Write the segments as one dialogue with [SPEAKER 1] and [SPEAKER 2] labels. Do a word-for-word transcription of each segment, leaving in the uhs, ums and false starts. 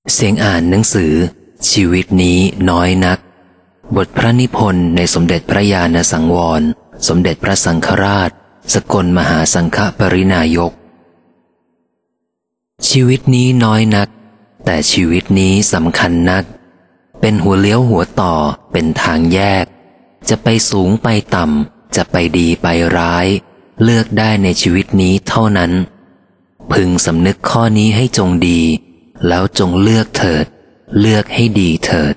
[SPEAKER 1] เสียงอ่านหนังสือชีวิตนี้น้อยนักบทพระนิพนธ์ในสมเด็จพระญาณสังวรสมเด็จพระสังฆราชสกลมหาสังฆปรินายกชีวิตนี้น้อยนักแต่ชีวิตนี้สำคัญนักเป็นหัวเลี้ยวหัวต่อเป็นทางแยกจะไปสูงไปต่ำจะไปดีไปร้ายเลือกได้ในชีวิตนี้เท่านั้นพึงสำนึกข้อนี้ให้จงดีแล้วจงเลือกเถิดเลือกให้ดีเถิด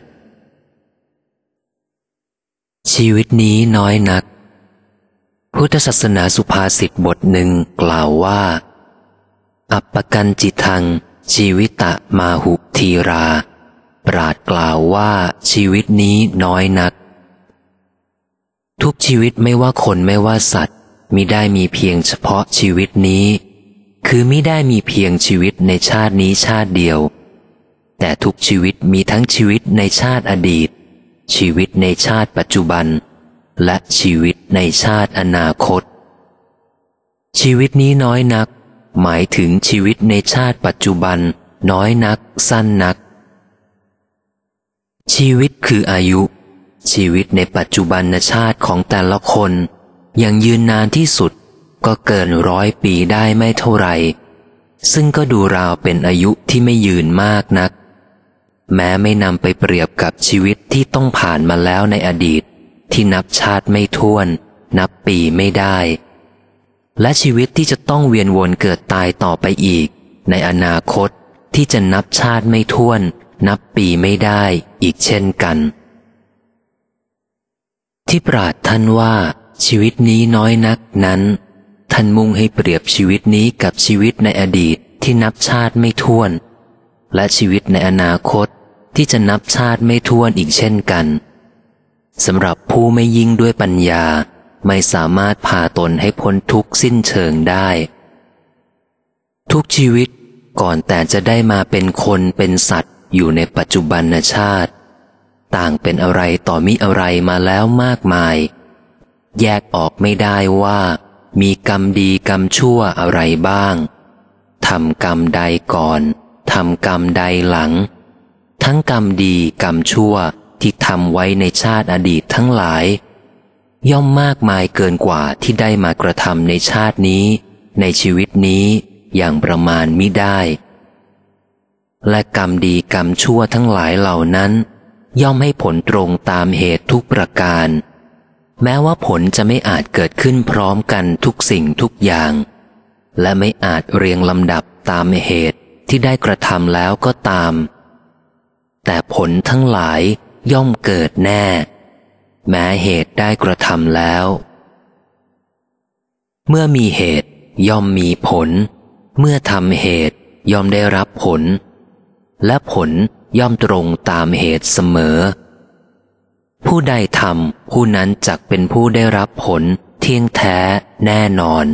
[SPEAKER 1] ชีวิตนี้น้อยนักพุทธศาสนาสุภาษิตบทหนึ่งกล่าวว่าอัปปกันจิตังชีวิตะมาหุทีราปราชญ์กล่าวว่าชีวิตนี้น้อยนักทุกชีวิตไม่ว่าคนไม่ว่าสัตว์มิได้มีเพียงเฉพาะชีวิตนี้คือมิได้มีเพียงชีวิตในชาตินี้ชาติเดียวแต่ทุกชีวิตมีทั้งชีวิตในชาติอดีตชีวิตในชาติปัจจุบันและชีวิตในชาติอนาคตชีวิตนี้น้อยนักหมายถึงชีวิตในชาติปัจจุบันน้อยนักสั้นนักชีวิตคืออายุชีวิตในปัจจุบันชาติของแต่ละคนยังยืนนานที่สุดก็เกินร้อยปีได้ไม่เท่าไหร่ซึ่งก็ดูราวเป็นอายุที่ไม่ยืนมากนักแม้ไม่นำไปเปรียบกับชีวิตที่ต้องผ่านมาแล้วในอดีตที่นับชาติไม่ถ้วนนับปีไม่ได้และชีวิตที่จะต้องเวียนวนเกิดตายต่อไปอีกในอนาคตที่จะนับชาติไม่ถ้วนนับปีไม่ได้อีกเช่นกันที่ปราชญ์ท่านว่าชีวิตนี้น้อยนักนั้นท่านมุ่งให้เปรียบชีวิตนี้กับชีวิตในอดีตที่นับชาติไม่ถ้วนและชีวิตในอนาคตที่จะนับชาติไม่ถ้วนอีกเช่นกันสำหรับผู้ไม่ยิ่งด้วยปัญญาไม่สามารถพาตนให้พ้นทุกข์สิ้นเชิงได้ทุกชีวิตก่อนแต่จะได้มาเป็นคนเป็นสัตว์อยู่ในปัจจุบันชาติต่างเป็นอะไรต่อมิอะไรมาแล้วมากมายแยกออกไม่ได้ว่ามีกรรมดีกรรมชั่วอะไรบ้างทำกรรมใดก่อนทำกรรมใดหลังทั้งกรรมดีกรรมชั่วที่ทำไว้ในชาติอดีตทั้งหลายย่อมมากมายเกินกว่าที่ได้มากระทำในชาตินี้ในชีวิตนี้อย่างประมาณมิได้และกรรมดีกรรมชั่วทั้งหลายเหล่านั้นย่อมให้ผลตรงตามเหตุทุกประการแม้ว่าผลจะไม่อาจเกิดขึ้นพร้อมกันทุกสิ่งทุกอย่างและไม่อาจเรียงลำดับตามเหตุที่ได้กระทำแล้วก็ตามแต่ผลทั้งหลายย่อมเกิดแน่แม้เหตุได้กระทำแล้วเมื่อมีเหตุย่อมมีผลเมื่อทำเหตุย่อมได้รับผลและผลย่อมตรงตามเหตุเสมอผู้ใดทำผู้นั้นจักเป็นผู้ได้รับผลเที่ยงแท้แน่นอน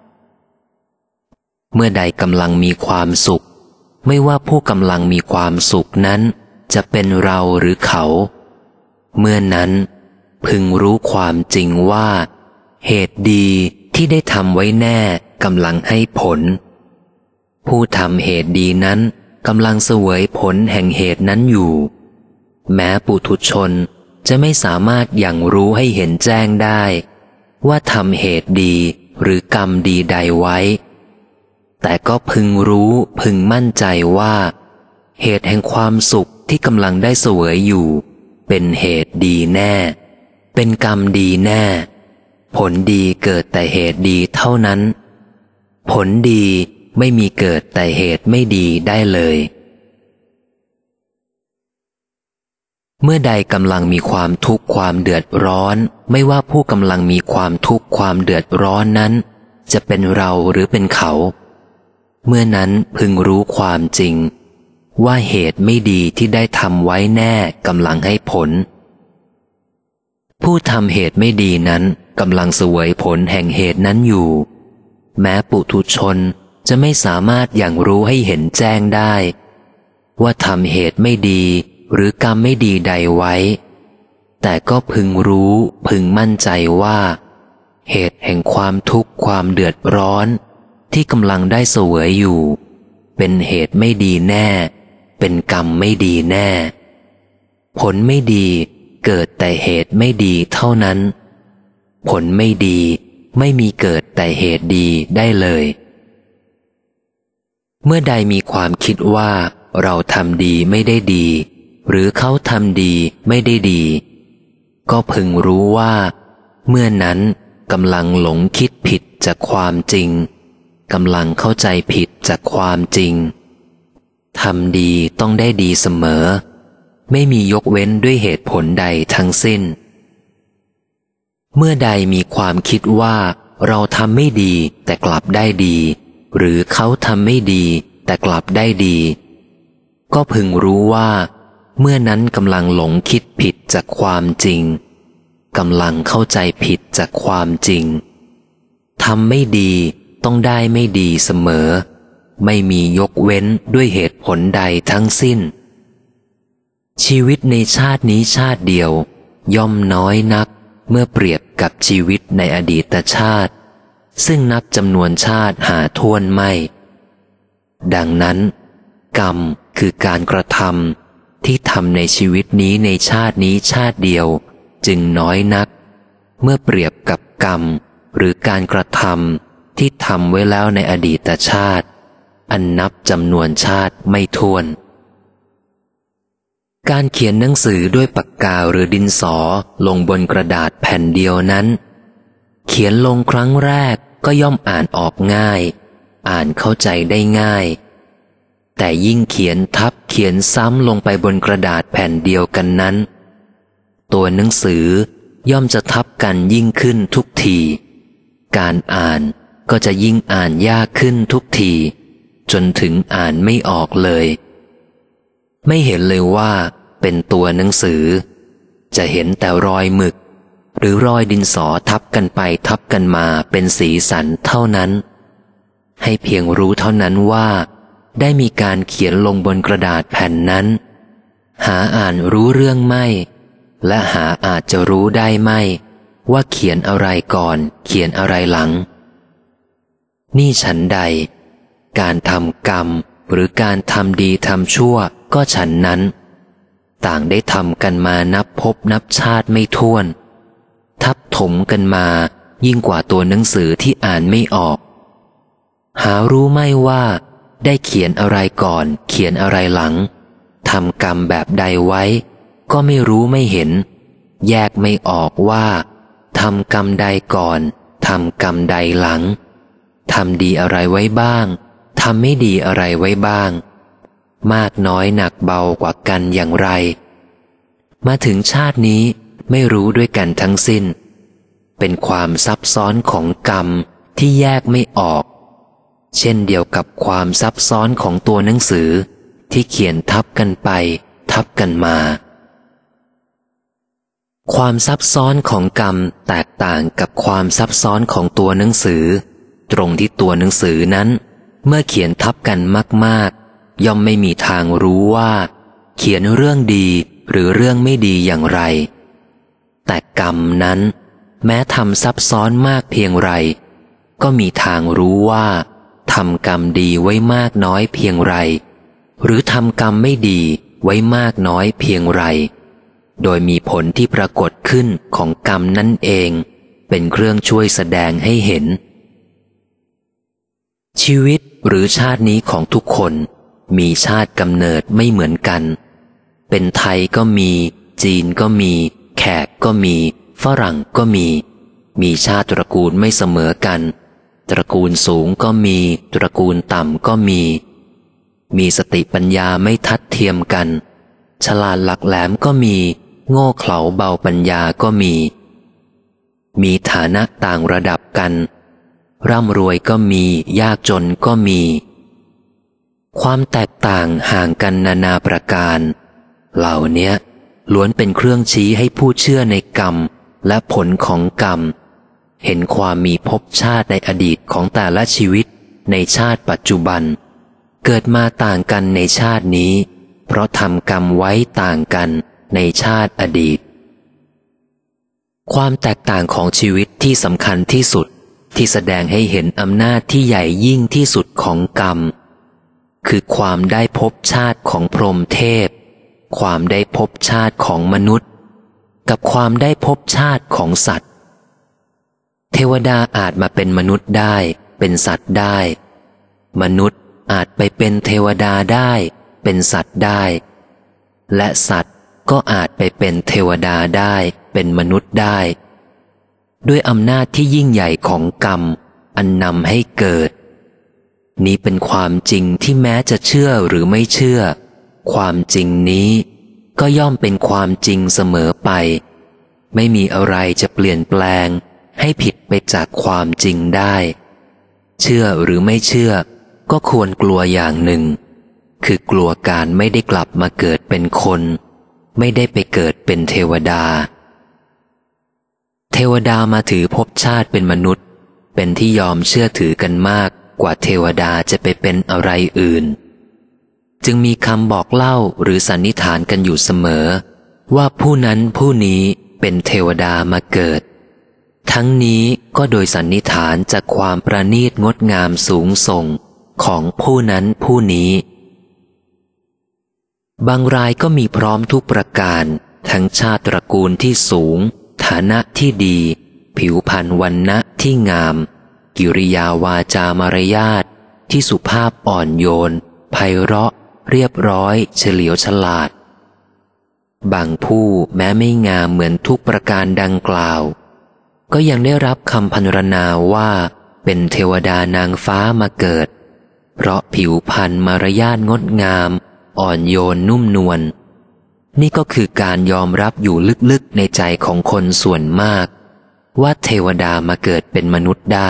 [SPEAKER 1] เมื่อใดกำลังมีความสุขไม่ว่าผู้กำลังมีความสุขนั้นจะเป็นเราหรือเขาเมื่อนั้นพึงรู้ความจริงว่าเหตุดีที่ได้ทำไว้แน่กำลังให้ผลผู้ทำเหตุดีนั้นกำลังเสวยผลแห่งเหตุนั้นอยู่แม้ปุถุชนจะไม่สามารถอย่างรู้ให้เห็นแจ้งได้ว่าทำเหตุดีหรือกรรมดีใดไว้แต่ก็พึงรู้พึงมั่นใจว่าเหตุแห่งความสุขที่กำลังได้เสวยอยู่เป็นเหตุดีแน่เป็นกรรมดีแน่ผลดีเกิดแต่เหตุดีเท่านั้นผลดีไม่มีเกิดแต่เหตุไม่ดีได้เลยเมื่อใดกำลังมีความทุกข์ความเดือดร้อนไม่ว่าผู้กำลังมีความทุกข์ความเดือดร้อนนั้นจะเป็นเราหรือเป็นเขาเมื่อนั้นพึงรู้ความจริงว่าเหตุไม่ดีที่ได้ทำไว้แน่กำลังให้ผลผู้ทำเหตุไม่ดีนั้นกำลังเสวยผลแห่งเหตุนั้นอยู่แม้ปุถุชนจะไม่สามารถอย่างรู้ให้เห็นแจ้งได้ว่าทำเหตุไม่ดีหรือกรรมไม่ดีใดไว้แต่ก็พึงรู้พึงมั่นใจว่าเหตุแห่งความทุกข์ความเดือดร้อนที่กำลังได้เสวยอยู่เป็นเหตุไม่ดีแน่เป็นกรรมไม่ดีแน่ผลไม่ดีเกิดแต่เหตุไม่ดีเท่านั้นผลไม่ดีไม่มีเกิดแต่เหตุดีได้เลยเมื่อใดมีความคิดว่าเราทำดีไม่ได้ดีหรือเขาทำดีไม่ได้ดีก็พึงรู้ว่าเมื่อนั้นกำลังหลงคิดผิดจากความจริงกำลังเข้าใจผิดจากความจริงทำดีต้องได้ดีเสมอไม่มียกเว้นด้วยเหตุผลใดทั้งสิ้นเมื่อใดมีความคิดว่าเราทำไม่ดีแต่กลับได้ดีหรือเขาทำไม่ดีแต่กลับได้ดีก็พึงรู้ว่าเมื่อนั้นกำลังหลงคิดผิดจากความจริงกำลังเข้าใจผิดจากความจริงทำไม่ดีต้องได้ไม่ดีเสมอไม่มียกเว้นด้วยเหตุผลใดทั้งสิ้นชีวิตในชาตินี้ชาติเดียวย่อมน้อยนักเมื่อเปรียบกับชีวิตในอดีตชาติซึ่งนับจำนวนชาติหาถ้วนไม่ดังนั้นกรรมคือการกระทำที่ทำในชีวิตนี้ในชาตินี้ชาติเดียวจึงน้อยนักเมื่อเปรียบกับกรรมหรือการกระทำที่ทำไว้แล้วในอดีตชาติอันนับจำนวนชาติไม่ถ้วนการเขียนหนังสือด้วยปากกาหรือดินสอลงบนกระดาษแผ่นเดียวนั้นเขียนลงครั้งแรกก็ย่อมอ่านออกง่ายอ่านเข้าใจได้ง่ายแต่ยิ่งเขียนทับเขียนซ้ำลงไปบนกระดาษแผ่นเดียวกันนั้นตัวหนังสือย่อมจะทับกันยิ่งขึ้นทุกทีการอ่านก็จะยิ่งอ่านยากขึ้นทุกทีจนถึงอ่านไม่ออกเลยไม่เห็นเลยว่าเป็นตัวหนังสือจะเห็นแต่รอยหมึกหรือรอยดินสอทับกันไปทับกันมาเป็นสีสันเท่านั้นให้เพียงรู้เท่านั้นว่าได้มีการเขียนลงบนกระดาษแผ่นนั้นหาอ่านรู้เรื่องไม่และหาอาจจะรู้ได้ไม่ว่าเขียนอะไรก่อนเขียนอะไรหลังนี่ฉันใดการทำกรรมหรือการทำดีทำชั่วก็ฉันนั้นต่างได้ทำกันมานับพบนับชาติไม่ถ้วนทับถมกันมายิ่งกว่าตัวหนังสือที่อ่านไม่ออกหารู้ไม่ว่าได้เขียนอะไรก่อนเขียนอะไรหลังทำกรรมแบบใดไว้ก็ไม่รู้ไม่เห็นแยกไม่ออกว่าทำกรรมใดก่อนทำกรรมใดหลังทำดีอะไรไว้บ้างทำไม่ดีอะไรไว้บ้างมากน้อยหนักเบากว่ากันอย่างไรมาถึงชาตินี้ไม่รู้ด้วยกันทั้งสิ้นเป็นความซับซ้อนของกรรมที่แยกไม่ออกเช่นเดียวกับความซับซ้อนของตัวหนังสือที่เขียนทับกันไปทับกันมาความซับซ้อนของกรรมแตกต่างกับความซับซ้อนของตัวหนังสือตรงที่ตัวหนังสือนั้นเมื่อเขียนทับกันมากๆย่อมไม่มีทางรู้ว่าเขียนเรื่องดีหรือเรื่องไม่ดีอย่างไรแต่กรรมนั้นแม้ทำซับซ้อนมากเพียงไรก็มีทางรู้ว่าทำกรรมดีไว้มากน้อยเพียงไรหรือทำกรรมไม่ดีไว้มากน้อยเพียงไรโดยมีผลที่ปรากฏขึ้นของกรรมนั่นเองเป็นเครื่องช่วยแสดงให้เห็นชีวิตหรือชาตินี้ของทุกคนมีชาติกำเนิดไม่เหมือนกันเป็นไทยก็มีจีนก็มีแขกก็มีฝรั่งก็มีมีชาติตระกูลไม่เสมอกันตระกูลสูงก็มีตระกูลต่ำก็มีมีสติปัญญาไม่ทัดเทียมกันฉลาดหลักแหลมก็มีโง่เขลาเบาปัญญาก็มีมีฐานะต่างระดับกันร่ำรวยก็มียากจนก็มีความแตกต่างห่างกันนานาประการเหล่านี้ล้วนเป็นเครื่องชี้ให้ผู้เชื่อในกรรมและผลของกรรมเห็นความมีภพชาติในอดีตของแต่ละชีวิตในชาติปัจจุบันเกิดมาต่างกันในชาตินี้เพราะทำกรรมไว้ต่างกันในชาติอดีตความแตกต่างของชีวิตที่สำคัญที่สุดที่แสดงให้เห็นอำนาจที่ใหญ่ยิ่งที่สุดของกรรมคือความได้ภพชาติของพรหมเทพความได้ภพชาติของมนุษย์กับความได้ภพชาติของสัตว์เทวดาอาจมาเป็นมนุษย์ได้เป็นสัตว์ได้มนุษย์อาจไปเป็นเทวดาได้เป็นสัตว์ได้และสัตว์ก็อาจไปเป็นเทวดาได้เป็นมนุษย์ได้ด้วยอำนาจที่ยิ่งใหญ่ของกรรมอันนำให้เกิดนี้เป็นความจริงที่แม้จะเชื่อหรือไม่เชื่อความจริงนี้ก็ย่อมเป็นความจริงเสมอไปไม่มีอะไรจะเปลี่ยนแปลงให้ผิดไปจากความจริงได้เชื่อหรือไม่เชื่อก็ควรกลัวอย่างหนึ่งคือกลัวการไม่ได้กลับมาเกิดเป็นคนไม่ได้ไปเกิดเป็นเทวดาเทวดามาถือภพชาติเป็นมนุษย์เป็นที่ยอมเชื่อถือกันมากกว่าเทวดาจะไปเป็นอะไรอื่นจึงมีคำบอกเล่าหรือสันนิษฐานกันอยู่เสมอว่าผู้นั้นผู้นี้เป็นเทวดามาเกิดทั้งนี้ก็โดยสันนิษฐานจากความประณีตงดงามสูงส่งของผู้นั้นผู้นี้บางรายก็มีพร้อมทุกประการทั้งชาติตระกูลที่สูงฐานะที่ดีผิวพรรณวรรณะที่งามกิริยาวาจามารยาทที่สุภาพอ่อนโยนไพเราะเรียบร้อยเฉลียวฉลาดบางผู้แม้ไม่งามเหมือนทุกประการดังกล่าวก็ยังได้รับคำพรรณนาว่าเป็นเทวดานางฟ้ามาเกิดเพราะผิวพรรณมารยาทงดงามอ่อนโยนนุ่มนวลนี่ก็คือการยอมรับอยู่ลึกๆในใจของคนส่วนมากว่าเทวดามาเกิดเป็นมนุษย์ได้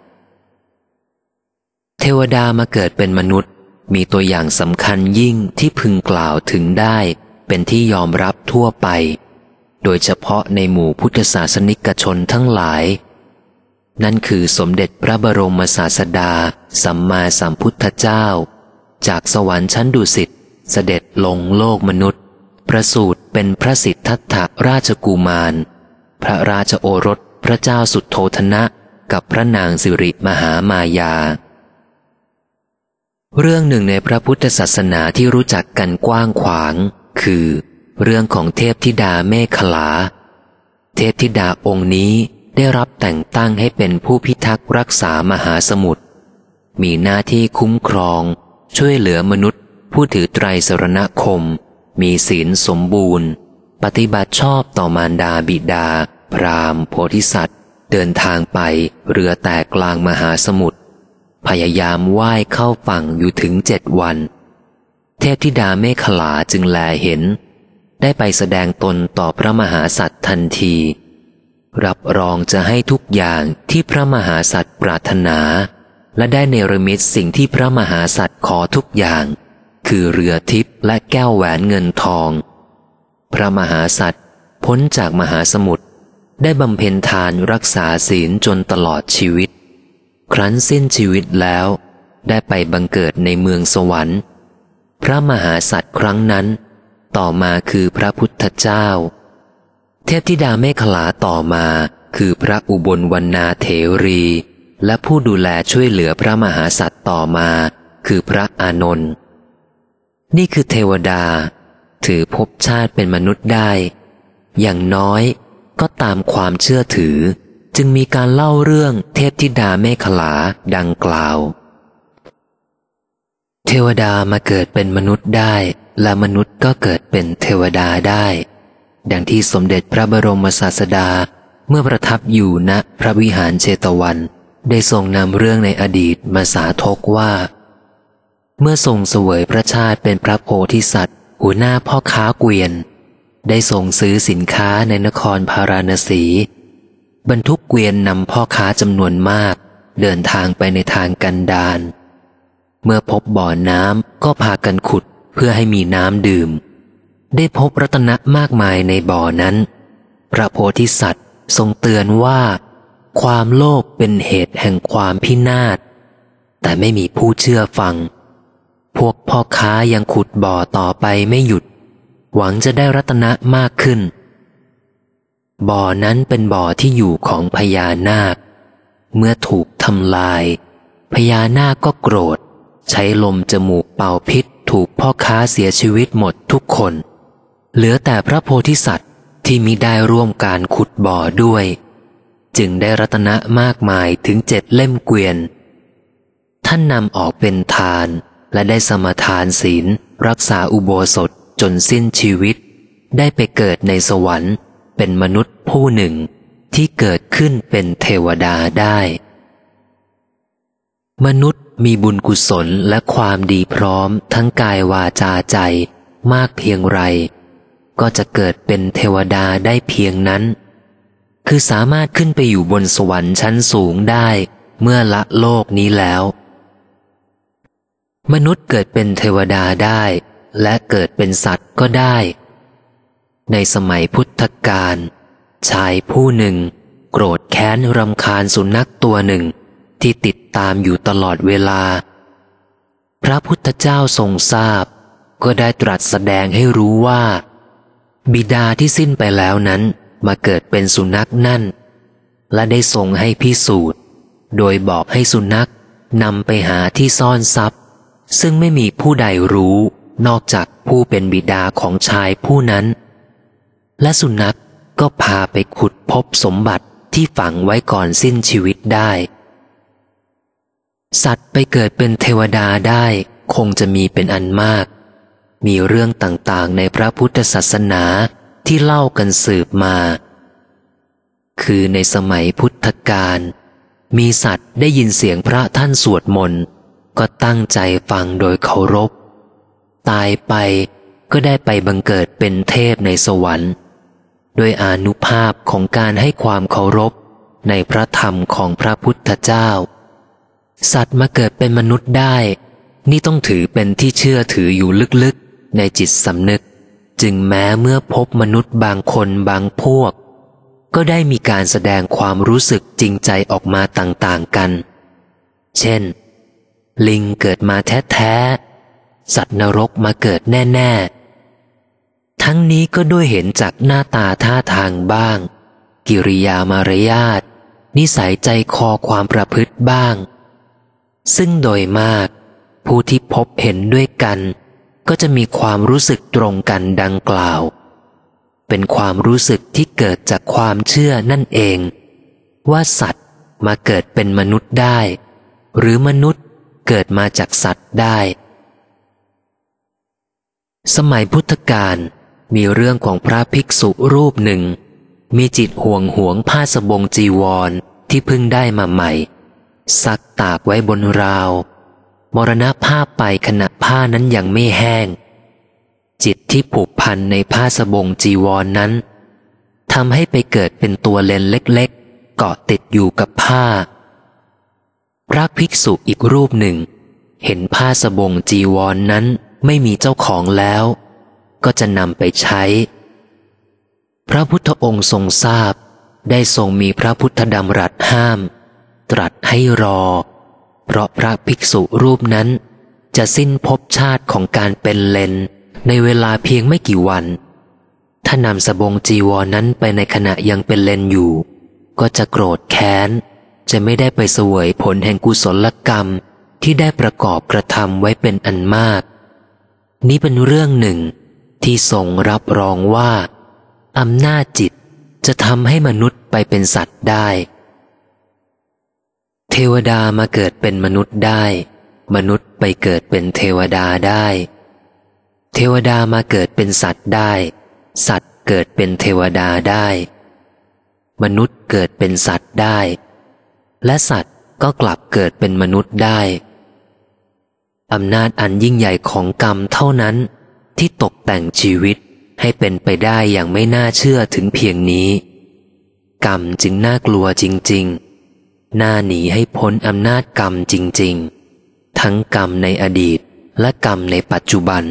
[SPEAKER 1] เทวดามาเกิดเป็นมนุษย์มีตัวอย่างสำคัญยิ่งที่พึงกล่าวถึงได้เป็นที่ยอมรับทั่วไปโดยเฉพาะในหมู่พุทธศาสนิกชนทั้งหลายนั่นคือสมเด็จพระบรมศาสดาสัมมาสัมพุทธเจ้าจากสวรรค์ชั้นดุสิตเสด็จลงโลกมนุษย์ประสูติเป็นพระสิทธัตถราชกุมารพระราชโอรสพระเจ้าสุโธทนะกับพระนางสิริมหามายาเรื่องหนึ่งในพระพุทธศาสนาที่รู้จักกันกว้างขวางคือเรื่องของเทพธิดาเมขลาเทพธิดาองค์นี้ได้รับแต่งตั้งให้เป็นผู้พิทักษ์รักษามหาสมุทรมีหน้าที่คุ้มครองช่วยเหลือมนุษย์ผู้ถือไตรสรณคมมีศีลสมบูรณ์ปฏิบัติชอบต่อมารดาบิดาพราหมณ์โพธิสัตว์เดินทางไปเรือแตกกลางมหาสมุทรพยายามว่ายเข้าฝั่งอยู่ถึงเจ็ดวันเทพธิดาเมขลาจึงแลเห็นได้ไปแสดงตนต่อพระมหาสัตว์ทันทีรับรองจะให้ทุกอย่างที่พระมหาสัตว์ปรารถนาและได้เนรมิตสิ่งที่พระมหาสัตว์ขอทุกอย่างคือเรือทิพย์และแก้วแหวนเงินทองพระมหาสัตว์พ้นจากมหาสมุทรได้บำเพ็ญทานรักษาศีลจนตลอดชีวิตครั้นสิ้นชีวิตแล้วได้ไปบังเกิดในเมืองสวรรค์พระมหาสัตว์ครั้งนั้นต่อมาคือพระพุทธเจ้าเทพธิดาเมขลาต่อมาคือพระอุบลวรรณาเถรีและผู้ดูแลช่วยเหลือพระมหาสัตว์ต่อมาคือพระอานนท์นี่คือเทวดาถือภพชาติเป็นมนุษย์ได้อย่างน้อยก็ตามความเชื่อถือจึงมีการเล่าเรื่องเทพธิดาเมขลาดังกล่าวเทวดามาเกิดเป็นมนุษย์ได้และมนุษย์ก็เกิดเป็นเทวดาได้ดังที่สมเด็จพระบรมศาสดาเมื่อประทับอยู่ณพระวิหารเชตวันได้ทรงนำเรื่องในอดีตมาสาธกว่าเมื่อทรงเสวยพระชาติเป็นพระโพธิสัตว์หัวหน้าพ่อค้าเกวียนได้ทรงซื้อสินค้าในนครพาราณสีบรรทุกเกวียนนำพ่อค้าจำนวนมากเดินทางไปในทางกันดารเมื่อพบบ่อน้ำก็พากันขุดเพื่อให้มีน้ำดื่มได้พบรัตนะมากมายในบ่อนั้นพระโพธิสัตว์ทรงเตือนว่าความโลภเป็นเหตุแห่งความพินาศแต่ไม่มีผู้เชื่อฟังพวกพ่อค้ายังขุดบ่อต่อไปไม่หยุดหวังจะได้รัตนะมากขึ้นบ่อนั้นเป็นบ่อที่อยู่ของพญานาคเมื่อถูกทำลายพญานาคก็โกรธใช้ลมจมูกเป่าพิษถูกพ่อค้าเสียชีวิตหมดทุกคนเหลือแต่พระโพธิสัตว์ที่มิได้ร่วมการขุดบ่อด้วยจึงได้รัตนะมากมายถึงเจ็ดเล่มเกวียนท่านนำออกเป็นทานและได้สมทานศีลรักษาอุโบสถจนสิ้นชีวิตได้ไปเกิดในสวรรค์เป็นมนุษย์ผู้หนึ่งที่เกิดขึ้นเป็นเทวดาได้มนุษย์มีบุญกุศลและความดีพร้อมทั้งกายวาจาใจมากเพียงไรก็จะเกิดเป็นเทวดาได้เพียงนั้นคือสามารถขึ้นไปอยู่บนสวรรค์ชั้นสูงได้เมื่อละโลกนี้แล้วมนุษย์เกิดเป็นเทวดาได้และเกิดเป็นสัตว์ก็ได้ในสมัยพุทธกาลชายผู้หนึ่งโกรธแค้นรำคาญสุนัขตัวหนึ่งที่ติดตามอยู่ตลอดเวลาพระพุทธเจ้าทรงทราบก็ได้ตรัสแสดงให้รู้ว่าบิดาที่สิ้นไปแล้วนั้นมาเกิดเป็นสุนัขนั่นและได้ทรงให้พิสูจน์โดยบอกให้สุนัขนำไปหาที่ซ่อนทรัพย์ซึ่งไม่มีผู้ใดรู้นอกจากผู้เป็นบิดาของชายผู้นั้นและสุนัขก็พาไปขุดพบสมบัติที่ฝังไว้ก่อนสิ้นชีวิตได้สัตว์ไปเกิดเป็นเทวดาได้คงจะมีเป็นอันมากมีเรื่องต่างๆในพระพุทธศาสนาที่เล่ากันสืบมาคือในสมัยพุทธกาลมีสัตว์ได้ยินเสียงพระท่านสวดมนต์ก็ตั้งใจฟังโดยเคารพตายไปก็ได้ไปบังเกิดเป็นเทพในสวรรค์ด้วยอานุภาพของการให้ความเคารพในพระธรรมของพระพุทธเจ้าสัตว์มาเกิดเป็นมนุษย์ได้นี่ต้องถือเป็นที่เชื่อถืออยู่ลึกๆในจิตสำนึกจึงแม้เมื่อพบมนุษย์บางคนบางพวกก็ได้มีการแสดงความรู้สึกจริงใจออกมาต่างๆกันเช่นลิงเกิดมาแท้ๆสัตว์นรกมาเกิดแน่ๆทั้งนี้ก็ด้วยเห็นจากหน้าตาท่าทางบ้างกิริยามารยาทนิสัยใจคอความประพฤติบ้างซึ่งโดยมากผู้ที่พบเห็นด้วยกันก็จะมีความรู้สึกตรงกันดังกล่าวเป็นความรู้สึกที่เกิดจากความเชื่อนั่นเองว่าสัตว์มาเกิดเป็นมนุษย์ได้หรือมนุษย์เกิดมาจากสัตว์ได้สมัยพุทธกาลมีเรื่องของพระภิกษุรูปหนึ่งมีจิตห่วงหวงผ้าสบงจีวรที่เพิ่งได้มาใหม่ซักตากไว้บนราวมรณภาพไปขณะผ้านั้นยังไม่แห้งจิตที่ผูกพันในผ้าสบงจีวร น, นั้นทำให้ไปเกิดเป็นตัวเลนเล็กๆเกาะติดอยู่กับผ้าพระภิกษุอีกรูปหนึ่งเห็นผ้าสบงจีวร น, นั้นไม่มีเจ้าของแล้วก็จะนำไปใช้พระพุทธองค์ทรงทราบได้ทรงมีพระพุทธดำรัสห้ามตรัสให้รอเพราะพระภิกษุรูปนั้นจะสิ้นภพชาติของการเป็นเลนในเวลาเพียงไม่กี่วันถ้านำสบงจีวร นั้นไปในขณะยังเป็นเลนอยู่ก็จะโกรธแค้นจะไม่ได้ไปเสวยผลแห่งกุศลกรรมที่ได้ประกอบกระทำไว้เป็นอันมากนี้เป็นเรื่องหนึ่งที่ทรงรับรองว่าอำนาจจิตจะทำให้มนุษย์ไปเป็นสัตว์ได้เทวดามาเกิดเป็นมนุษย์ได้มนุษย์ไปเกิดเป็นเทวดาได้เทวดามาเกิดเป็นสัตว์ได้สัตว์เกิดเป็นเทวดาได้มนุษย์เกิดเป็นสัตว์ได้และสัตว์ก็กลับเกิดเป็นมนุษย์ได้อำนาจอันยิ่งใหญ่ของกรรมเท่านั้นที่ตกแต่งชีวิตให้เป็นไปได้อย่างไม่น่าเชื่อถึงเพียงนี้กรรมจึงน่ากลัวจริงๆน่าหนีให้พ้นอำนาจกรรมจริงๆทั้งกรรมในอดีตและกรรมในปัจจุบัน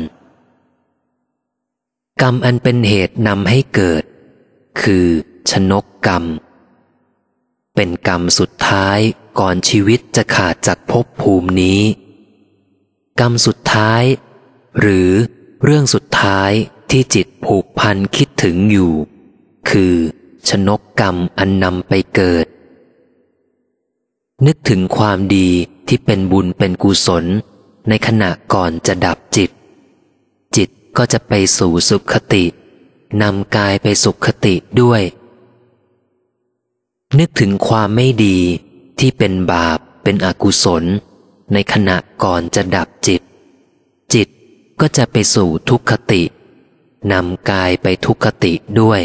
[SPEAKER 1] กรรมอันเป็นเหตุนำให้เกิดคือชนกกรรมเป็นกรรมสุดท้ายก่อนชีวิตจะขาดจากภพภูมินี้กรรมสุดท้ายหรือเรื่องสุดท้ายที่จิตผูกพันคิดถึงอยู่คือชนกกรรมอันนำไปเกิดนึกถึงความดีที่เป็นบุญเป็นกุศลในขณะก่อนจะดับจิตจิตก็จะไปสู่สุขตินำกายไปสุขติด้วยนึกถึงความไม่ดีที่เป็นบาปเป็นอกุศลในขณะก่อนจะดับจิตจิตก็จะไปสู่ทุกขตินำกายไปทุกขติด้วย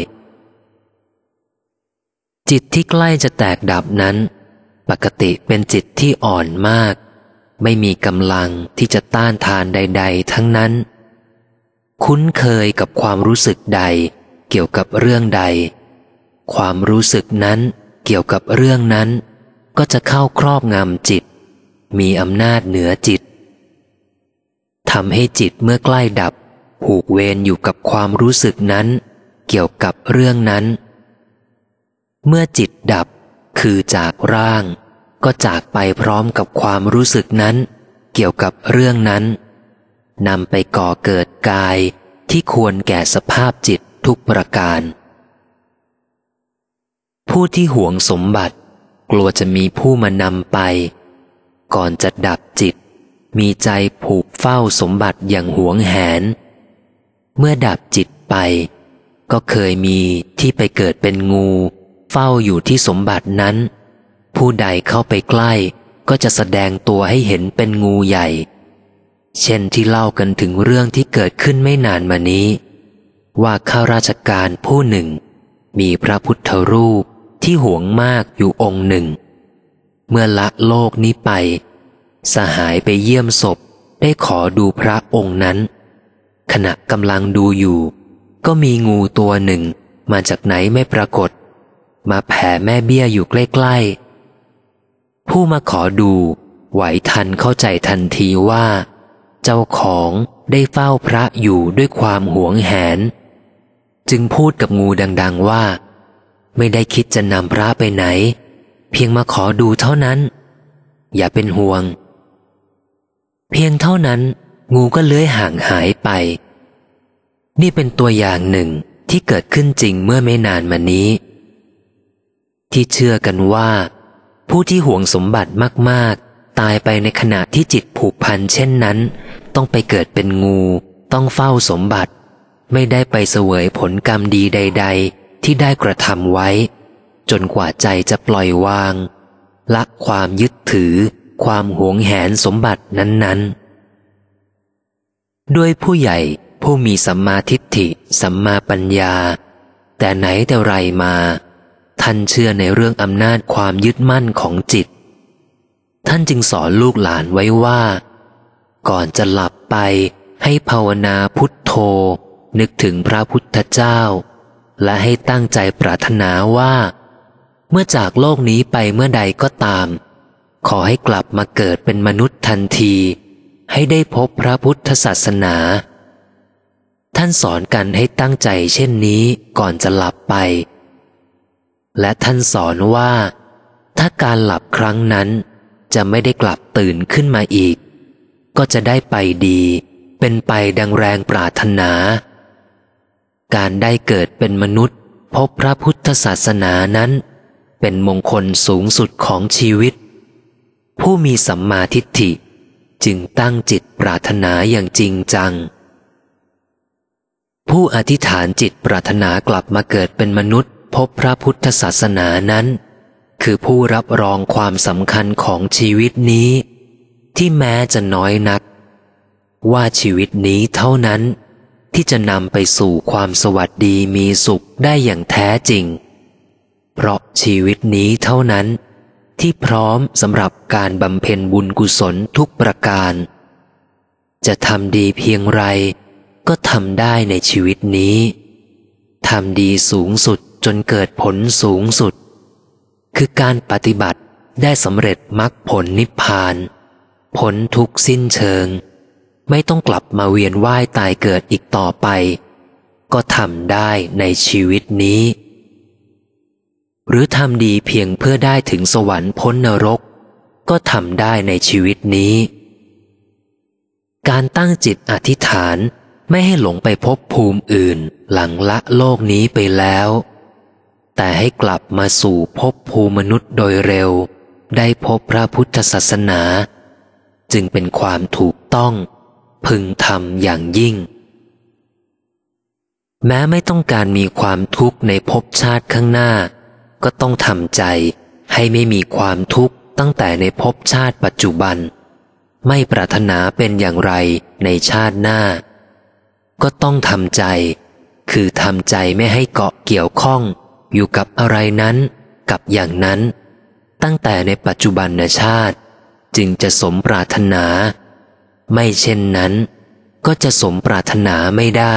[SPEAKER 1] จิตที่ใกล้จะแตกดับนั้นปกติเป็นจิตที่อ่อนมากไม่มีกำลังที่จะต้านทานใดๆทั้งนั้นคุ้นเคยกับความรู้สึกใดเกี่ยวกับเรื่องใดความรู้สึกนั้นเกี่ยวกับเรื่องนั้นก็จะเข้าครอบงำจิตมีอำนาจเหนือจิตทำให้จิตเมื่อใกล้ดับผูกเวรอยู่กับความรู้สึกนั้นเกี่ยวกับเรื่องนั้นเมื่อจิตดับคือจากร่างก็จากไปพร้อมกับความรู้สึกนั้นเกี่ยวกับเรื่องนั้นนำไปก่อเกิดกายที่ควรแก่สภาพจิตทุกประการผู้ที่หวงสมบัติกลัวจะมีผู้มานำไปก่อนจะดับจิตมีใจผูกเฝ้าสมบัติอย่างหวงแหนเมื่อดับจิตไปก็เคยมีที่ไปเกิดเป็นงูเฝ้าอยู่ที่สมบัตินั้นผู้ใดเข้าไปใกล้ก็จะแสดงตัวให้เห็นเป็นงูใหญ่เช่นที่เล่ากันถึงเรื่องที่เกิดขึ้นไม่นานมานี้ว่าข้าราชการผู้หนึ่งมีพระพุทธรูปที่หวงมากอยู่องค์หนึ่งเมื่อละโลกนี้ไปสหายไปเยี่ยมศพได้ขอดูพระองค์นั้นขณะกำลังดูอยู่ก็มีงูตัวหนึ่งมาจากไหนไม่ปรากฏมาแผ่แม่เบี้ยอยู่ใกล้ๆผู้มาขอดูไหวทันเข้าใจทันทีว่าเจ้าของได้เฝ้าพระอยู่ด้วยความหวงแหนจึงพูดกับงูดังๆว่าไม่ได้คิดจะนำพระไปไหนเพียงมาขอดูเท่านั้นอย่าเป็นห่วงเพียงเท่านั้นงูก็เลื้อยห่างหายไปนี่เป็นตัวอย่างหนึ่งที่เกิดขึ้นจริงเมื่อไม่นานมานี้ที่เชื่อกันว่าผู้ที่หวงสมบัติมากๆตายไปในขณะที่จิตผูกพันเช่นนั้นต้องไปเกิดเป็นงูต้องเฝ้าสมบัติไม่ได้ไปเสวยผลกรรมดีใดๆที่ได้กระทำไว้จนกว่าใจจะปล่อยวางละความยึดถือความหวงแหนสมบัตินั้นๆด้วยผู้ใหญ่ผู้มีสัมมาทิฏฐิสัมมาปัญญาแต่ไหนแต่ไรมาท่านเชื่อในเรื่องอำนาจความยึดมั่นของจิตท่านจึงสอนลูกหลานไว้ว่าก่อนจะหลับไปให้ภาวนาพุทโธนึกถึงพระพุทธเจ้าและให้ตั้งใจปรารถนาว่าเมื่อจากโลกนี้ไปเมื่อใดก็ตามขอให้กลับมาเกิดเป็นมนุษย์ทันทีให้ได้พบพระพุทธศาสนาท่านสอนกันให้ตั้งใจเช่นนี้ก่อนจะหลับไปและท่านสอนว่าถ้าการหลับครั้งนั้นจะไม่ได้กลับตื่นขึ้นมาอีกก็จะได้ไปดีเป็นไปดังแรงปรารถนาการได้เกิดเป็นมนุษย์พบพระพุทธศาสนานั้นเป็นมงคลสูงสุดของชีวิตผู้มีสัมมาทิฏฐิจึงตั้งจิตปรารถนาอย่างจริงจังผู้อธิษฐานจิตปรารถนากลับมาเกิดเป็นมนุษย์พบพระพุทธศาสนานั้นคือผู้รับรองความสำคัญของชีวิตนี้ที่แม้จะน้อยนักว่าชีวิตนี้เท่านั้นที่จะนำไปสู่ความสวัสดีมีสุขได้อย่างแท้จริงเพราะชีวิตนี้เท่านั้นที่พร้อมสำหรับการบำเพ็ญบุญกุศลทุกประการจะทำดีเพียงไรก็ทำได้ในชีวิตนี้ทำดีสูงสุดจนเกิดผลสูงสุดคือการปฏิบัติได้สำเร็จมรรคผลนิพพานพ้นทุกข์สิ้นเชิงไม่ต้องกลับมาเวียนว่ายตายเกิดอีกต่อไปก็ทำได้ในชีวิตนี้หรือทำดีเพียงเพื่อได้ถึงสวรรค์พ้นนรกก็ทำได้ในชีวิตนี้การตั้งจิตอธิษฐานไม่ให้หลงไปพบภูมิอื่นหลังละโลกนี้ไปแล้วแต่ให้กลับมาสู่ภพภูมิมนุษย์โดยเร็วได้พบพระพุทธศาสนาจึงเป็นความถูกต้องพึงทำอย่างยิ่งแม้ไม่ต้องการมีความทุกข์ในภพชาติข้างหน้าก็ต้องทำใจให้ไม่มีความทุกข์ตั้งแต่ในภพชาติปัจจุบันไม่ปรารถนาเป็นอย่างไรในชาติหน้าก็ต้องทำใจคือทำใจไม่ให้เกาะเกี่ยวข้องอยู่กับอะไรนั้นกับอย่างนั้นตั้งแต่ในปัจจุบันชาติจึงจะสมปรารถนาไม่เช่นนั้นก็จะสมปรารถนาไม่ได้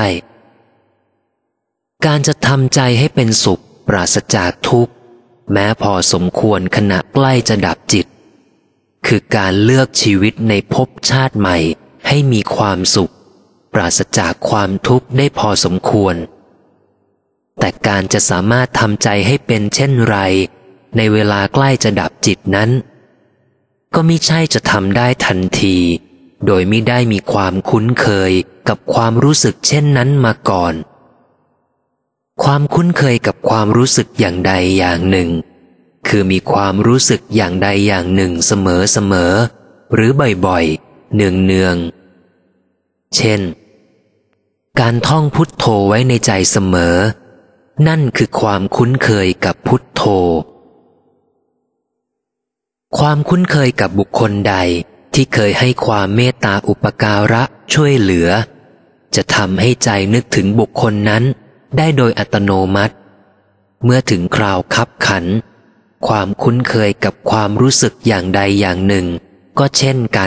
[SPEAKER 1] การจะทำใจให้เป็นสุขปราศจากทุกข์แม้พอสมควรขณะใกล้จะดับจิตคือการเลือกชีวิตในภพชาติใหม่ให้มีความสุขปราศจากความทุกข์ได้พอสมควรแต่การจะสามารถทำใจให้เป็นเช่นไรในเวลาใกล้จะดับจิตนั้นก็มิใช่จะทำได้ทันทีโดยมิได้มีความคุ้นเคยกับความรู้สึกเช่นนั้นมาก่อนความคุ้นเคยกับความรู้สึกอย่างใดอย่างหนึ่งคือมีความรู้สึกอย่างใดอย่างหนึ่งเสมอๆหรือบ่อยๆเนืองๆเช่นการท่องพุทโธไว้ในใจเสมอนั่นคือความคุ้นเคยกับพุทโธความคุ้นเคยกับบุคคลใดที่เคยให้ความเมตตาอุปการะช่วยเหลือจะทำให้ใจนึกถึงบุคคลนั้นได้โดยอัตโนมัติเมื่อถึงคราวคับขันความคุ้นเคยกับความรู้สึกอย่างใดอย่างหนึ่งก็เช่นกัน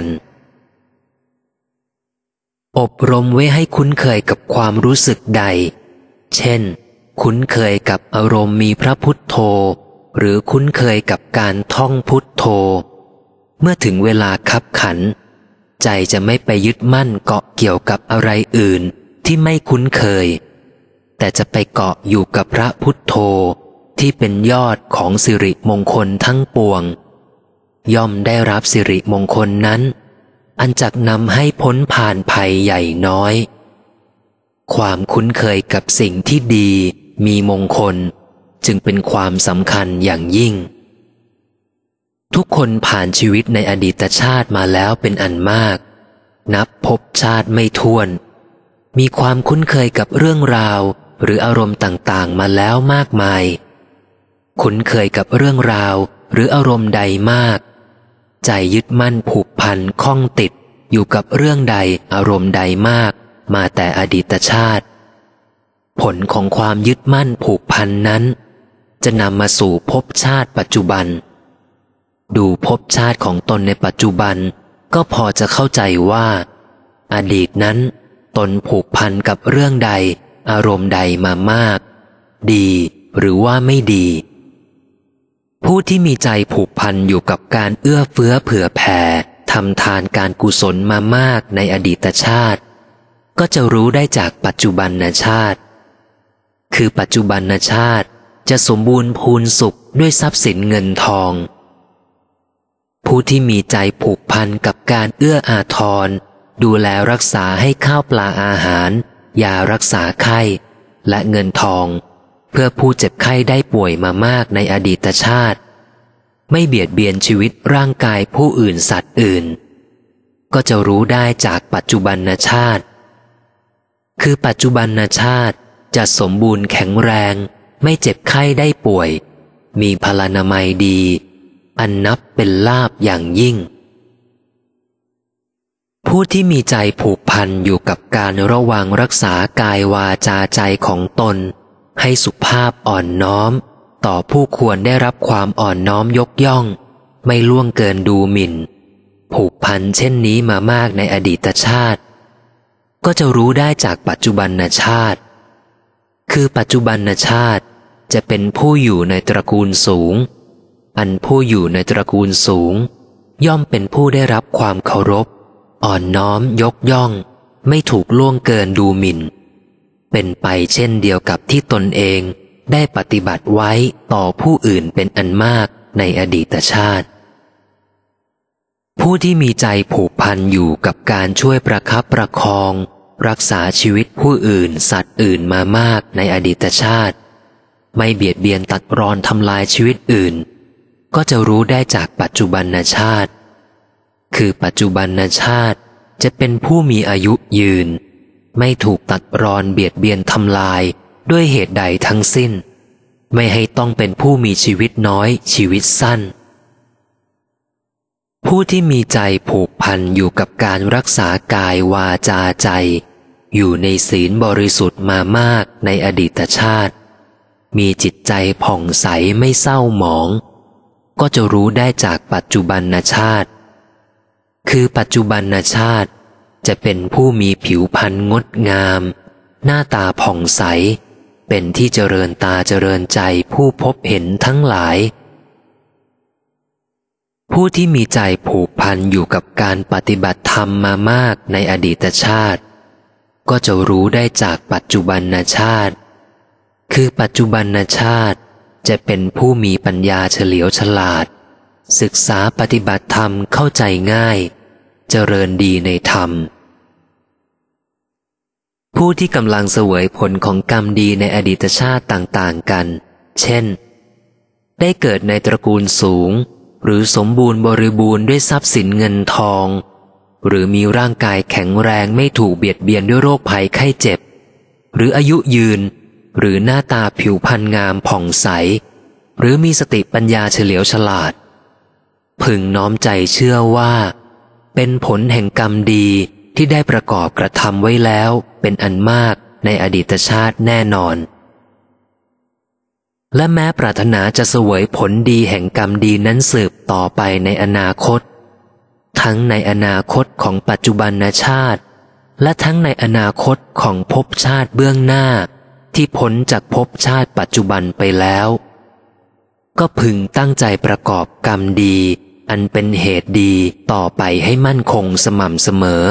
[SPEAKER 1] อบรมไว้ให้คุ้นเคยกับความรู้สึกใดเช่นคุ้นเคยกับอารมณ์มีพระพุทโธหรือคุ้นเคยกับการท่องพุทโธเมื่อถึงเวลาคับขันใจจะไม่ไปยึดมั่นเกาะเกี่ยวกับอะไรอื่นที่ไม่คุ้นเคยแต่จะไปเกาะอยู่กับพระพุทโธที่เป็นยอดของสิริมงคลทั้งปวงย่อมได้รับสิริมงคลนั้นอันจักนำให้พ้นผ่านภัยใหญ่น้อยความคุ้นเคยกับสิ่งที่ดีมีมงคลจึงเป็นความสำคัญอย่างยิ่งทุกคนผ่านชีวิตในอดีตชาติมาแล้วเป็นอันมากนับภพชาติไม่ถ้วนมีความคุ้นเคยกับเรื่องราวหรืออารมณ์ต่างๆมาแล้วมากมายคุ้นเคยกับเรื่องราวหรืออารมณ์ใดมากใจยึดมั่นผูกพันข้องติดอยู่กับเรื่องใดอารมณ์ใดมากมาแต่อดีตชาติผลของความยึดมั่นผูกพันนั้นจะนำมาสู่ภพชาติปัจจุบันดูภพชาติของตนในปัจจุบันก็พอจะเข้าใจว่าอดีตนั้นตนผูกพันกับเรื่องใดอารมณ์ใดมามากดีหรือว่าไม่ดีผู้ที่มีใจผูกพันอยู่กับการเอื้อเฟื้อเผื่อแผ่ทำทานการกุศลมามากในอดีตชาติก็จะรู้ได้จากปัจจุบันชาติคือปัจจุบันชาติจะสมบูรณ์พูนสุขด้วยทรัพย์สินเงินทองผู้ที่มีใจผูกพันกับการเอื้ออาทรดูแลรักษาให้ข้าวปลาอาหารยารักษาไข้และเงินทองเพื่อผู้เจ็บไข้ได้ป่วยมามากในอดีตชาติไม่เบียดเบียนชีวิตร่างกายผู้อื่นสัตว์อื่นก็จะรู้ได้จากปัจจุบันชาติคือปัจจุบันชาติจะสมบูรณ์แข็งแรงไม่เจ็บไข้ได้ป่วยมีพลานามัยดีอันนับเป็นลาภอย่างยิ่งผู้ที่มีใจผูกพันอยู่กับการระวังรักษากายวาจาใจของตนให้สุภาพอ่อนน้อมต่อผู้ควรได้รับความอ่อนน้อมยกย่องไม่ล่วงเกินดูหมิ่นผูกพันเช่นนี้มามากในอดีตชาติก็จะรู้ได้จากปัจจุบันชาติคือปัจจุบันชาติจะเป็นผู้อยู่ในตระกูลสูงอันผู้อยู่ในตระกูลสูงย่อมเป็นผู้ได้รับความเคารพอ่อนน้อมยกย่องไม่ถูกล่วงเกินดูหมิ่นเป็นไปเช่นเดียวกับที่ตนเองได้ปฏิบัติไว้ต่อผู้อื่นเป็นอันมากในอดีตชาติผู้ที่มีใจผูกพันอยู่กับการช่วยประคับประคองรักษาชีวิตผู้อื่นสัตว์อื่นมามากในอดีตชาติไม่เบียดเบียนตัดรอนทำลายชีวิตอื่นก็จะรู้ได้จากปัจจุบันชาติคือปัจจุบันชาติจะเป็นผู้มีอายุยืนไม่ถูกตัดรอนเบียดเบียนทำลายด้วยเหตุใดทั้งสิ้นไม่ให้ต้องเป็นผู้มีชีวิตน้อยชีวิตสั้นผู้ที่มีใจผูกพันอยู่กับการรักษากายวาจาใจอยู่ในศีลบริสุทธิ์มามากในอดีตชาติมีจิตใจผ่องใสไม่เศร้าหมองก็จะรู้ได้จากปัจจุบันชาติคือปัจจุบันชาติจะเป็นผู้มีผิวพรรณงดงามหน้าตาผ่องใสเป็นที่เจริญตาเจริญใจผู้พบเห็นทั้งหลายผู้ที่มีใจผูกพันอยู่กับการปฏิบัติธรรมมามากในอดีตชาติก็จะรู้ได้จากปัจจุบันชาติคือปัจจุบันชาติจะเป็นผู้มีปัญญาเฉลียวฉลาดศึกษาปฏิบัติธรรมเข้าใจง่ายเจริญดีในธรรมผู้ที่กำลังเสวยผลของกรรมดีในอดีตชาติต่างๆกันเช่นได้เกิดในตระกูลสูงหรือสมบูรณ์บริบูรณ์ด้วยทรัพย์สินเงินทองหรือมีร่างกายแข็งแรงไม่ถูกเบียดเบียนด้วยโรคภัยไข้เจ็บหรืออายุยืนหรือหน้าตาผิวพรรณงามผ่องใสหรือมีสติปัญญาเฉลียวฉลาดพึงน้อมใจเชื่อว่าเป็นผลแห่งกรรมดีที่ได้ประกอบกระทำไว้แล้วเป็นอันมากในอดีตชาติแน่นอนและแม้ปรารถนาจะเสวยผลดีแห่งกรรมดีนั้นสืบต่อไปในอนาคตทั้งในอนาคตของปัจจุบันชาติและทั้งในอนาคตของภพชาติเบื้องหน้าที่พ้นจากภพชาติปัจจุบันไปแล้วก็พึงตั้งใจประกอบกรรมดีอันเป็นเหตุดีต่อไปให้มั่นคงสม่ำเสมอ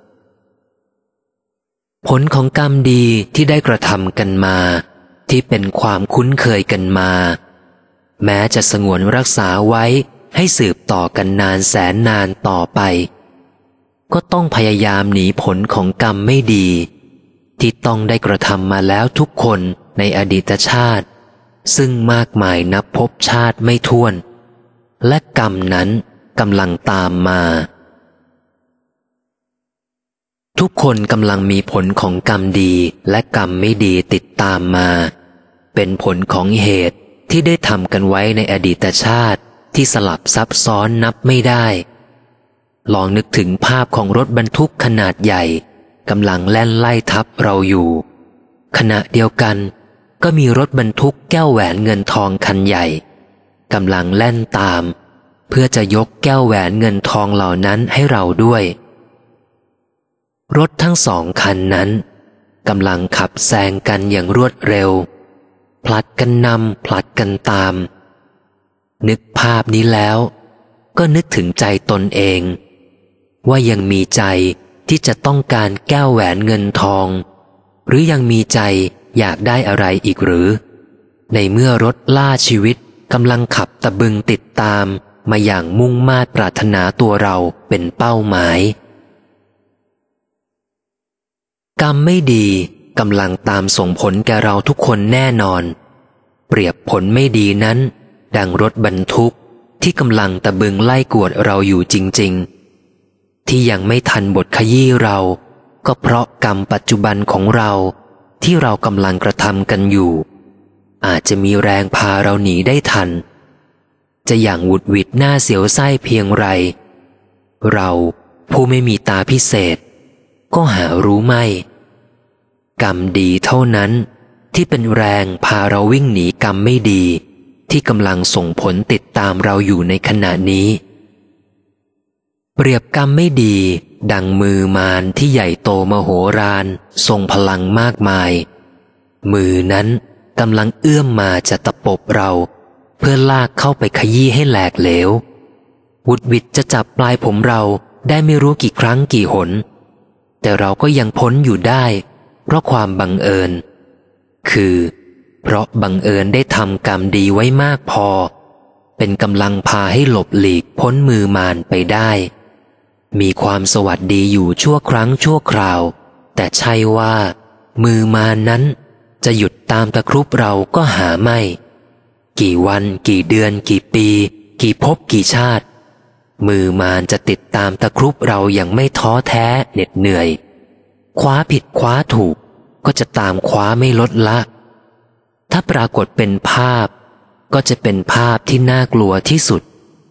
[SPEAKER 1] ผลของกรรมดีที่ได้กระทำกันมาที่เป็นความคุ้นเคยกันมาแม้จะสงวนรักษาไว้ให้สืบต่อกันนานแสนนานต่อไปก็ต้องพยายามหนีผลของกรรมไม่ดีที่ต้องได้กระทำมาแล้วทุกคนในอดีตชาติซึ่งมากมายนับพบชาติไม่ถ้วนและกรรมนั้นกำลังตามมาทุกคนกำลังมีผลของกรรมดีและกรรมไม่ดีติดตามมาเป็นผลของเหตุที่ได้ทำกันไว้ในอดีตชาติที่สลับซับซ้อนนับไม่ได้ลองนึกถึงภาพของรถบรรทุกขนาดใหญ่กำลังแล่นไล่ทับเราอยู่ขณะเดียวกันก็มีรถบรรทุกแก้วแหวนเงินทองคันใหญ่กำลังแล่นตามเพื่อจะยกแก้วแหวนเงินทองเหล่านั้นให้เราด้วยรถทั้งสองคันนั้นกำลังขับแซงกันอย่างรวดเร็วผลัดกันนำผลัดกันตามนึกภาพนี้แล้วก็นึกถึงใจตนเองว่ายังมีใจที่จะต้องการแก้วแหวนเงินทองหรือยังมีใจอยากได้อะไรอีกหรือในเมื่อรถล่าชีวิตกำลังขับตะบึงติดตามมาอย่างมุ่งมา่ปรารถนาตัวเราเป็นเป้าหมายกรรมไม่ดีกำลังตามส่งผลแก่เราทุกคนแน่นอนเปรียบผลไม่ดีนั้นดังรถบรรทุกที่กำลังตะบึงไล่กวดเราอยู่จริงๆที่ยังไม่ทันบทขยี้เราก็เพราะกรรมปัจจุบันของเราที่เรากำลังกระทำกันอยู่อาจจะมีแรงพาเราหนีได้ทันจะอย่างหวุดหวิดหน้าเสียวไส้เพียงไรเราผู้ไม่มีตาพิเศษก็หารู้ไม่กรรมดีเท่านั้นที่เป็นแรงพาเราวิ่งหนีกรรมไม่ดีที่กำลังส่งผลติดตามเราอยู่ในขณะนี้เปรียบกรรมไม่ดีดังมือมารที่ใหญ่โตมโหฬารทรงพลังมากมายมือนั้นกำลังเอื้อมมาจะตะปบเราเพื่อลากเข้าไปขยี้ให้แหลกเหลววุดวิดจะจับปลายผมเราได้ไม่รู้กี่ครั้งกี่หนแต่เราก็ยังพ้นอยู่ได้เพราะความบังเอิญคือเพราะบังเอิญได้ทำกรรมดีไว้มากพอเป็นกำลังพาให้หลบหลีกพ้นมือมารไปได้มีความสวัสดีอยู่ชั่วครั้งชั่วคราวแต่ใช่ว่ามือมารนั้นจะหยุดตามตะครุบเราก็หาไม่กี่วันกี่เดือนกี่ปีกี่ภพกี่ชาติมือมารจะติดตามตะครุบเราอย่างไม่ท้อแท้เหน็ดเหนื่อยคว้าผิดคว้าถูกก็จะตามคว้าไม่ลดละถ้าปรากฏเป็นภาพก็จะเป็นภาพที่น่ากลัวที่สุด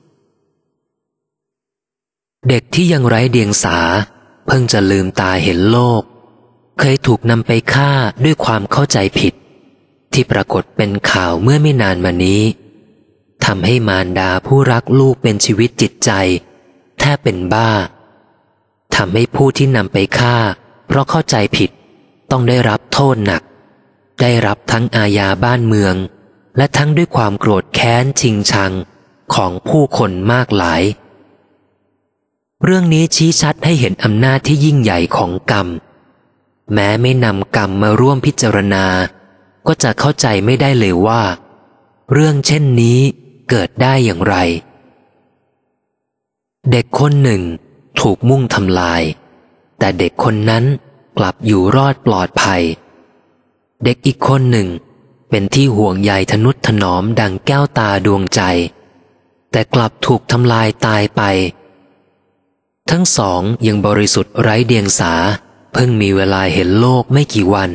[SPEAKER 1] เด็กที่ยังไร้เดียงสาเพิ่งจะลืมตาเห็นโลกเคยถูกนำไปฆ่าด้วยความเข้าใจผิดที่ปรากฏเป็นข่าวเมื่อไม่นานมานี้ทำให้มารดาผู้รักลูกเป็นชีวิตจิตใจแทบเป็นบ้าทำให้ผู้ที่นำไปฆ่าเพราะเข้าใจผิดต้องได้รับโทษหนักได้รับทั้งอาญาบ้านเมืองและทั้งด้วยความโกรธแค้นชิงชังของผู้คนมากหลายเรื่องนี้ชี้ชัดให้เห็นอำนาจที่ยิ่งใหญ่ของกรรมแม้ไม่นำกรรมมาร่วมพิจารณาก็จะเข้าใจไม่ได้เลยว่าเรื่องเช่นนี้เกิดได้อย่างไรเด็กคนหนึ่งถูกมุ่งทำลายแต่เด็กคนนั้นกลับอยู่รอดปลอดภัยเด็กอีกคนหนึ่งเป็นที่ห่วงใยทนุถนอมดังแก้วตาดวงใจแต่กลับถูกทำลายตายไปทั้งสองยังบริสุทธิ์ไร้เดียงสาเพิ่งมีเวลาเห็นโลกไม่กี่วัน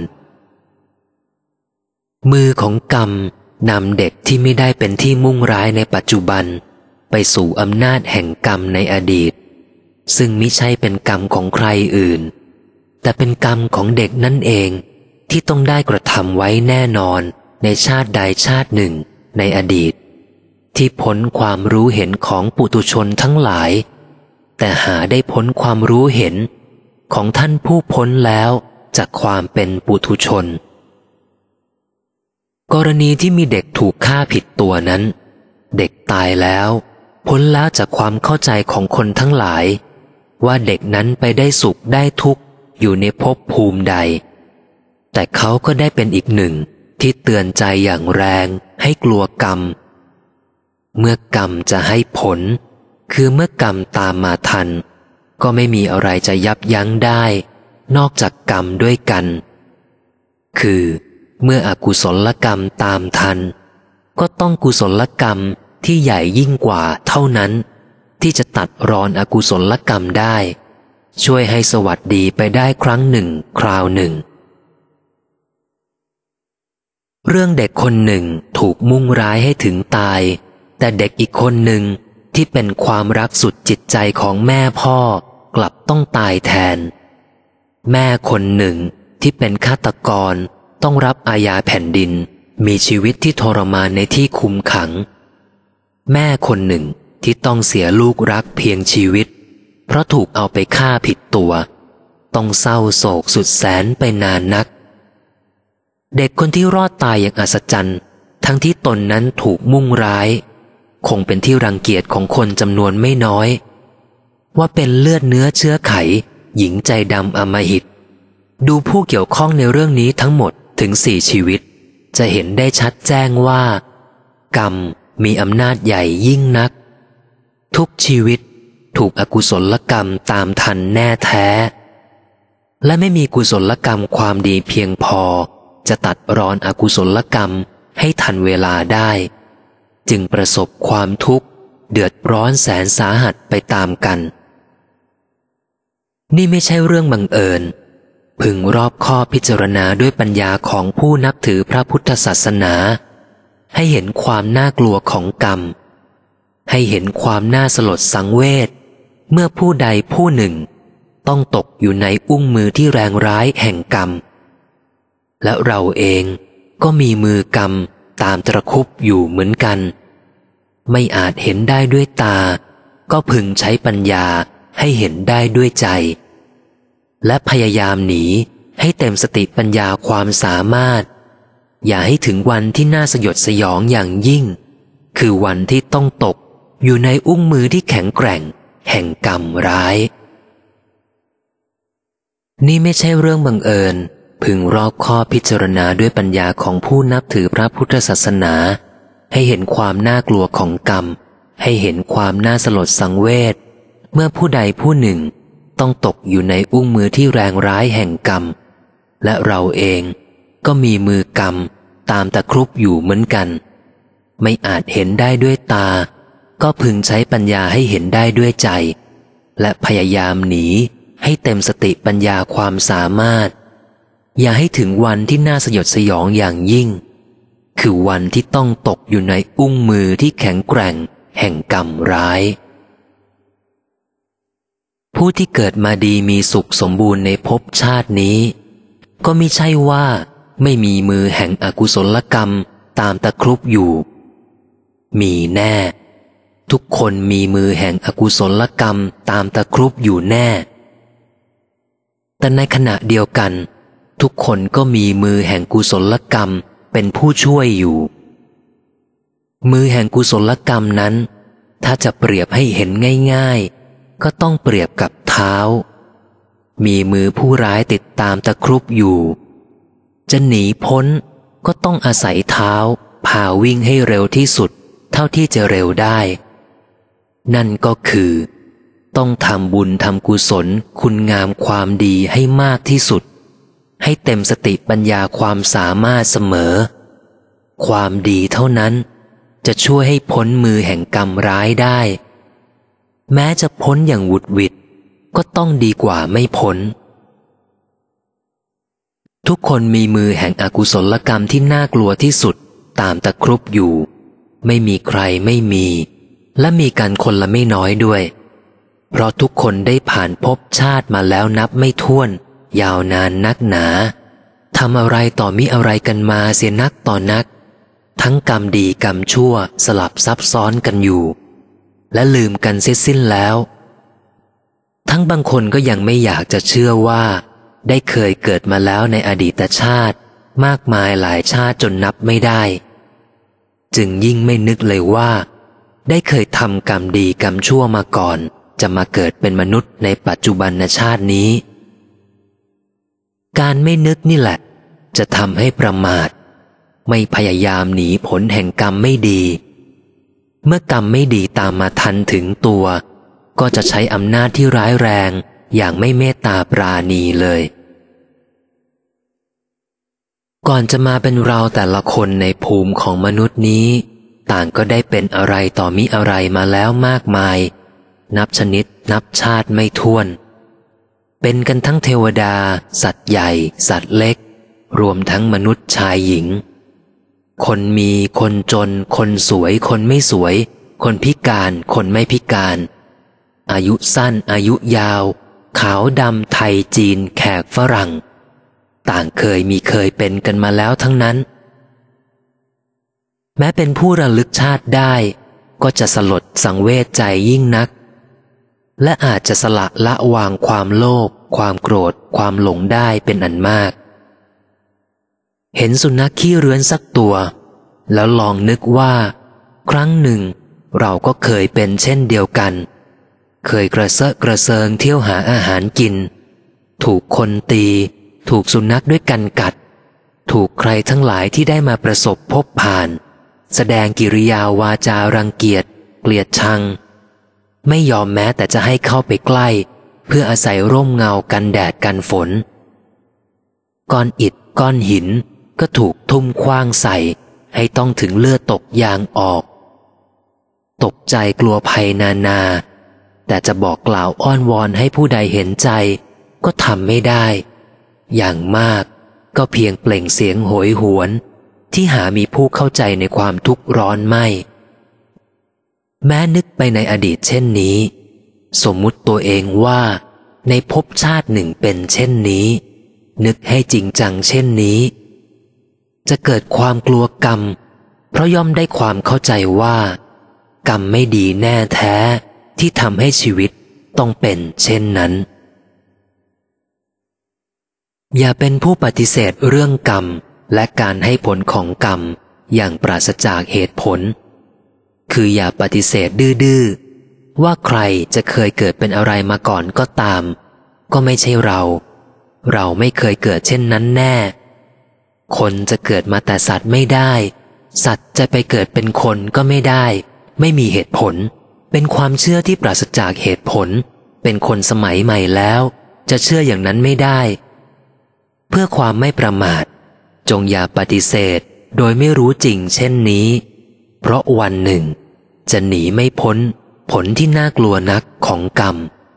[SPEAKER 1] มือของกรรมนำเด็กที่ไม่ได้เป็นที่มุ่งร้ายในปัจจุบันไปสู่อำนาจแห่งกรรมในอดีตซึ่งมิใช่เป็นกรรมของใครอื่นแต่เป็นกรรมของเด็กนั่นเองที่ต้องได้กระทำไว้แน่นอนในชาติใดชาติหนึ่งในอดีตที่พ้นความรู้เห็นของปุถุชนทั้งหลายแต่หาได้พ้นความรู้เห็นของท่านผู้พ้นแล้วจากความเป็นปุถุชนกรณีที่มีเด็กถูกฆ่าผิดตัวนั้นเด็กตายแล้วพ้นแล้วจากความเข้าใจของคนทั้งหลายว่าเด็กนั้นไปได้สุขได้ทุกข์อยู่ในภพภูมิใดแต่เขาก็ได้เป็นอีกหนึ่งที่เตือนใจอย่างแรงให้กลัวกรรมเมื่อกรรมจะให้ผลคือเมื่อกรรมตามมาทันก็ไม่มีอะไรจะยับยั้งได้นอกจากกรรมด้วยกันคือเมื่ออกุศลกรรมตามทันก็ต้องกุศลกรรมที่ใหญ่ยิ่งกว่าเท่านั้นที่จะตัดรอนอกุศลกรรมได้ช่วยให้สวัสดีไปได้ครั้งหนึ่งคราวหนึ่งเรื่องเด็กคนหนึ่งถูกมุ่งร้ายให้ถึงตายแต่เด็กอีกคนหนึ่งที่เป็นความรักสุดจิตใจของแม่พ่อกลับต้องตายแทนแม่คนหนึ่งที่เป็นฆาตกรต้องรับอาญาแผ่นดินมีชีวิตที่ทรมานในที่คุมขังแม่คนหนึ่งที่ต้องเสียลูกรักเพียงชีวิตเพราะถูกเอาไปฆ่าผิดตัวต้องเศร้าโศกสุดแสนไปนานนักเด็กคนที่รอดตายอย่างอัศจรรย์ทั้งที่ตนนั้นถูกมุ่งร้ายคงเป็นที่รังเกียจของคนจำนวนไม่น้อยว่าเป็นเลือดเนื้อเชื้อไขหญิงใจดำอำมหิตดูผู้เกี่ยวข้องในเรื่องนี้ทั้งหมดถึงสี่ชีวิตจะเห็นได้ชัดแจ้งว่ากรรมมีอำนาจใหญ่ยิ่งนักทุกชีวิตถูกอกุศลกรรมตามทันแน่แท้และไม่มีกุศลกรรมความดีเพียงพอจะตัดรอนอกุศลกรรมให้ทันเวลาได้จึงประสบความทุกข์เดือดร้อนแสนสาหัสไปตามกันนี่ไม่ใช่เรื่องบังเอิญพึงรอบคอบพิจารณาด้วยปัญญาของผู้นับถือพระพุทธศาสนาให้เห็นความน่ากลัวของกรรมให้เห็นความน่าสลดสังเวชเมื่อผู้ใดผู้หนึ่งต้องตกอยู่ในอุ้งมือที่แรงร้ายแห่งกรรมและเราเองก็มีมือกรรมตามตะคุบอยู่เหมือนกันไม่อาจเห็นได้ด้วยตาก็พึงใช้ปัญญาให้เห็นได้ด้วยใจและพยายามหนีให้เต็มสติปัญญาความสามารถอย่าให้ถึงวันที่น่าสยดสยองอย่างยิ่งคือวันที่ต้องตกอยู่ในอุ้งมือที่แข็งแกร่งแห่งกรรมร้ายนี่ไม่ใช่เรื่องบังเอิญพึงรอบคอบพิจารณาด้วยปัญญาของผู้นับถือพระพุทธศาสนาให้เห็นความน่ากลัวของกรรมให้เห็นความน่าสลดสังเวชเมื่อผู้ใดผู้หนึ่งต้องตกอยู่ในอุ้งมือที่แรงร้ายแห่งกรรมและเราเองก็มีมือกรรมตามตะครุบอยู่เหมือนกันไม่อาจเห็นได้ด้วยตาก็พึงใช้ปัญญาให้เห็นได้ด้วยใจและพยายามหนีให้เต็มสติปัญญาความสามารถอย่าให้ถึงวันที่น่าสยดสยองอย่างยิ่งคือวันที่ต้องตกอยู่ในอุ้งมือที่แข็งแกร่งแห่งกรรมร้ายผู้ที่เกิดมาดีมีสุขสมบูรณ์ในภพชาตินี้ก็มิใช่ว่าไม่มีมือแห่งอกุศลกรรมตามตะครุบอยู่มีแน่ทุกคนมีมือแห่งอกุศลกรรมตามตะครุบอยู่แน่แต่ในขณะเดียวกันทุกคนก็มีมือแห่งกุศลกรรมเป็นผู้ช่วยอยู่มือแห่งกุศลกรรมนั้นถ้าจะเปรียบให้เห็นง่ายๆก็ต้องเปรียบกับเท้ามีมือผู้ร้ายติดตามตะครุบอยู่จะหนีพ้นก็ต้องอาศัยเท้าพาวิ่งให้เร็วที่สุดเท่าที่จะเร็วได้นั่นก็คือต้องทำบุญทำกุศลคุณงามความดีให้มากที่สุดให้เต็มสติปัญญาความสามารถเสมอความดีเท่านั้นจะช่วยให้พ้นมือแห่งกรรมร้ายได้แม้จะพ้นอย่างหวุดหวิดก็ต้องดีกว่าไม่พ้นทุกคนมีมือแห่งอกุศลกรรมที่น่ากลัวที่สุดตามตะครุบอยู่ไม่มีใครไม่มีและมีกันคนละไม่น้อยด้วยเพราะทุกคนได้ผ่านภพชาติมาแล้วนับไม่ถ้วนยาวนานนักหนาทำอะไรต่อมิอะไรกันมาเสียนักต่อนักทั้งกรรมดีกรรมชั่วสลับซับซ้อนกันอยู่และลืมกันเสียสิ้นแล้วทั้งบางคนก็ยังไม่อยากจะเชื่อว่าได้เคยเกิดมาแล้วในอดีตชาติมากมายหลายชาติจนนับไม่ได้จึงยิ่งไม่นึกเลยว่าได้เคยทำกรรมดีกรรมชั่วมาก่อนจะมาเกิดเป็นมนุษย์ในปัจจุบันชาตินี้การไม่นึกนี่แหละจะทำให้ประมาทไม่พยายามหนีผลแห่งกรรมไม่ดีเมื่อกรรมไม่ดีตามมาทันถึงตัวก็จะใช้อำนาจที่ร้ายแรงอย่างไม่เมตตาปราณีเลยก่อนจะมาเป็นเราแต่ละคนในภูมิของมนุษย์นี้ต่างก็ได้เป็นอะไรต่อมิอะไรมาแล้วมากมายนับชนิดนับชาติไม่ถ้วนเป็นกันทั้งเทวดาสัตว์ใหญ่สัตว์เล็กรวมทั้งมนุษย์ชายหญิงคนมีคนจนคนสวยคนไม่สวยคนพิการคนไม่พิการอายุสั้นอายุยาวขาวดำไทยจีนแขกฝรั่งต่างเคยมีเคยเป็นกันมาแล้วทั้งนั้นแม้เป็นผู้ระลึกชาติได้ก็จะสลดสังเวชใจยิ่งนักและอาจจะสละละวางความโลภความโกรธความหลงได้เป็นอันมากเห็นสุนัขขี้เรื้อนสักตัวแล้วลองนึกว่าครั้งหนึ่งเราก็เคยเป็นเช่นเดียวกันเคยกระเซาะกระเซิงเที่ยวหาอาหารกินถูกคนตีถูกสุนัขด้วยกันกัดถูกใครทั้งหลายที่ได้มาประสบพบผ่านแสดงกิริยาวาจารังเกียจเกลียดชังไม่ยอมแม้แต่จะให้เข้าไปใกล้เพื่ออาศัยร่มเงากันแดดกันฝนก้อนอิฐก้อนหินก็ถูกทุ่มขว้างใส่ให้ต้องถึงเลือดตกยางออกตกใจกลัวภัยนานาแต่จะบอกกล่าวอ้อนวอนให้ผู้ใดเห็นใจก็ทำไม่ได้อย่างมากก็เพียงเปล่งเสียงโหยหวนที่หามีผู้เข้าใจในความทุกข์ร้อนไม่แม้นึกไปในอดีตเช่นนี้สมมุติตัวเองว่าในภพชาติหนึ่งเป็นเช่นนี้นึกให้จริงจังเช่นนี้จะเกิดความกลัวกรรมเพราะย่อมได้ความเข้าใจว่ากรรมไม่ดีแน่แท้ที่ทำให้ชีวิตต้องเป็นเช่นนั้นอย่าเป็นผู้ปฏิเสธเรื่องกรรมและการให้ผลของกรรมอย่างปราศจากเหตุผลคืออย่าปฏิเสธดื้อๆว่าใครจะเคยเกิดเป็นอะไรมาก่อนก็ตามก็ไม่ใช่เราเราไม่เคยเกิดเช่นนั้นแน่คนจะเกิดมาแต่สัตว์ไม่ได้สัตว์จะไปเกิดเป็นคนก็ไม่ได้ไม่มีเหตุผลเป็นความเชื่อที่ปราศจากเหตุผลเป็นคนสมัยใหม่แล้วจะเชื่ออย่างนั้นไม่ได้เพื่อความไม่ประมาทจงอย่าปฏิเสธโดยไม่รู้จริงเช่นนี้เพราะวันหนึ่งจะหนีไม่พ้นผลที่น่ากลัวนักของกรรม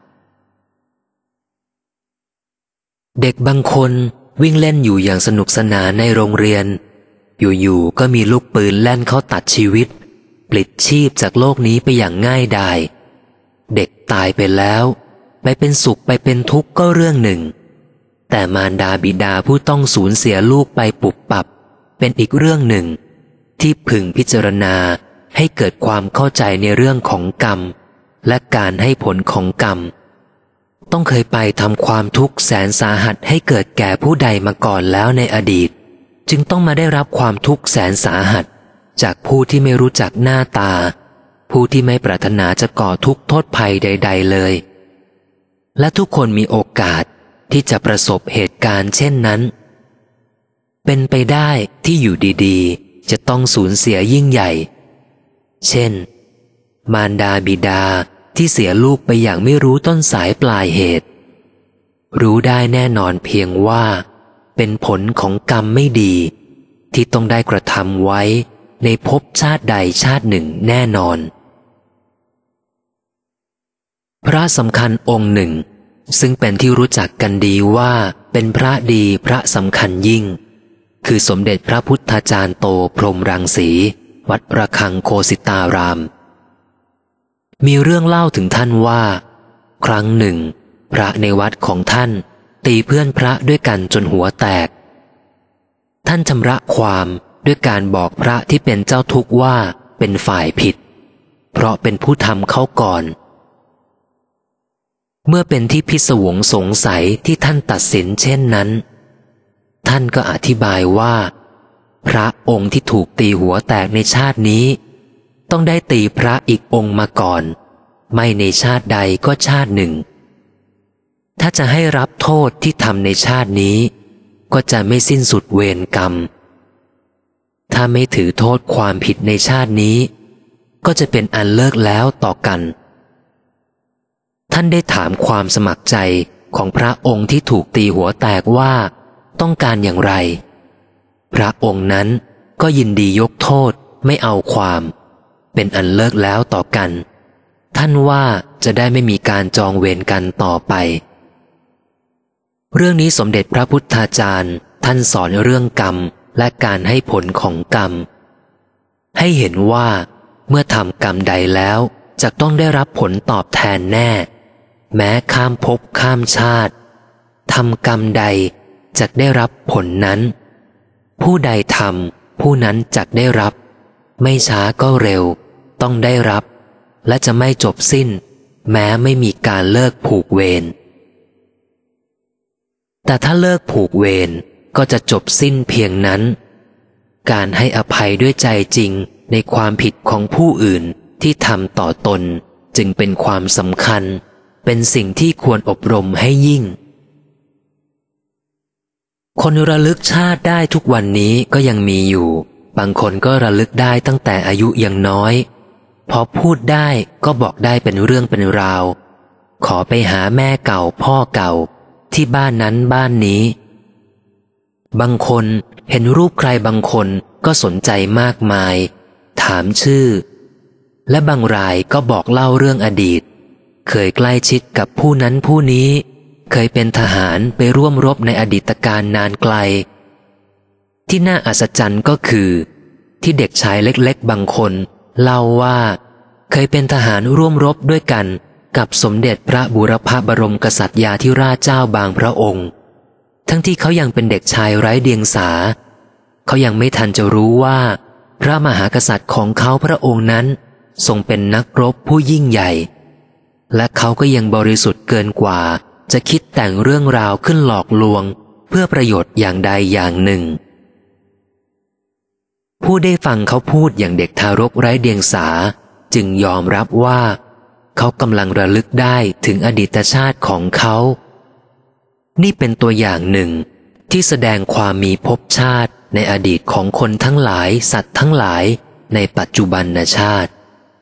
[SPEAKER 1] เด็กบางคนวิ่งเล่นอยู่อย่างสนุกสนานในโรงเรียนอยู่ๆก็มีลูกปืนแล่นเข้าตัดชีวิตปลิดชีพจากโลกนี้ไปอย่างง่ายดายเด็กตายไปแล้วไปเป็นสุขไปเป็นทุกข์ก็เรื่องหนึ่งแต่มารดาบิดาผู้ต้องสูญเสียลูกไปปุบปับเป็นอีกเรื่องหนึ่งที่พึงพิจารณาให้เกิดความเข้าใจในเรื่องของกรรมและการให้ผลของกรรมต้องเคยไปทำความทุกข์แสนสาหัสให้เกิดแก่ผู้ใดมาก่อนแล้วในอดีตจึงต้องมาได้รับความทุกข์แสนสาหัสจากผู้ที่ไม่รู้จักหน้าตาผู้ที่ไม่ปรารถนาจะก่อทุกข์โทษภัยใดๆเลยและทุกคนมีโอกาสที่จะประสบเหตุการณ์เช่นนั้นเป็นไปได้ที่อยู่ดีๆจะต้องสูญเสียยิ่งใหญ่เช่นมารดาบิดาที่เสียลูกไปอย่างไม่รู้ต้นสายปลายเหตุรู้ได้แน่นอนเพียงว่าเป็นผลของกรรมไม่ดีที่ต้องได้กระทำไว้ในภพชาติใดชาติหนึ่งแน่นอนพระสำคัญองค์หนึ่งซึ่งเป็นที่รู้จักกันดีว่าเป็นพระดีพระสำคัญยิ่งคือสมเด็จพระพุทธาจารย์โตพรหมรังสีวัดระฆังโคสิตารามมีเรื่องเล่าถึงท่านว่าครั้งหนึ่งพระในวัดของท่านตีเพื่อนพระด้วยกันจนหัวแตกท่านชำระความด้วยการบอกพระที่เป็นเจ้าทุกข์ว่าเป็นฝ่ายผิดเพราะเป็นผู้ทำเขาก่อนเมื่อเป็นที่พิศวงสงสัยที่ท่านตัดสินเช่นนั้นท่านก็อธิบายว่าพระองค์ที่ถูกตีหัวแตกในชาตินี้ต้องได้ตีพระอีกองค์มาก่อนไม่ในชาติใดก็ชาติหนึ่งถ้าจะให้รับโทษที่ทำในชาตินี้ก็จะไม่สิ้นสุดเวรกรรมถ้าไม่ถือโทษความผิดในชาตินี้ก็จะเป็นอันเลิกแล้วต่อกันท่านได้ถามความสมัครใจของพระองค์ที่ถูกตีหัวแตกว่าต้องการอย่างไรพระองค์นั้นก็ยินดียกโทษไม่เอาความเป็นอันเลิกแล้วต่อกันท่านว่าจะได้ไม่มีการจองเวรกันต่อไปเรื่องนี้สมเด็จพระพุทธาจารย์ท่านสอนเรื่องกรรมและการให้ผลของกรรมให้เห็นว่าเมื่อทำกรรมใดแล้วจะต้องได้รับผลตอบแทนแน่แม้ข้ามภพข้ามชาติทำกรรมใดจะได้รับผลนั้นผู้ใดทำผู้นั้นจะได้รับไม่ช้าก็เร็วต้องได้รับและจะไม่จบสิ้นแม้ไม่มีการเลิกผูกเวรแต่ถ้าเลิกผูกเวรก็จะจบสิ้นเพียงนั้นการให้อภัยด้วยใจจริงในความผิดของผู้อื่นที่ทำต่อตนจึงเป็นความสำคัญเป็นสิ่งที่ควรอบรมให้ยิ่งคนระลึกชาติได้ทุกวันนี้ก็ยังมีอยู่บางคนก็ระลึกได้ตั้งแต่อายุยังน้อยพอพูดได้ก็บอกได้เป็นเรื่องเป็นราวขอไปหาแม่เก่าพ่อเก่าที่บ้านนั้นบ้านนี้บางคนเห็นรูปใครบางคนก็สนใจมากมายถามชื่อและบางรายก็บอกเล่าเรื่องอดีตเคยใกล้ชิดกับผู้นั้นผู้นี้เคยเป็นทหารไปร่วมรบในอดีตการนานไกลที่น่าอัศจรรย์ก็คือที่เด็กชายเล็กๆบางคนเล่าว่าเคยเป็นทหารร่วมรบด้วยกันกับสมเด็จพระบูรพบรมกษัตริยาธิราชเจ้าบางพระองค์ทั้งที่เขายังเป็นเด็กชายไร้เดียงสาเขายังไม่ทันจะรู้ว่าพระมหากษัตริย์ของเขาพระองค์นั้นทรงเป็นนักรบผู้ยิ่งใหญ่และเขาก็ยังบริสุทธิ์เกินกว่าจะคิดแต่งเรื่องราวขึ้นหลอกลวงเพื่อประโยชน์อย่างใดอย่างหนึ่งผู้ได้ฟังเขาพูดอย่างเด็กทารกไร้เดียงสาจึงยอมรับว่าเขากำลังระลึกได้ถึงอดีตชาติของเขานี่เป็นตัวอย่างหนึ่งที่แสดงความมีภพชาติในอดีตของคนทั้งหลายสัตว์ทั้งหลายในปัจจุบันชาติ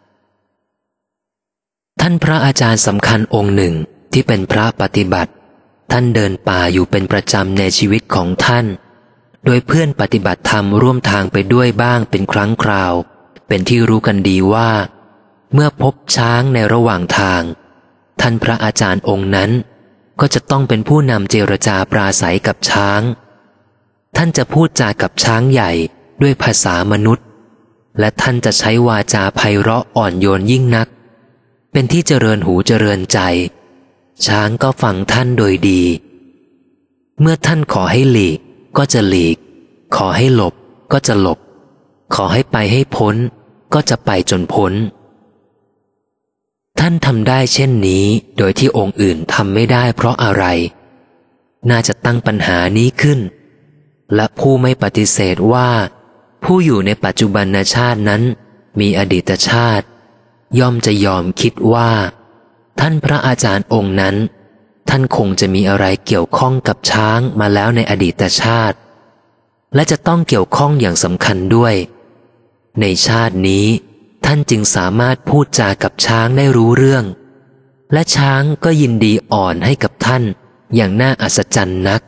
[SPEAKER 1] ท่านพระอาจารย์สำคัญองค์หนึ่งที่เป็นพระปฏิบัติท่านเดินป่าอยู่เป็นประจำในชีวิตของท่านโดยเพื่อนปฏิบัติธรรมร่วมทางไปด้วยบ้างเป็นครั้งคราวเป็นที่รู้กันดีว่าเมื่อพบช้างในระหว่างทางท่านพระอาจารย์องค์นั้นก็จะต้องเป็นผู้นำเจรจาปราศัยกับช้างท่านจะพูดจากับช้างใหญ่ด้วยภาษามนุษย์และท่านจะใช้วาจาไพเราะอ่อนโยนยิ่งนักเป็นที่เจริญหูเจริญใจช้างก็ฟังท่านโดยดีเมื่อท่านขอให้หลีกก็จะหลีกขอให้หลบก็จะหลบขอให้ไปให้พ้นก็จะไปจนพ้นท่านทำได้เช่นนี้โดยที่องค์อื่นทำไม่ได้เพราะอะไรน่าจะตั้งปัญหานี้ขึ้นและผู้ไม่ปฏิเสธว่าผู้อยู่ในปัจจุบันชาตินั้นมีอดีตชาติย่อมจะยอมคิดว่าท่านพระอาจารย์องค์นั้นท่านคงจะมีอะไรเกี่ยวข้องกับช้างมาแล้วในอดีตชาติและจะต้องเกี่ยวข้องอย่างสำคัญด้วยในชาตินี้ท่านจึงสามารถพูดจากับช้างได้รู้เรื่องและช้างก็ยินดีอ่อนให้กับท่านอย่างน่าอัศจรรย์นัก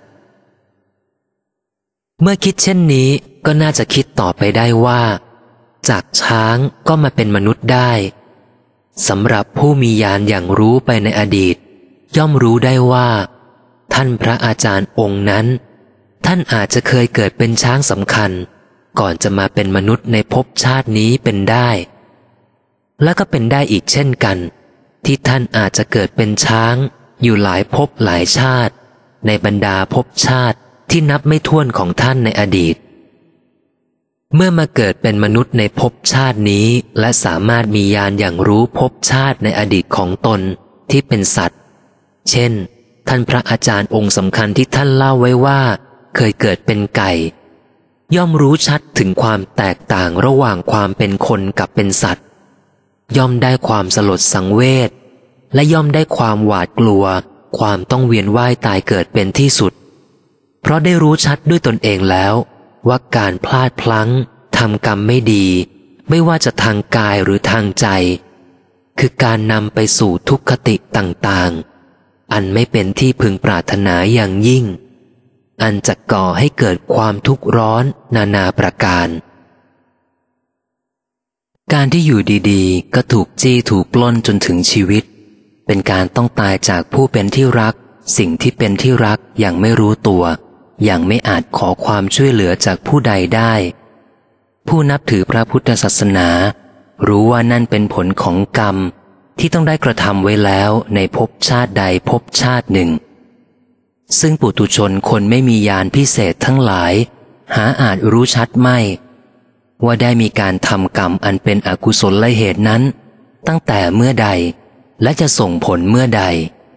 [SPEAKER 1] เมื่อคิดเช่นนี้ก็น่าจะคิดต่อไปได้ว่าจากช้างก็มาเป็นมนุษย์ได้สำหรับผู้มีญาณอย่างรู้ไปในอดีตย่อมรู้ได้ว่าท่านพระอาจารย์องค์นั้นท่านอาจจะเคยเกิดเป็นช้างสำคัญก่อนจะมาเป็นมนุษย์ในภพชาตินี้เป็นได้และก็เป็นได้อีกเช่นกันที่ท่านอาจจะเกิดเป็นช้างอยู่หลายภพหลายชาติในบรรดาภพชาติที่นับไม่ถ้วนของท่านในอดีตเมื่อมาเกิดเป็นมนุษย์ในภพชาตินี้และสามารถมีญาณอย่างรู้ภพชาติในอดีตของตนที่เป็นสัตว์เช่นท่านพระอาจารย์องค์สำคัญที่ท่านเล่าไว้ว่าเคยเกิดเป็นไก่ย่อมรู้ชัดถึงความแตกต่างระหว่างความเป็นคนกับเป็นสัตว์ย่อมได้ความสลดสังเวชและย่อมได้ความหวาดกลัวความต้องเวียนว่ายตายเกิดเป็นที่สุดเพราะได้รู้ชัดด้วยตนเองแล้วว่าการพลาดพลั้งทำกรรมไม่ดีไม่ว่าจะทางกายหรือทางใจคือการนำไปสู่ทุกขติต่างๆอันไม่เป็นที่พึงปรารถนาอย่างยิ่งอันจะก่อให้เกิดความทุกข์ร้อนนานาประการการที่อยู่ดีๆก็ถูกจี้ถูกปล้นจนถึงชีวิตเป็นการต้องตายจากผู้เป็นที่รักสิ่งที่เป็นที่รักอย่างไม่รู้ตัวอย่างไม่อาจขอความช่วยเหลือจากผู้ใดได้ผู้นับถือพระพุทธศาสนารู้ว่านั่นเป็นผลของกรรมที่ต้องได้กระทำไว้แล้วในภพชาติใดภพชาติหนึ่งซึ่งปุถุชนคนไม่มีญาณพิเศษทั้งหลายหาอาจรู้ชัดไม่ว่าได้มีการทำกรรมอันเป็นอกุศลเหตุนั้นตั้งแต่เมื่อใดและจะส่งผลเมื่อใด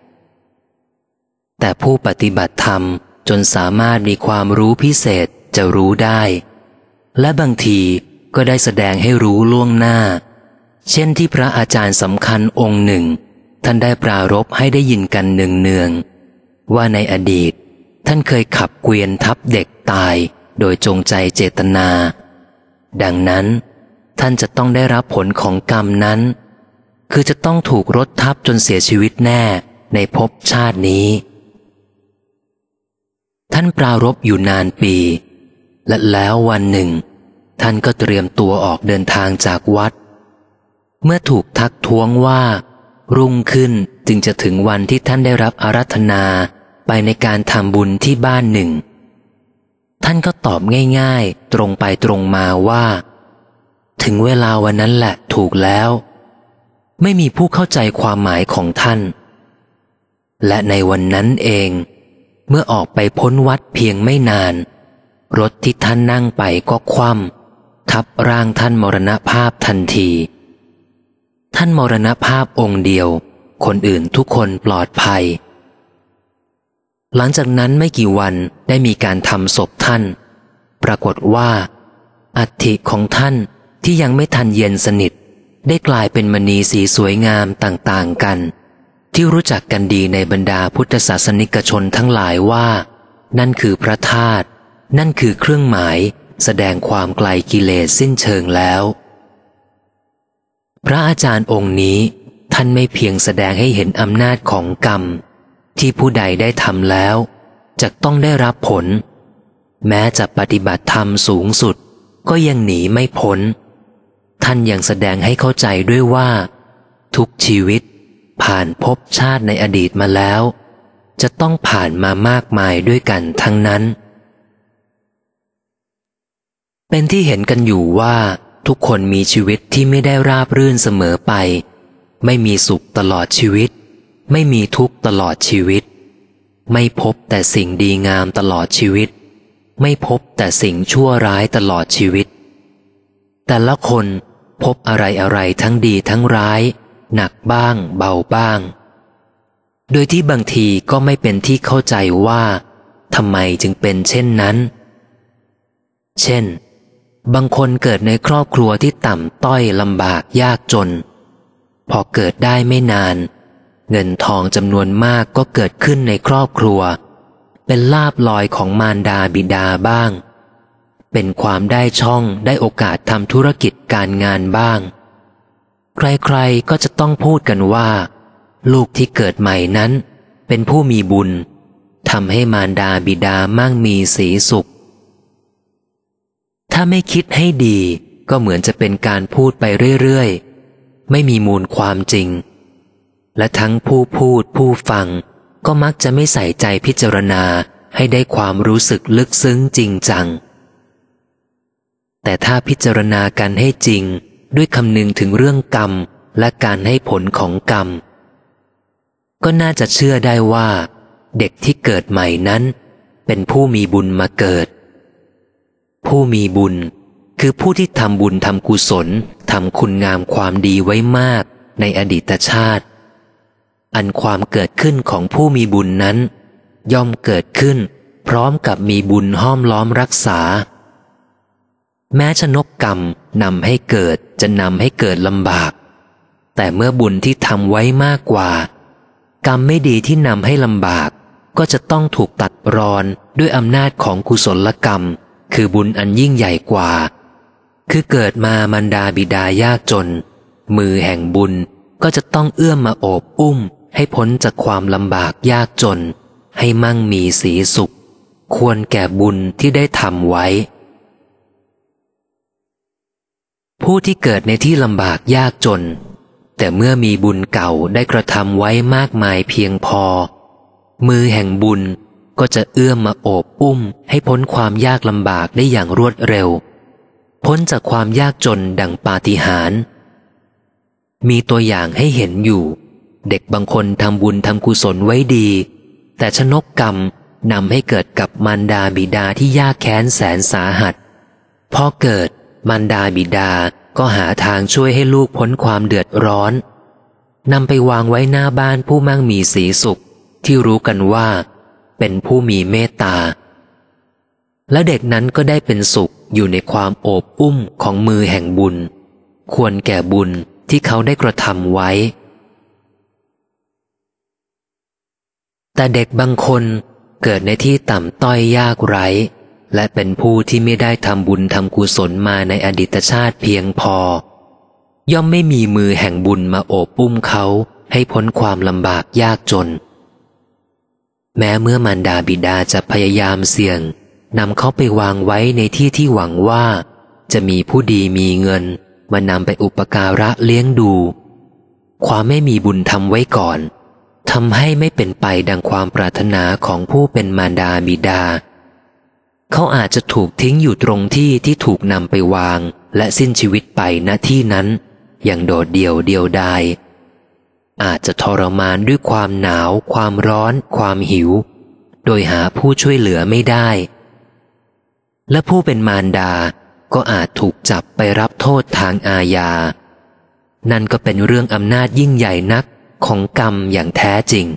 [SPEAKER 1] แต่ผู้ปฏิบัติธรรมจนสามารถมีความรู้พิเศษจะรู้ได้และบางทีก็ได้แสดงให้รู้ล่วงหน้าเช่นที่พระอาจารย์สำคัญองค์หนึ่งท่านได้ปรารภให้ได้ยินกันเนืองๆว่าในอดีตท่านเคยขับเกวียนทับเด็กตายโดยจงใจเจตนาดังนั้นท่านจะต้องได้รับผลของกรรมนั้นคือจะต้องถูกรถทับจนเสียชีวิตแน่ในภพชาตินี้ท่านปรารภอยู่นานปีและแล้ววันหนึ่งท่านก็เตรียมตัวออกเดินทางจากวัดเมื่อถูกทักท้วงว่ารุ่งขึ้นจึงจะถึงวันที่ท่านได้รับอาราธนาไปในการทำบุญที่บ้านหนึ่งท่านก็ตอบง่ายๆตรงไปตรงมาว่าถึงเวลาวันนั้นแหละถูกแล้วไม่มีผู้เข้าใจความหมายของท่านและในวันนั้นเองเมื่อออกไปพ้นวัดเพียงไม่นานรถที่ท่านนั่งไปก็คว่ำทับร่างท่านมรณภาพทันทีท่านมรณภาพองค์เดียวคนอื่นทุกคนปลอดภัยหลังจากนั้นไม่กี่วันได้มีการทำศพท่านปรากฏว่าอัฐิของท่านที่ยังไม่ทันเย็นสนิทได้กลายเป็นมณีสีสวยงามต่างๆกันที่รู้จักกันดีในบรรดาพุทธศาสนิกชนทั้งหลายว่านั่นคือพระธาตุนั่นคือเครื่องหมายแสดงความไกลกิเลสสิ้นเชิงแล้วพระอาจารย์องค์นี้ท่านไม่เพียงแสดงให้เห็นอำนาจของกรรมที่ผู้ใดได้ทำแล้วจะต้องได้รับผลแม้จะปฏิบัติธรรมสูงสุดก็ยังหนีไม่พ้นท่านยังแสดงให้เข้าใจด้วยว่าทุกชีวิตผ่านภพชาติในอดีตมาแล้วจะต้องผ่านมามากมายด้วยกันทั้งนั้นเป็นที่เห็นกันอยู่ว่าทุกคนมีชีวิตที่ไม่ได้ราบรื่นเสมอไปไม่มีสุขตลอดชีวิตไม่มีทุกข์ตลอดชีวิตไม่พบแต่สิ่งดีงามตลอดชีวิตไม่พบแต่สิ่งชั่วร้ายตลอดชีวิตแต่ละคนพบอะไรอะไรทั้งดีทั้งร้ายหนักบ้างเบาบ้างโดยที่บางทีก็ไม่เป็นที่เข้าใจว่าทำไมจึงเป็นเช่นนั้นเช่นบางคนเกิดในครอบครัวที่ต่ำต้อยลำบากยากจนพอเกิดได้ไม่นานเงินทองจำนวนมากก็เกิดขึ้นในครอบครัวเป็นลาภลอยของมารดาบิดาบ้างเป็นความได้ช่องได้โอกาสทำธุรกิจการงานบ้างใครๆก็จะต้องพูดกันว่าลูกที่เกิดใหม่นั้นเป็นผู้มีบุญทำให้มารดาบิดามั่งมีสีสุขถ้าไม่คิดให้ดีก็เหมือนจะเป็นการพูดไปเรื่อยๆไม่มีมูลความจริงและทั้งผู้พูดผู้ฟังก็มักจะไม่ใส่ใจพิจารณาให้ได้ความรู้สึกลึกซึ้งจริงจังแต่ถ้าพิจารณากันให้จริงด้วยคำนึงถึงเรื่องกรรมและการให้ผลของกรรมก็น่าจะเชื่อได้ว่าเด็กที่เกิดใหม่นั้นเป็นผู้มีบุญมาเกิดผู้มีบุญคือผู้ที่ทำบุญทำกุศลทำคุณงามความดีไว้มากในอดีตชาติอันความเกิดขึ้นของผู้มีบุญนั้นย่อมเกิดขึ้นพร้อมกับมีบุญห้อมล้อมรักษาแม้ชนกกรรมนำให้เกิดจะนำให้เกิดลำบากแต่เมื่อบุญที่ทำไว้มากกว่ากรรมไม่ดีที่นำให้ลำบากก็จะต้องถูกตัดรอนด้วยอำนาจของกุศลกรรมคือบุญอันยิ่งใหญ่กว่าคือเกิดมามารดาบิดายากจนมือแห่งบุญก็จะต้องเอื้อมมาโอบอุ้มให้พ้นจากความลำบากยากจนให้มั่งมีสีสุขควรแก่บุญที่ได้ทำไว้ผู้ที่เกิดในที่ลำบากยากจนแต่เมื่อมีบุญเก่าได้กระทำไว้มากมายเพียงพอมือแห่งบุญก็จะเอื้อมมาโอบอุ้มให้พ้นความยากลำบากได้อย่างรวดเร็วพ้นจากความยากจนดังปาฏิหาริย์มีตัวอย่างให้เห็นอยู่เด็กบางคนทำบุญทำกุศลไว้ดีแต่ชนกกรรมนำให้เกิดกับมารดาบิดาที่ยากแค้นแสนสาหัสพอเกิดมารดาบิดาก็หาทางช่วยให้ลูกพ้นความเดือดร้อนนำไปวางไว้หน้าบ้านผู้มั่งมีสีสุขที่รู้กันว่าเป็นผู้มีเมตตาและเด็กนั้นก็ได้เป็นสุขอยู่ในความโอบอุ้มของมือแห่งบุญควรแก่บุญที่เขาได้กระทำไว้แต่เด็กบางคนเกิดในที่ต่ำต้อยยากไร้และเป็นผู้ที่ไม่ได้ทำบุญทำกุศลมาในอดีตชาติเพียงพอย่อมไม่มีมือแห่งบุญมาโอบอุ้มเขาให้พ้นความลำบากยากจนแม้เมื่อมารดาบิดาจะพยายามเสี่ยงนำเขาไปวางไว้ในที่ที่หวังว่าจะมีผู้ดีมีเงินมานำไปอุปการะเลี้ยงดูความไม่มีบุญทำไว้ก่อนทำให้ไม่เป็นไปดังความปรารถนาของผู้เป็นมารดาบิดาเขาอาจจะถูกทิ้งอยู่ตรงที่ที่ถูกนำไปวางและสิ้นชีวิตไปณที่นั้นอย่างโดดเดี่ยวเดียวดายอาจจะทรมานด้วยความหนาวความร้อนความหิวโดยหาผู้ช่วยเหลือไม่ได้และผู้เป็นมารดาก็อาจถูกจับไปรับโทษทางอาญานั่นก็เป็นเรื่องอำนาจยิ่งใหญ่นักของกรรมอย่างแท้จริง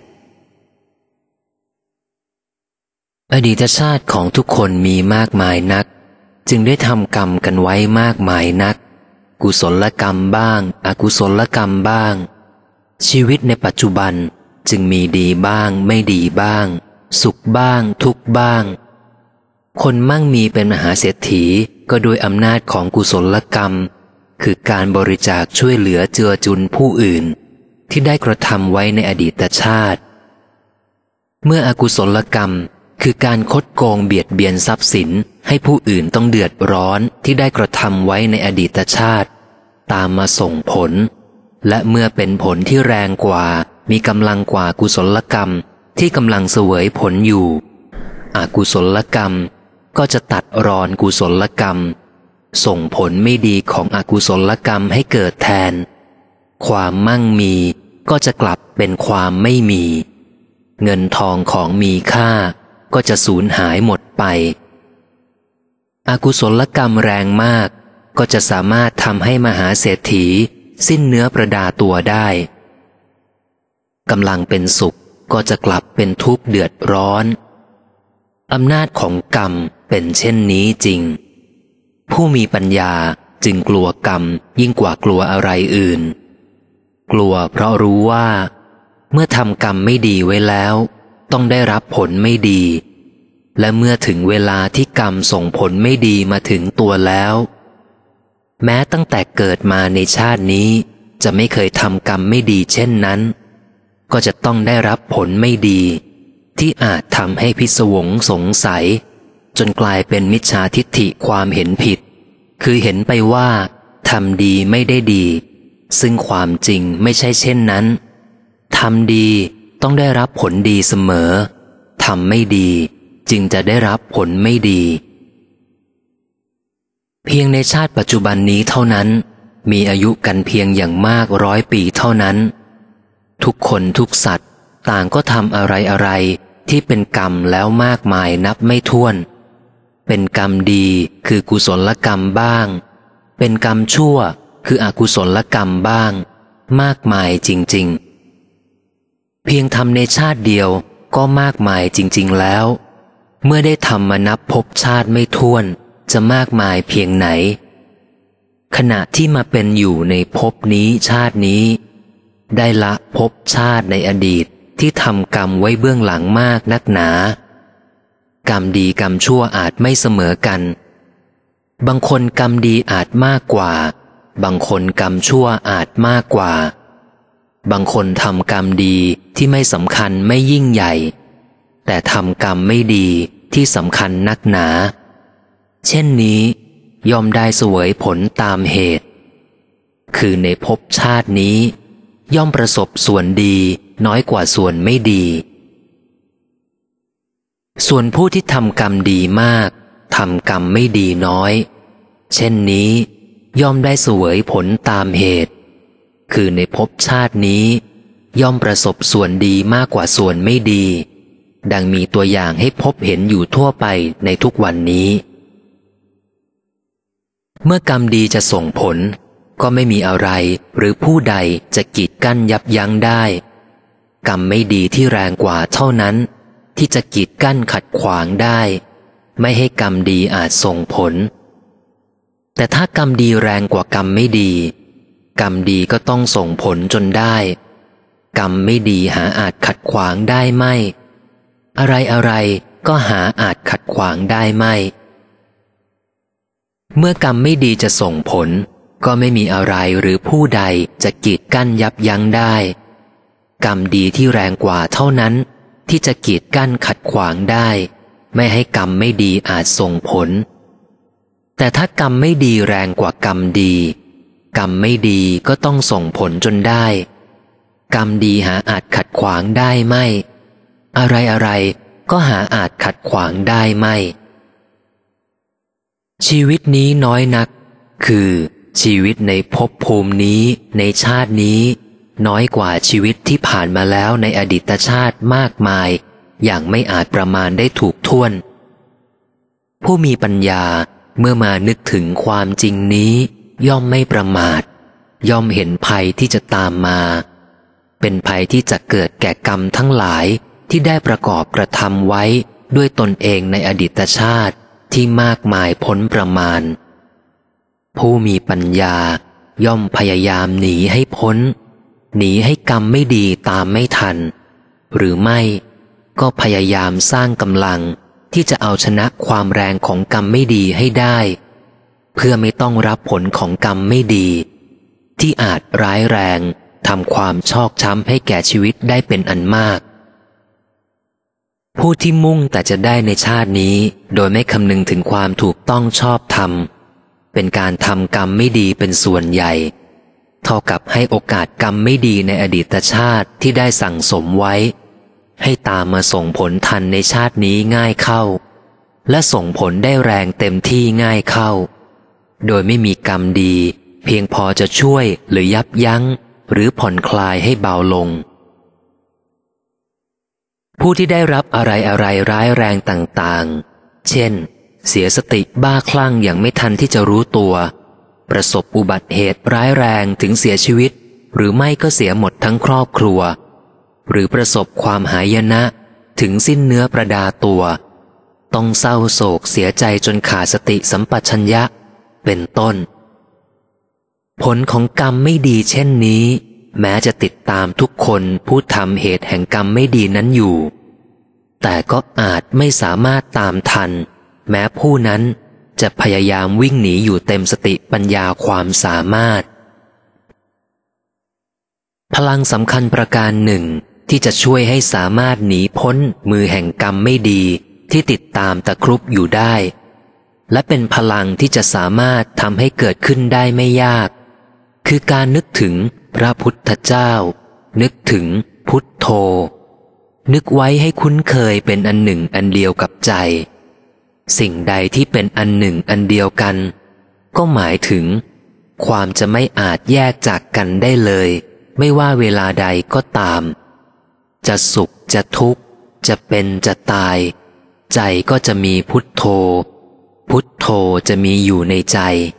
[SPEAKER 1] อดีตชาติของทุกคนมีมากมายนักจึงได้ทำกรรมกันไว้มากมายนักกุศลกรรมบ้างอกุศลกรรมบ้างชีวิตในปัจจุบันจึงมีดีบ้างไม่ดีบ้างสุขบ้างทุกข์บ้างคนมั่งมีเป็นมหาเศรษฐีก็โดยอำนาจของกุศลกรรมคือการบริจาคช่วยเหลือเจือจุนผู้อื่นที่ได้กระทำไว้ในอดีตชาติเมื่ออกุศลกรรมคือการคดโกงเบียดเบียนทรัพย์สินให้ผู้อื่นต้องเดือดร้อนที่ได้กระทำไว้ในอดีตชาติตามมาส่งผลและเมื่อเป็นผลที่แรงกว่ามีกำลังกว่ากุศลกรรมที่กำลังเสวยผลอยู่อกุศลกรรมก็จะตัดรอนกุศลกรรมส่งผลไม่ดีของอกุศลกรรมให้เกิดแทนความมั่งมีก็จะกลับเป็นความไม่มีเงินทองของมีค่าก็จะสูญหายหมดไปอกุศลกรรมแรงมากก็จะสามารถทำให้มหาเศรษฐีสิ้นเนื้อประดาตัวได้กำลังเป็นสุขก็จะกลับเป็นทุกข์เดือดร้อนอำนาจของกรรมเป็นเช่นนี้จริงผู้มีปัญญาจึงกลัวกรรมยิ่งกว่ากลัวอะไรอื่นกลัวเพราะรู้ว่าเมื่อทำกรรมไม่ดีไว้แล้วต้องได้รับผลไม่ดีและเมื่อถึงเวลาที่กรรมส่งผลไม่ดีมาถึงตัวแล้วแม้ตั้งแต่เกิดมาในชาตินี้จะไม่เคยทำกรรมไม่ดีเช่นนั้นก็จะต้องได้รับผลไม่ดีที่อาจทำให้พิศวงสงสัยจนกลายเป็นมิจฉาทิฏฐิความเห็นผิดคือเห็นไปว่าทำดีไม่ได้ดีซึ่งความจริงไม่ใช่เช่นนั้นทำดีต้องได้รับผลดีเสมอทำไม่ดีจึงจะได้รับผลไม่ดีเพียงในชาติปัจจุบันนี้เท่านั้นมีอายุกันเพียงอย่างมากร้อยปีเท่านั้นทุกคนทุกสัตว์ต่างก็ทำอะไรอะไรที่เป็นกรรมแล้วมากมายนับไม่ถ้วนเป็นกรรมดีคือกุศลกรรมบ้างเป็นกรรมชั่วคืออกุศลกรรมบ้างมากมายจริงๆเพียงทำในชาติเดียวก็มากมายจริงๆแล้วเมื่อได้ทำมานับพบชาติไม่ถ้วนจะมากมายเพียงไหนขณะที่มาเป็นอยู่ในภพนี้ชาตินี้ได้ละภพชาติในอดีตที่ทำกรรมไว้เบื้องหลังมากนักหนากรรมดีกรรมชั่วอาจไม่เสมอกันบางคนกรรมดีอาจมากกว่าบางคนกรรมชั่วอาจมากกว่าบางคนทำกรรมดีที่ไม่สำคัญไม่ยิ่งใหญ่แต่ทำกรรมไม่ดีที่สำคัญนักหนาเช่นนี้ย่อมได้เสวยผลตามเหตุคือในภพชาตินี้ย่อมประสบส่วนดีน้อยกว่าส่วนไม่ดีส่วนผู้ที่ทำกรรมดีมากทำกรรมไม่ดีน้อยเช่นนี้ย่อมได้เสวยผลตามเหตุคือในภพชาตินี้ย่อมประสบส่วนดีมากกว่าส่วนไม่ดีดังมีตัวอย่างให้พบเห็นอยู่ทั่วไปในทุกวันนี้เมื่อกรรมดีจะส่งผลก็ไม่มีอะไรหรือผู้ใดจะกีดกั้นยับยั้งได้กรรมไม่ดีที่แรงกว่าเท่านั้นที่จะกีดกั้นขัดขวางได้ไม่ให้กรรมดีอาจส่งผลแต่ถ้ากรรมดีแรงกว่ากรรมไม่ดีกรรมดีก็ต้องส่งผลจนได้กรรมไม่ดีหาอาจขัดขวางได้ไม่อะไรอะไรก็หาอาจขัดขวางได้ไม่เมื่อกรรมไม่ดีจะส่งผลก็ไม่มีอะไรหรือผู้ใดจะกีดกั้นยับยั้งได้กรรมดีที่แรงกว่าเท่านั้นที่จะกีดกั้นขัดขวางได้ไม่ให้กรรมไม่ดีอาจส่งผลแต่ถ้ากรรมไม่ดีแรงกว่ากรรมดีกรรมไม่ดีก็ต้องส่งผลจนได้กรรมดีหาอาจขัดขวางได้ไม่อะไรอะไรก็หาอาจขัดขวางได้ไม่ชีวิตนี้น้อยนักคือชีวิตในภพภูมินี้ในชาตินี้น้อยกว่าชีวิตที่ผ่านมาแล้วในอดีตชาติมากมายอย่างไม่อาจประมาณได้ถูกถ้วนผู้มีปัญญาเมื่อมานึกถึงความจริงนี้ย่อมไม่ประมาทย่อมเห็นภัยที่จะตามมาเป็นภัยที่จะเกิดแก่กรรมทั้งหลายที่ได้ประกอบกระทำไว้ด้วยตนเองในอดีตชาติที่มากมายพ้นประมาณผู้มีปัญญาย่อมพยายามหนีให้พ้นหนีให้กรรมไม่ดีตามไม่ทันหรือไม่ก็พยายามสร้างกำลังที่จะเอาชนะความแรงของกรรมไม่ดีให้ได้เพื่อไม่ต้องรับผลของกรรมไม่ดีที่อาจร้ายแรงทำความชอกช้ำให้แก่ชีวิตได้เป็นอันมากผู้ที่มุ่งแต่จะได้ในชาตินี้โดยไม่คำนึงถึงความถูกต้องชอบธรรมเป็นการทำกรรมไม่ดีเป็นส่วนใหญ่เท่ากับให้โอกาสกรรมไม่ดีในอดีตชาติที่ได้สั่งสมไว้ให้ตามมาส่งผลทันในชาตินี้ง่ายเข้าและส่งผลได้แรงเต็มที่ง่ายเข้าโดยไม่มีกรรมดีเพียงพอจะช่วยหรือยับยั้งหรือผ่อนคลายให้เบาลงผู้ที่ได้รับอะไรอะไรร้ายแรงต่างๆเช่นเสียสติบ้าคลั่งอย่างไม่ทันที่จะรู้ตัวประสบอุบัติเหตุร้ายแรงถึงเสียชีวิตหรือไม่ก็เสียหมดทั้งครอบครัวหรือประสบความหายนะถึงสิ้นเนื้อประดาตัวต้องเศร้าโศกเสียใจจนขาดสติสัมปชัญญะเป็นต้นผลของกรรมไม่ดีเช่นนี้แม้จะติดตามทุกคนผู้ทำเหตุแห่งกรรมไม่ดีนั้นอยู่แต่ก็อาจไม่สามารถตามทันแม้ผู้นั้นจะพยายามวิ่งหนีอยู่เต็มสติปัญญาความสามารถพลังสำคัญประการหนึ่งที่จะช่วยให้สามารถหนีพ้นมือแห่งกรรมไม่ดีที่ติดตามตะครุบอยู่ได้และเป็นพลังที่จะสามารถทำให้เกิดขึ้นได้ไม่ยากคือการนึกถึงพระพุทธเจ้านึกถึงพุทโธนึกไว้ให้คุ้นเคยเป็นอันหนึ่งอันเดียวกับใจสิ่งใดที่เป็นอันหนึ่งอันเดียวกันก็หมายถึงความจะไม่อาจแยกจากกันได้เลยไม่ว่าเวลาใดก็ตามจะสุขจะทุกข์จะเป็นจะตายใจก็จะมีพุทโธพุทโธจะมีอยู่ในใจ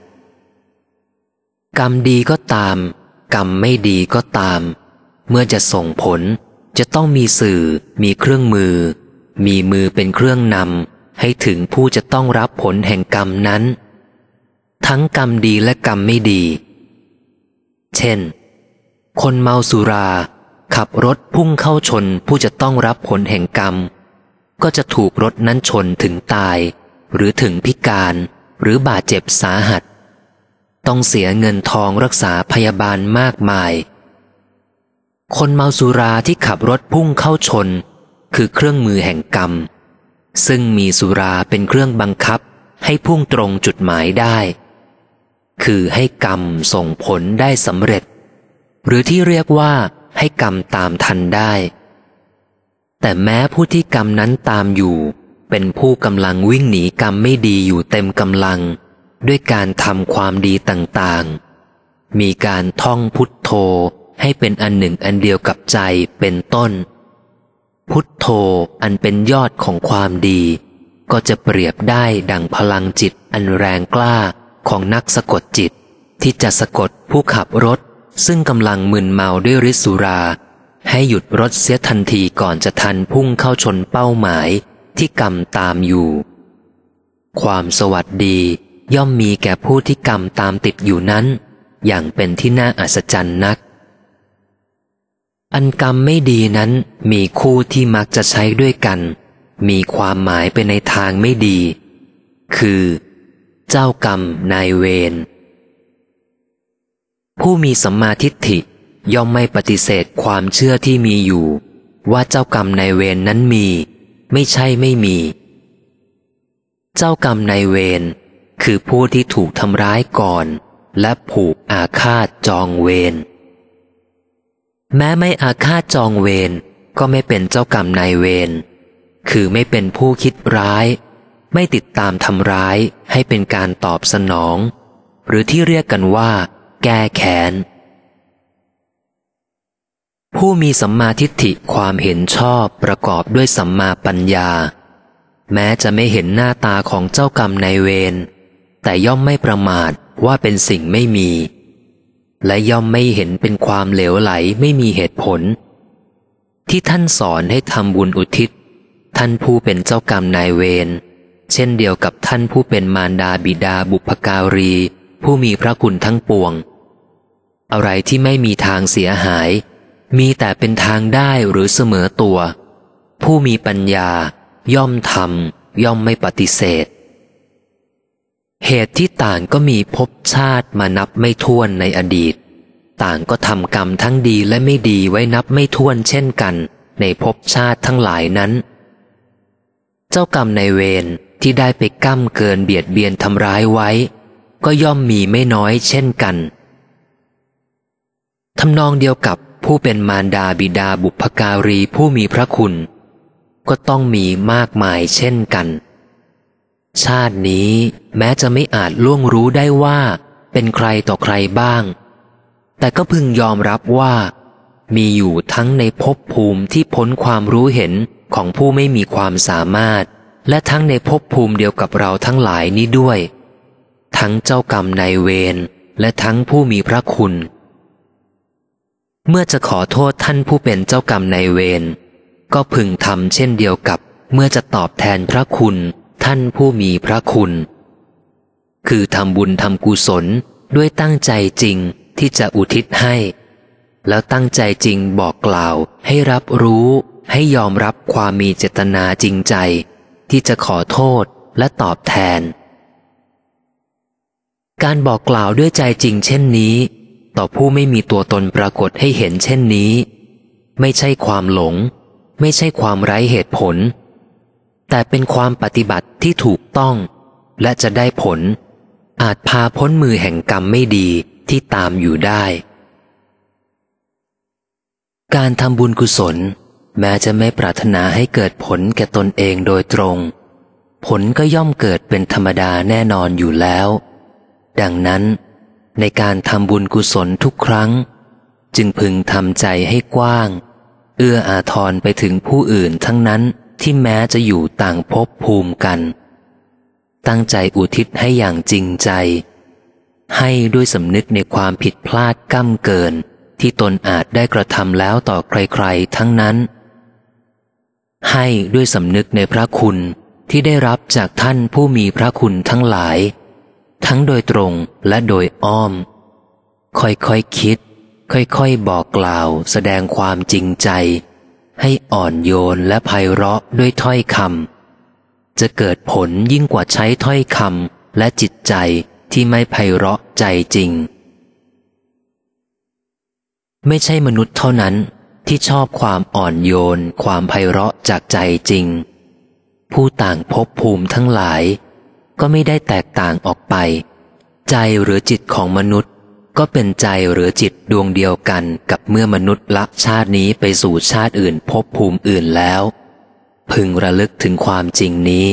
[SPEAKER 1] กรรมดีก็ตามกรรมไม่ดีก็ตามเมื่อจะส่งผลจะต้องมีสื่อมีเครื่องมือมีมือเป็นเครื่องนำให้ถึงผู้จะต้องรับผลแห่งกรรมนั้นทั้งกรรมดีและกรรมไม่ดีเช่นคนเมาสุราขับรถพุ่งเข้าชนผู้จะต้องรับผลแห่งกรรมก็จะถูกรถนั้นชนถึงตายหรือถึงพิการหรือบาดเจ็บสาหัสต้องเสียเงินทองรักษาพยาบาลมากมายคนเมาสุราที่ขับรถพุ่งเข้าชนคือเครื่องมือแห่งกรรมซึ่งมีสุราเป็นเครื่องบังคับให้พุ่งตรงจุดหมายได้คือให้กรรมส่งผลได้สำเร็จหรือที่เรียกว่าให้กรรมตามทันได้แต่แม้ผู้ที่กรรมนั้นตามอยู่เป็นผู้กำลังวิ่งหนีกรรมไม่ดีอยู่เต็มกำลังด้วยการทำความดีต่างๆมีการท่องพุทโธให้เป็นอันหนึ่งอันเดียวกับใจเป็นต้นพุทโธอันเป็นยอดของความดีก็จะเปรียบได้ดังพลังจิตอันแรงกล้าของนักสะกดจิตที่จะสะกดผู้ขับรถซึ่งกำลังมึนเมาด้วยฤทธิ์สุราให้หยุดรถเสียทันทีก่อนจะทันพุ่งเข้าชนเป้าหมายที่กรรมตามอยู่ความสวัสดีย่อมมีแก่ผู้ที่กรรมตามติดอยู่นั้นอย่างเป็นที่น่าอัศจรรย์นักอันกรรมไม่ดีนั้นมีคู่ที่มักจะใช้ด้วยกันมีความหมายไปในทางไม่ดีคือเจ้ากรรมนายเวรผู้มีสัมมาทิฏฐิย่อมไม่ปฏิเสธความเชื่อที่มีอยู่ว่าเจ้ากรรมนายเวรนั้นมีไม่ใช่ไม่มีเจ้ากรรมนายเวรคือผู้ที่ถูกทำร้ายก่อนและผูกอาฆาตจองเวรแม้ไม่อาฆาตจองเวรก็ไม่เป็นเจ้ากรรมนายเวรคือไม่เป็นผู้คิดร้ายไม่ติดตามทำร้ายให้เป็นการตอบสนองหรือที่เรียกกันว่าแก้แค้นผู้มีสัมมาทิฏฐิความเห็นชอบประกอบด้วยสัมมาปัญญาแม้จะไม่เห็นหน้าตาของเจ้ากรรมนายเวรแต่ย่อมไม่ประมาทว่าเป็นสิ่งไม่มีและย่อมไม่เห็นเป็นความเหลวไหลไม่มีเหตุผลที่ท่านสอนให้ทำบุญอุทิศท่านผู้เป็นเจ้ากรรมนายเวรเช่นเดียวกับท่านผู้เป็นมารดาบิดาบุพการีผู้มีพระคุณทั้งปวงอะไรที่ไม่มีทางเสียหายมีแต่เป็นทางได้หรือเสมอตัวผู้มีปัญญาย่อมทำย่อมไม่ปฏิเสธเหตุที่ต่างก็มีภพชาติมานับไม่ถ้วนในอดีตต่างก็ทำกรรมทั้งดีและไม่ดีไว้นับไม่ถ้วนเช่นกันในภพชาติทั้งหลายนั้นเจ้ากรรมนายเวรที่ได้ไปก้ำเกินเบียดเบียนทำร้ายไว้ก็ย่อมมีไม่น้อยเช่นกันำนองเดียวกับผู้เป็นมารดาบิดาบุพการีผู้มีพระคุณก็ต้องมีมากมายเช่นกันชาตินี้แม้จะไม่อาจล่วงรู้ได้ว่าเป็นใครต่อใครบ้างแต่ก็พึงยอมรับว่ามีอยู่ทั้งในภพภูมิที่พ้นความรู้เห็นของผู้ไม่มีความสามารถและทั้งในภพภูมิเดียวกับเราทั้งหลายนี้ด้วยทั้งเจ้ากรรมนายเวรและทั้งผู้มีพระคุณเมื่อจะขอโทษท่านผู้เป็นเจ้ากรรมนายเวรก็พึงทำเช่นเดียวกับเมื่อจะตอบแทนพระคุณท่านผู้มีพระคุณคือทำบุญทำกุศลด้วยตั้งใจจริงที่จะอุทิศให้แล้วตั้งใจจริงบอกกล่าวให้รับรู้ให้ยอมรับความมีเจตนาจริงใจที่จะขอโทษและตอบแทนการบอกกล่าวด้วยใจจริงเช่นนี้ต่อผู้ไม่มีตัวตนปรากฏให้เห็นเช่นนี้ไม่ใช่ความหลงไม่ใช่ความไร้เหตุผลแต่เป็นความปฏิบัติที่ถูกต้องและจะได้ผลอาจพาพ้นมือแห่งกรรมไม่ดีที่ตามอยู่ได้การทำบุญกุศลแม้จะไม่ปรารถนาให้เกิดผลแก่ตนเองโดยตรงผลก็ย่อมเกิดเป็นธรรมดาแน่นอนอยู่แล้วดังนั้นในการทำบุญกุศลทุกครั้งจึงพึงทำใจให้กว้างเอื้ออาทรไปถึงผู้อื่นทั้งนั้นที่แม้จะอยู่ต่างภพภูมิกันตั้งใจอุทิศให้อย่างจริงใจให้ด้วยสำนึกในความผิดพลาดก้ำเกินที่ตนอาจได้กระทำแล้วต่อใครๆทั้งนั้นให้ด้วยสำนึกในพระคุณที่ได้รับจากท่านผู้มีพระคุณทั้งหลายทั้งโดยตรงและโดยอ้อมค่อยๆ ค, คิดค่อยๆบอกกล่าวแสดงความจริงใจให้อ่อนโยนและไพเราะด้วยถ้อยคำจะเกิดผลยิ่งกว่าใช้ถ้อยคำและจิตใจที่ไม่ไพเราะใจจริงไม่ใช่มนุษย์เท่านั้นที่ชอบความอ่อนโยนความไพเราะจากใจจริงผู้ต่างภพภูมิทั้งหลายก็ไม่ได้แตกต่างออกไปใจหรือจิตของมนุษย์ก็เป็นใจหรือจิตดวงเดียวกันกับเมื่อมนุษย์ละชาตินี้ไปสู่ชาติอื่นภพภูมิอื่นแล้วพึงระลึกถึงความจริงนี้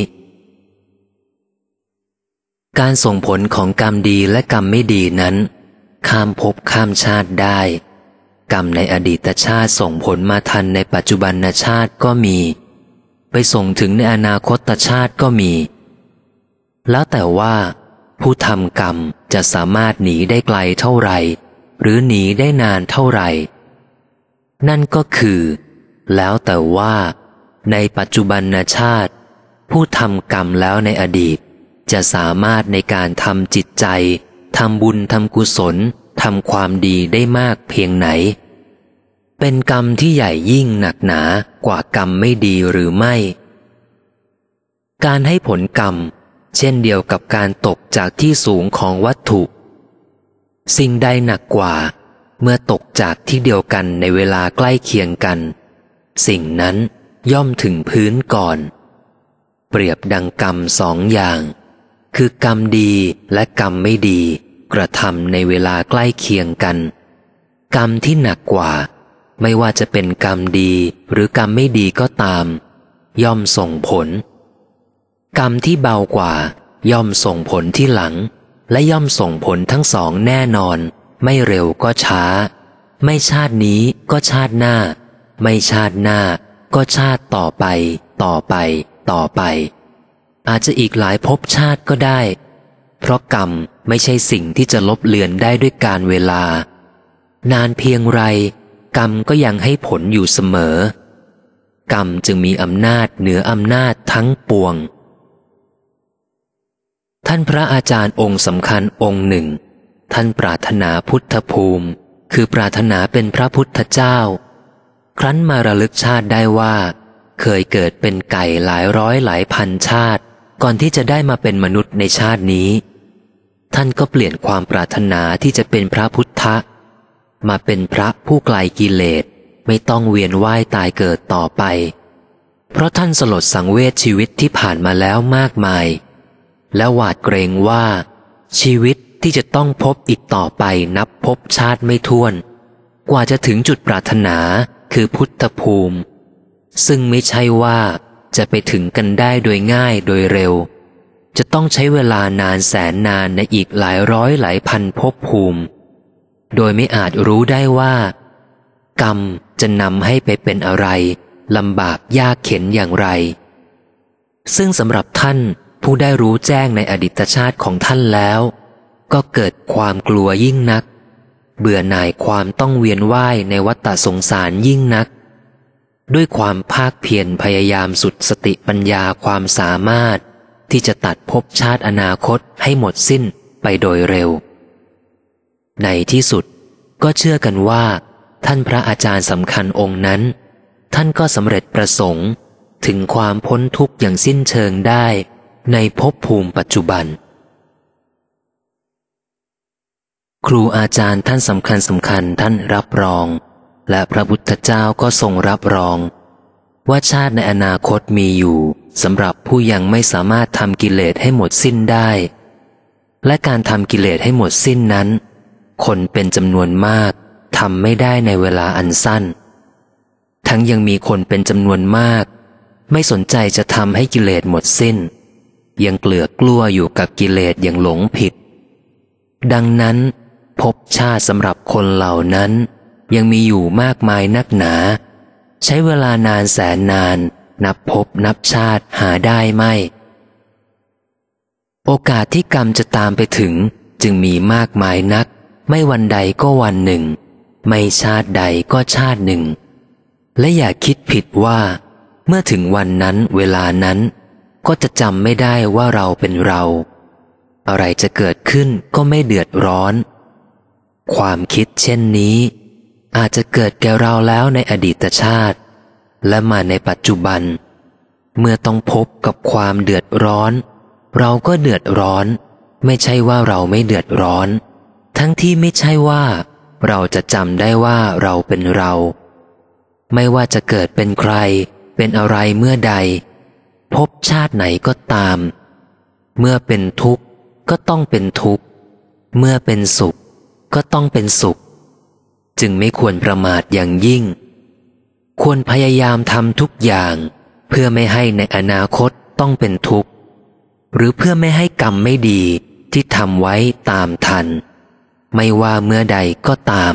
[SPEAKER 1] การส่งผลของกรรมดีและกรรมไม่ดีนั้นข้ามภพข้ามชาติได้กรรมในอดีตชาติส่งผลมาทันในปัจจุบันชาติก็มีไปส่งถึงในอนาคตชาติก็มีแล้วแต่ว่าผู้ทำกรรมจะสามารถหนีได้ไกลเท่าไหร่หรือหนีได้นานเท่าไหร่นั่นก็คือแล้วแต่ว่าในปัจจุบันชาติผู้ทำกรรมแล้วในอดีตจะสามารถในการทำจิตใจทำบุญทำกุศลทำความดีได้มากเพียงไหนเป็นกรรมที่ใหญ่ยิ่งหนักหนากว่ากรรมไม่ดีหรือไม่การให้ผลกรรมเช่นเดียวกับการตกจากที่สูงของวัตถุสิ่งใดหนักกว่าเมื่อตกจากที่เดียวกันในเวลาใกล้เคียงกันสิ่งนั้นย่อมถึงพื้นก่อนเปรียบดังกรรมสองอย่างคือกรรมดีและกรรมไม่ดีกระทำในเวลาใกล้เคียงกันกรรมที่หนักกว่าไม่ว่าจะเป็นกรรมดีหรือกรรมไม่ดีก็ตามย่อมส่งผลกรรมที่เบากว่าย่อมส่งผลที่หลังและย่อมส่งผลทั้งสองแน่นอนไม่เร็วก็ช้าไม่ชาตินี้ก็ชาติหน้าไม่ชาติหน้าก็ชาติต่อไปต่อไปต่อไปอาจจะอีกหลายภพชาติก็ได้เพราะกรรมไม่ใช่สิ่งที่จะลบเลือนได้ด้วยการเวลานานเพียงไรกรรมก็ยังให้ผลอยู่เสมอกรรมจึงมีอำนาจเหนืออำนาจทั้งปวงท่านพระอาจารย์องค์สำคัญองค์หนึ่งท่านปรารถนาพุทธภูมิคือปรารถนาเป็นพระพุทธเจ้าครั้นมาระลึกชาติได้ว่าเคยเกิดเป็นไก่หลายร้อยหลายพันชาติก่อนที่จะได้มาเป็นมนุษย์ในชาตินี้ท่านก็เปลี่ยนความปรารถนาที่จะเป็นพระพุทธมาเป็นพระผู้ไกลกิเลสไม่ต้องเวียนว่ายตายเกิดต่อไปเพราะท่านสลดสังเวชชีวิตที่ผ่านมาแล้วมากมายและหวาดเกรงว่าชีวิตที่จะต้องพบอีกต่อไปนับพบชาติไม่ถ้วนกว่าจะถึงจุดปรารถนาคือพุทธภูมิซึ่งไม่ใช่ว่าจะไปถึงกันได้โดยง่ายโดยเร็วจะต้องใช้เวลานานแสนนานในอีกหลายร้อยหลายพันภพภูมิโดยไม่อาจรู้ได้ว่ากรรมจะนำให้ไปเป็นอะไรลำบากยากเข็ญอย่างไรซึ่งสำหรับท่านผู้ได้รู้แจ้งในอดีตชาติของท่านแล้วก็เกิดความกลัวยิ่งนักเบื่อหน่ายความต้องเวียนว่ายในวัฏสงสารยิ่งนักด้วยความภาคเพียรพยายามสุดสติปัญญาความสามารถที่จะตัดภพชาติอนาคตให้หมดสิ้นไปโดยเร็วในที่สุดก็เชื่อกันว่าท่านพระอาจารย์สำคัญองค์นั้นท่านก็สำเร็จประสงค์ถึงความพ้นทุกข์อย่างสิ้นเชิงได้ในภพภูมิปัจจุบันครูอาจารย์ท่านสำคัญสำคัญท่านรับรองและพระพุทธเจ้าก็ทรงรับรองว่าชาติในอนาคตมีอยู่สำหรับผู้ยังไม่สามารถทำกิเลสให้หมดสิ้นได้และการทำกิเลสให้หมดสิ้นนั้นคนเป็นจำนวนมากทำไม่ได้ในเวลาอันสั้นทั้งยังมีคนเป็นจำนวนมากไม่สนใจจะทำให้กิเลสหมดสิ้นยังเกลือกกลัวอยู่กับกิเลสอย่างหลงผิดดังนั้นภพชาติสำหรับคนเหล่านั้นยังมีอยู่มากมายนักหนาใช้เวลานานแสนนานนับภพนับชาติหาได้ไม่โอกาสที่กรรมจะตามไปถึงจึงมีมากมายนักไม่วันใดก็วันหนึ่งไม่ชาติใดก็ชาติหนึ่งและอย่าคิดผิดว่าเมื่อถึงวันนั้นเวลานั้นก็จะจำไม่ได้ว่าเราเป็นเราอะไรจะเกิดขึ้นก็ไม่เดือดร้อนความคิดเช่นนี้อาจจะเกิดแก่เราแล้วในอดีตชาติและมาในปัจจุบันเมื่อต้องพบกับความเดือดร้อนเราก็เดือดร้อนไม่ใช่ว่าเราไม่เดือดร้อนทั้งที่ไม่ใช่ว่าเราจะจำได้ว่าเราเป็นเราไม่ว่าจะเกิดเป็นใครเป็นอะไรเมื่อใดพบชาติไหนก็ตามเมื่อเป็นทุกข์ก็ต้องเป็นทุกข์เมื่อเป็นสุขก็ต้องเป็นสุขจึงไม่ควรประมาทอย่างยิ่งควรพยายามทำทุกอย่างเพื่อไม่ให้ในอนาคตต้องเป็นทุกข์หรือเพื่อไม่ให้กรรมไม่ดีที่ทำไว้ตามทันไม่ว่าเมื่อใดก็ตาม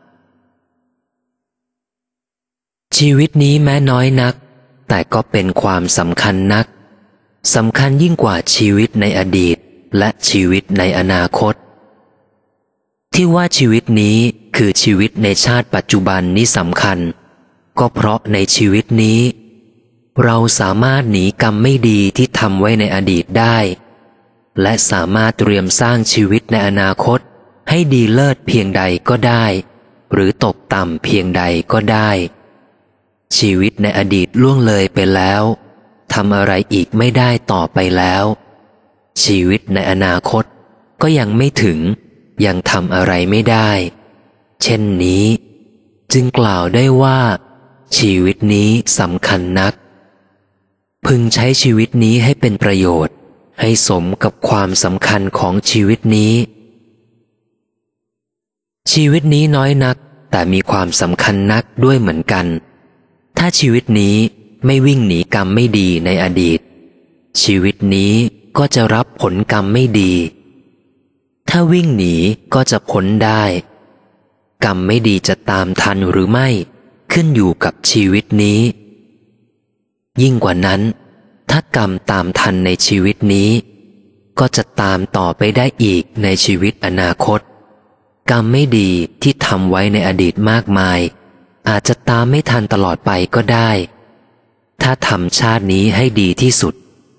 [SPEAKER 1] ชีวิตนี้แม้น้อยนักแต่ก็เป็นความสำคัญนักสำคัญยิ่งกว่าชีวิตในอดีตและชีวิตในอนาคตที่ว่าชีวิตนี้คือชีวิตในชาติปัจจุบันนี้สำคัญก็เพราะในชีวิตนี้เราสามารถหนีกรรมไม่ดีที่ทำไว้ในอดีตได้และสามารถเตรียมสร้างชีวิตในอนาคตให้ดีเลิศเพียงใดก็ได้หรือตกต่ำเพียงใดก็ได้ชีวิตในอดีตล่วงเลยไปแล้วทำอะไรอีกไม่ได้ต่อไปแล้วชีวิตในอนาคตก็ยังไม่ถึงยังทำอะไรไม่ได้เช่นนี้จึงกล่าวได้ว่าชีวิตนี้สำคัญนักพึงใช้ชีวิตนี้ให้เป็นประโยชน์ให้สมกับความสำคัญของชีวิตนี้ชีวิตนี้น้อยนักแต่มีความสำคัญนักด้วยเหมือนกันถ้าชีวิตนี้ไม่วิ่งหนีกรรมไม่ดีในอดีตชีวิตนี้ก็จะรับผลกรรมไม่ดีถ้าวิ่งหนีก็จะพ้นได้กรรมไม่ดีจะตามทันหรือไม่ขึ้นอยู่กับชีวิตนี้ยิ่งกว่านั้นถ้ากรรมตามทันในชีวิตนี้ก็จะตามต่อไปได้อีกในชีวิตอนาคตกรรมไม่ดีที่ทำไว้ในอดีตมากมายอาจจะตามไม่ทันตลอดไปก็ได้ถ้าทำชาตินี้ให้ดีที่สุด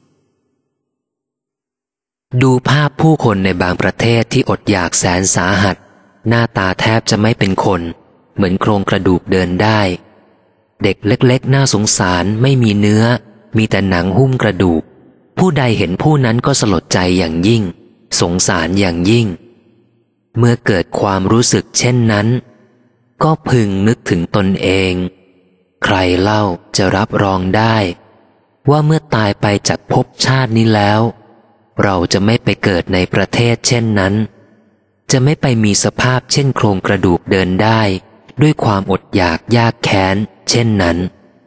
[SPEAKER 1] ดูภาพผู้คนในบางประเทศที่อดอยากแสนสาหัสหน้าตาแทบจะไม่เป็นคนเหมือนโครงกระดูกเดินได้เด็กเล็กๆน่าสงสารไม่มีเนื้อมีแต่หนังหุ้มกระดูกผู้ใดเห็นผู้นั้นก็สลดใจอย่างยิ่งสงสารอย่างยิ่งเมื่อเกิดความรู้สึกเช่นนั้นก็พึงนึกถึงตนเองใครเล่าจะรับรองได้ว่าเมื่อตายไปจากภพชาตินี้แล้วเราจะไม่ไปเกิดในประเทศเช่นนั้นจะไม่ไปมีสภาพเช่นโครงกระดูกเดินได้ด้วยความอดอยากยากแค้นเช่นนั้น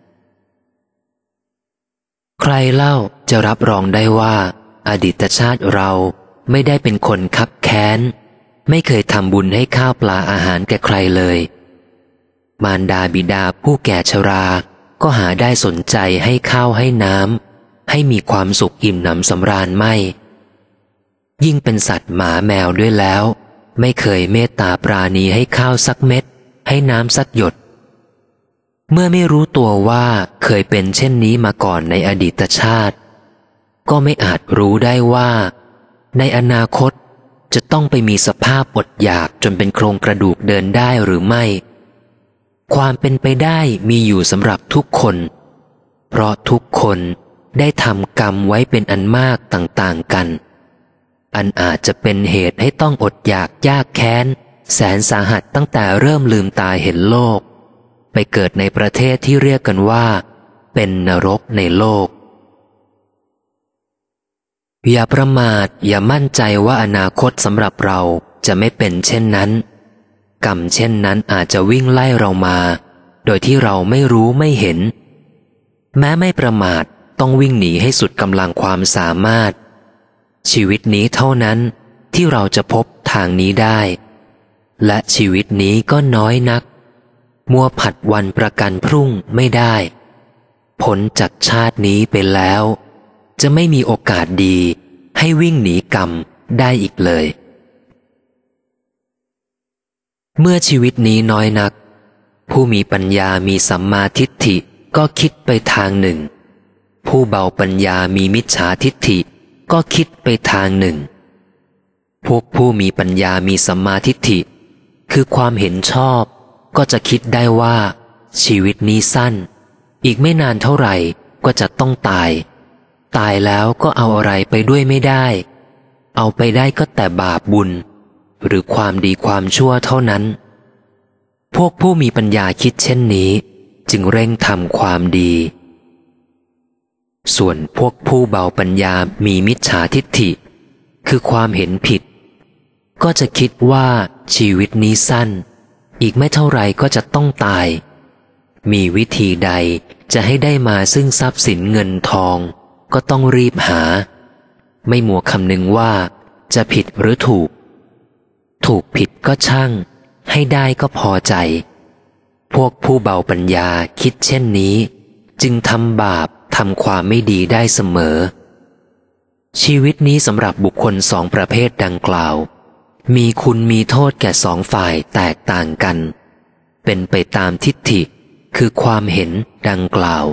[SPEAKER 1] ใครเล่าจะรับรองได้ว่าอดีตชาติเราไม่ได้เป็นคนคับแค้นไม่เคยทำบุญให้ข้าวปลาอาหารแก่ใครเลยมารดาบิดาผู้แก่ชราก็หาได้สนใจให้ข้าวให้น้ำให้มีความสุขอิ่มหนำสำราญไม่ยิ่งเป็นสัตว์หมาแมวด้วยแล้วไม่เคยเมตตาปราณีให้ข้าวสักเม็ดให้น้ำสักหยดเมื่อไม่รู้ตัวว่าเคยเป็นเช่นนี้มาก่อนในอดีตชาติก็ไม่อาจรู้ได้ว่าในอนาคตจะต้องไปมีสภาพอดอยากจนเป็นโครงกระดูกเดินได้หรือไม่ความเป็นไปได้มีอยู่สำหรับทุกคนเพราะทุกคนได้ทำกรรมไว้เป็นอันมากต่างๆกันอันอาจจะเป็นเหตุให้ต้องอดอยากยากแค้นแสนสาหัสตั้งแต่เริ่มลืมตาเห็นโลกไปเกิดในประเทศที่เรียกกันว่าเป็นนรกในโลกอย่าประมาทอย่ามั่นใจว่าอนาคตสำหรับเราจะไม่เป็นเช่นนั้นกรรมเช่นนั้นอาจจะวิ่งไล่เรามาโดยที่เราไม่รู้ไม่เห็นแม้ไม่ประมาทต้องวิ่งหนีให้สุดกำลังความสามารถชีวิตนี้เท่านั้นที่เราจะพบทางนี้ได้และชีวิตนี้ก็น้อยนักมัวผัดวันประกันพรุ่งไม่ได้พ้นจากชาตินี้ไปแล้วจะไม่มีโอกาสดีให้วิ่งหนีกรรมได้อีกเลยเมื่อชีวิตนี้น้อยนักผู้มีปัญญามีสัมมาทิฏฐิก็คิดไปทางหนึ่งผู้เบาปัญญามีมิจฉาทิฏฐิก็คิดไปทางหนึ่งพวกผู้มีปัญญามีสัมมาทิฏฐิคือความเห็นชอบก็จะคิดได้ว่าชีวิตนี้สั้นอีกไม่นานเท่าไหร่ก็จะต้องตายตายแล้วก็เอาอะไรไปด้วยไม่ได้เอาไปได้ก็แต่บาปบุญหรือความดีความชั่วเท่านั้นพวกผู้มีปัญญาคิดเช่นนี้จึงเร่งทำความดีส่วนพวกผู้เบาปัญญามีมิจฉาทิฏฐิคือความเห็นผิดก็จะคิดว่าชีวิตนี้สั้นอีกไม่เท่าไรก็จะต้องตายมีวิธีใดจะให้ได้มาซึ่งทรัพย์สินเงินทองก็ต้องรีบหาไม่มัวคำนึงว่าจะผิดหรือถูกถูกผิดก็ช่างให้ได้ก็พอใจพวกผู้เบาปัญญาคิดเช่นนี้จึงทำบาปทำความไม่ดีได้เสมอชีวิตนี้สำหรับบุคคลสองประเภทดังกล่าวมีคุณมีโทษแก่สองฝ่ายแตกต่างกันเป็นไปตามทิฏฐิคือความเห็นดังกล่าว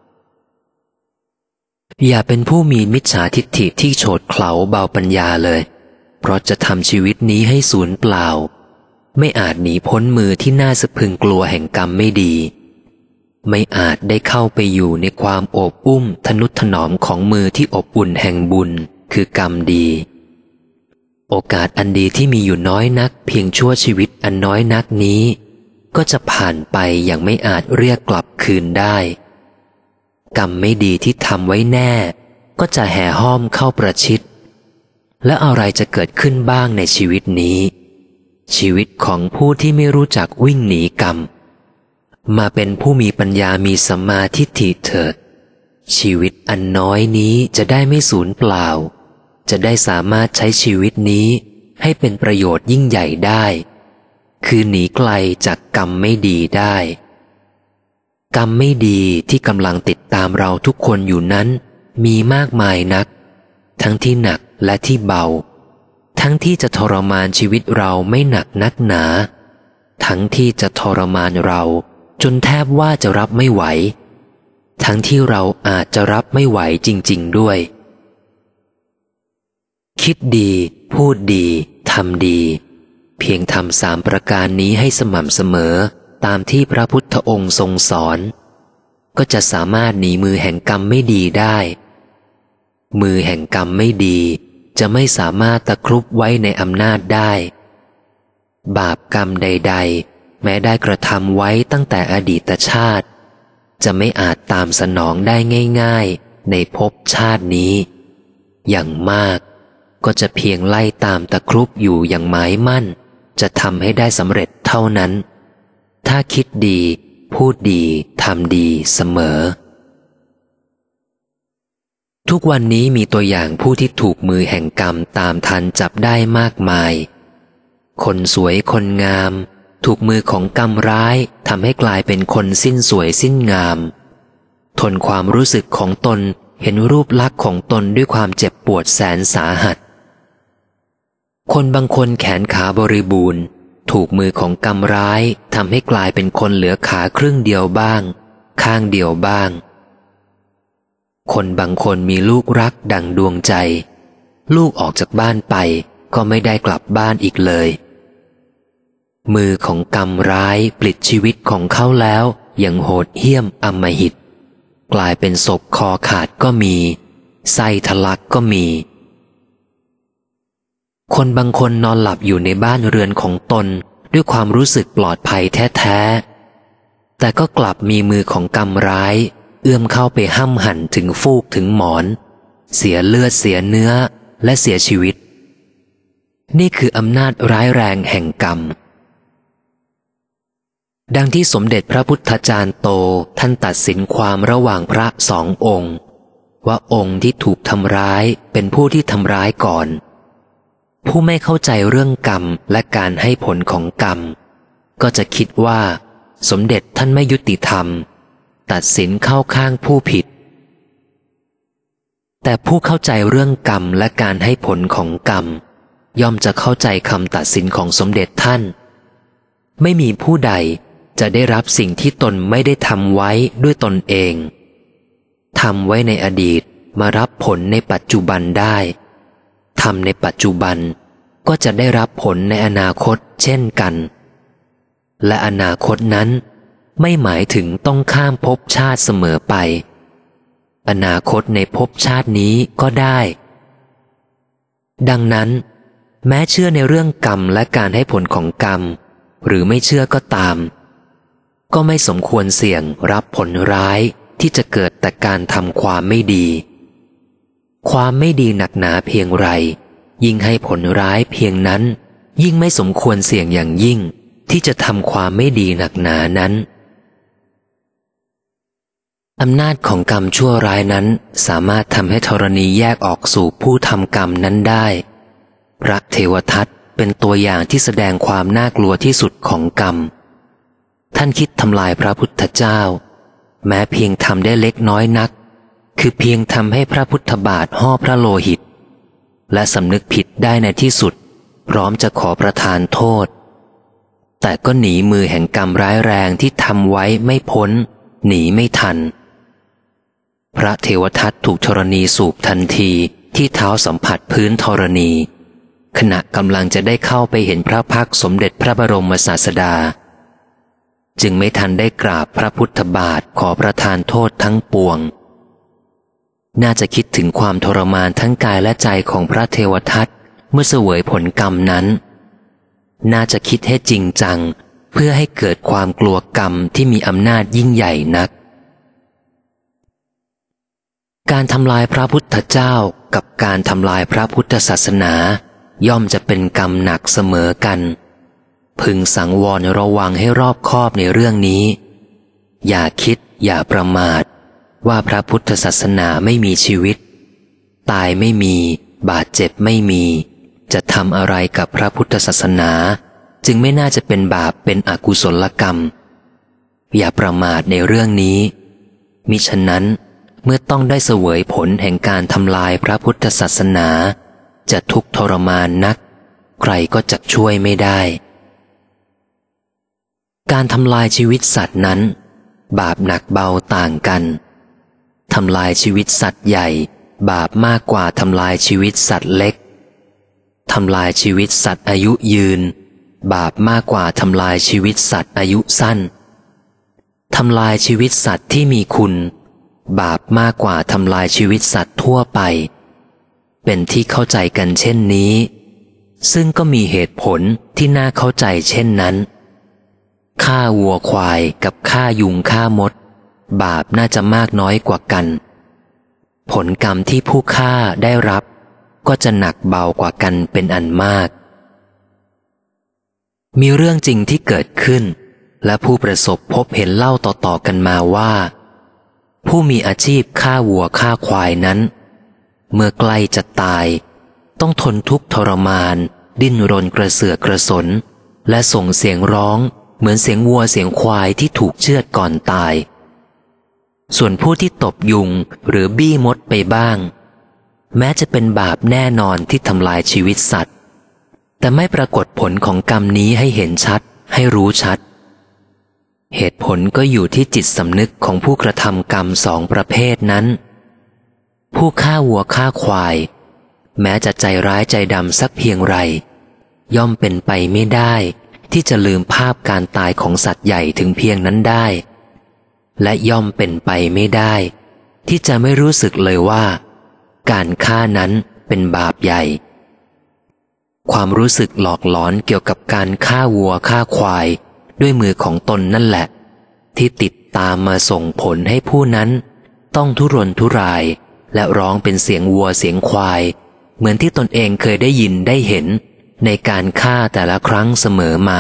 [SPEAKER 1] อย่าเป็นผู้มีมิจฉาทิฏฐิที่โฉดเขลาเบาปัญญาเลยเพราะจะทำชีวิตนี้ให้สูญเปล่าไม่อาจหนีพ้นมือที่น่าสะพรึงกลัวแห่งกรรมไม่ดีไม่อาจได้เข้าไปอยู่ในความโอบอุ้มทนุถนอมของมือที่อบอุ่นแห่งบุญคือกรรมดีโอกาสอันดีที่มีอยู่น้อยนักเพียงชั่วชีวิตอันน้อยนักนี้ก็จะผ่านไปอย่างไม่อาจเรียกกลับคืนได้กรรมไม่ดีที่ทำไว้แน่ก็จะแห่ห้อมเข้าประชิดและอะไรจะเกิดขึ้นบ้างในชีวิตนี้ชีวิตของผู้ที่ไม่รู้จักวิ่งหนีกรรมมาเป็นผู้มีปัญญามีสัมมาทิฏฐิเถิดชีวิตอันน้อยนี้จะได้ไม่สูญเปล่าจะได้สามารถใช้ชีวิตนี้ให้เป็นประโยชน์ยิ่งใหญ่ได้คือหนีไกลจากกรรมไม่ดีได้กรรมไม่ดีที่กำลังติดตามเราทุกคนอยู่นั้นมีมากมายนักทั้งที่หนักและที่เบาทั้งที่จะทรมานชีวิตเราไม่หนักนักหนาทั้งที่จะทรมานเราจนแทบว่าจะรับไม่ไหวทั้งที่เราอาจจะรับไม่ไหวจริงๆด้วยคิดดีพูดดีทำดีเพียงทำสามประการนี้ให้สม่ำเสมอตามที่พระพุทธองค์ทรงสอนก็จะสามารถหนีมือแห่งกรรมไม่ดีได้มือแห่งกรรมไม่ดีจะไม่สามารถตะครุบไว้ในอำนาจได้บาปกรรมใดๆแม้ได้กระทำไว้ตั้งแต่อดีตชาติจะไม่อาจตามสนองได้ง่ายๆในภพชาตินี้อย่างมากก็จะเพียงไล่ตามตะครุบอยู่อย่างหมายมั่นจะทำให้ได้สำเร็จเท่านั้นถ้าคิดดีพูดดีทำดีเสมอทุกวันนี้มีตัวอย่างผู้ที่ถูกมือแห่งกรรมตามทันจับได้มากมายคนสวยคนงามถูกมือของกรรมร้ายทำให้กลายเป็นคนสิ้นสวยสิ้นงามทนความรู้สึกของตนเห็นรูปลักษณ์ของตนด้วยความเจ็บปวดแสนสาหัสคนบางคนแขนขาบริบูรณ์ถูกมือของกรรมร้ายทำให้กลายเป็นคนเหลือขาครึ่งเดียวบ้างข้างเดียวบ้างคนบางคนมีลูกรักดั่งดวงใจลูกออกจากบ้านไปก็ไม่ได้กลับบ้านอีกเลยมือของกรรมร้ายปลิดชีวิตของเขาแล้วยังโหดเหี้ยมอำมหิตกลายเป็นศพคอขาดก็มีไส้ทะลักก็มีคนบางคนนอนหลับอยู่ในบ้านเรือนของตนด้วยความรู้สึกปลอดภัยแท้ๆแต่ก็กลับมีมือของกรรมร้ายเอื้อมเข้าไปห้ำหั่นถึงฟูกถึงหมอนเสียเลือดเสียเนื้อและเสียชีวิตนี่คืออำนาจร้ายแรงแห่งกรรมดังที่สมเด็จพระพุทธจารย์โตท่านตัดสินความระหว่างพระสององค์ว่าองค์ที่ถูกทำร้ายเป็นผู้ที่ทำร้ายก่อนผู้ไม่เข้าใจเรื่องกรรมและการให้ผลของกรรมก็จะคิดว่าสมเด็จท่านไม่ยุติธรรมตัดสินเข้าข้างผู้ผิดแต่ผู้เข้าใจเรื่องกรรมและการให้ผลของกรรมย่อมจะเข้าใจคำตัดสินของสมเด็จท่านไม่มีผู้ใดจะได้รับสิ่งที่ตนไม่ได้ทำไว้ด้วยตนเองทำไว้ในอดีตมารับผลในปัจจุบันได้ทำในปัจจุบันก็จะได้รับผลในอนาคตเช่นกันและอนาคตนั้นไม่หมายถึงต้องข้ามภพชาติเสมอไปอนาคตในภพชาตินี้ก็ได้ดังนั้นแม้เชื่อในเรื่องกรรมและการให้ผลของกรรมหรือไม่เชื่อก็ตามก็ไม่สมควรเสี่ยงรับผลร้ายที่จะเกิดแต่การทำความไม่ดีความไม่ดีหนักหนาเพียงไรยิ่งให้ผลร้ายเพียงนั้นยิ่งไม่สมควรเสี่ยงอย่างยิ่งที่จะทำความไม่ดีหนักหนานั้นอำนาจของกรรมชั่วร้ายนั้นสามารถทำให้ธรณีแยกออกสู่ผู้ทำกรรมนั้นได้พระเทวทัตเป็นตัวอย่างที่แสดงความน่ากลัวที่สุดของกรรมท่านคิดทำลายพระพุทธเจ้าแม้เพียงทำได้เล็กน้อยนักคือเพียงทำให้พระพุทธบาทห่อพระโลหิตและสำนึกผิดได้ในที่สุดพร้อมจะขอประทานโทษแต่ก็หนีมือแห่งกรรมร้ายแรงที่ทำไว้ไม่พ้นหนีไม่ทันพระเทวทัตถูกธรณีสูบทันทีที่เท้าสัมผัสพื้นธรณีขณะกำลังจะได้เข้าไปเห็นพระพักตร์สมเด็จพระบรมศาสดาจึงไม่ทันได้กราบพระพุทธบาทขอประทานโทษทั้งปวงน่าจะคิดถึงความทรมานทั้งกายและใจของพระเทวทัตเมื่อเสวยผลกรรมนั้นน่าจะคิดให้จริงจังเพื่อให้เกิดความกลัวกรรมที่มีอำนาจยิ่งใหญ่นักการทำลายพระพุทธเจ้ากับการทำลายพระพุทธศาสนาย่อมจะเป็นกรรมหนักเสมอกันพึงสังวรระวังให้รอบคอบในเรื่องนี้อย่าคิดอย่าประมาทว่าพระพุทธศาสนาไม่มีชีวิตตายไม่มีบาดเจ็บไม่มีจะทำอะไรกับพระพุทธศาสนาจึงไม่น่าจะเป็นบาปเป็นอกุศลกรรมอย่าประมาทในเรื่องนี้มิฉะนั้นเมื่อต้องได้เสวยผลแห่งการทำลายพระพุทธศาสนาจะทุกข์ทรมานนักใครก็จะช่วยไม่ได้การทำลายชีวิตสัตว์นั้นบาปหนักเบาต่างกันทำลายชีวิตสัตว์ใหญ่บาปมากกว่าทำลายชีวิตสัตว์เล็กทำลายชีวิตสัตว์อายุยืนบาปมากกว่าทำลายชีวิตสัตว์อายุสั้นทำลายชีวิตสัตว์ที่มีคุณบาปมากกว่าทำลายชีวิตสัตว์ทั่วไปเป็นที่เข้าใจกันเช่นนี้ซึ่งก็มีเหตุผลที่น่าเข้าใจเช่นนั้นฆ่าวัวควายกับฆ่ายุงฆ่ามดบาปน่าจะมากน้อยกว่ากันผลกรรมที่ผู้ฆ่าได้รับก็จะหนักเบากว่ากันเป็นอันมากมีเรื่องจริงที่เกิดขึ้นและผู้ประสบพบเห็นเล่าต่อๆกันมาว่าผู้มีอาชีพฆ่าวัวฆ่าควายนั้นเมื่อใกล้จะตายต้องทนทุกข์ทรมานดิ้นรนกระเสือกกระสนและส่งเสียงร้องเหมือนเสียงวัวเสียงควายที่ถูกเชือดก่อนตายส่วนผู้ที่ตบยุงหรือบี้มดไปบ้างแม้จะเป็นบาปแน่นอนที่ทำลายชีวิตสัตว์แต่ไม่ปรากฏผลของกรรมนี้ให้เห็นชัดให้รู้ชัดเหตุผลก็อยู่ที่จิตสำนึกของผู้กระทำกรรมสองประเภทนั้นผู้ฆ่าวัวฆ่าควายแม้จะใจร้ายใจดำสักเพียงไรย่อมเป็นไปไม่ได้ที่จะลืมภาพการตายของสัตว์ใหญ่ถึงเพียงนั้นได้และย่อมเป็นไปไม่ได้ที่จะไม่รู้สึกเลยว่าการฆ่านั้นเป็นบาปใหญ่ความรู้สึกหลอกหลอนเกี่ยวกับการฆ่าวัวฆ่าควายด้วยมือของตนนั่นแหละที่ติดตามมาส่งผลให้ผู้นั้นต้องทุรนทุรายและร้องเป็นเสียงวัวเสียงควายเหมือนที่ตนเองเคยได้ยินได้เห็นในการฆ่าแต่ละครั้งเสมอมา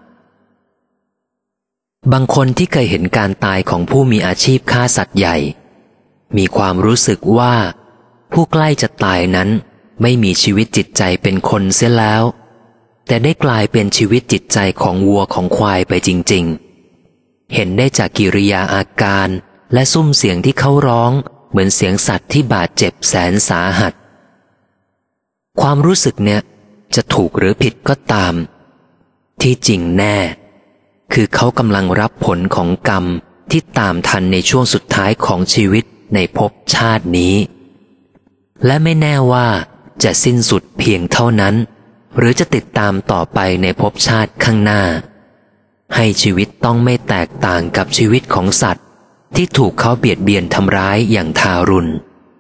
[SPEAKER 1] บางคนที่เคยเห็นการตายของผู้มีอาชีพฆ่าสัตว์ใหญ่มีความรู้สึกว่าผู้ใกล้จะตายนั้นไม่มีชีวิตจิตใจเป็นคนเสียแล้วแต่ได้กลายเป็นชีวิตจิตใจของวัวของควายไปจริงๆเห็นได้จากกิริยาอาการและซุ้มเสียงที่เขาร้องเหมือนเสียงสัตว์ที่บาดเจ็บแสนสาหัสความรู้สึกเนี่ยจะถูกหรือผิดก็ตามที่จริงแน่คือเขากำลังรับผลของกรรมที่ตามทันในช่วงสุดท้ายของชีวิตในภพชาตินี้และไม่แน่ว่าจะสิ้นสุดเพียงเท่านั้นหรือจะติดตามต่อไปในภพชาติข้างหน้าให้ชีวิตต้องไม่แตกต่างกับชีวิตของสัตว์ที่ถูกเขาเบียดเบียนทำร้ายอย่างทารุณ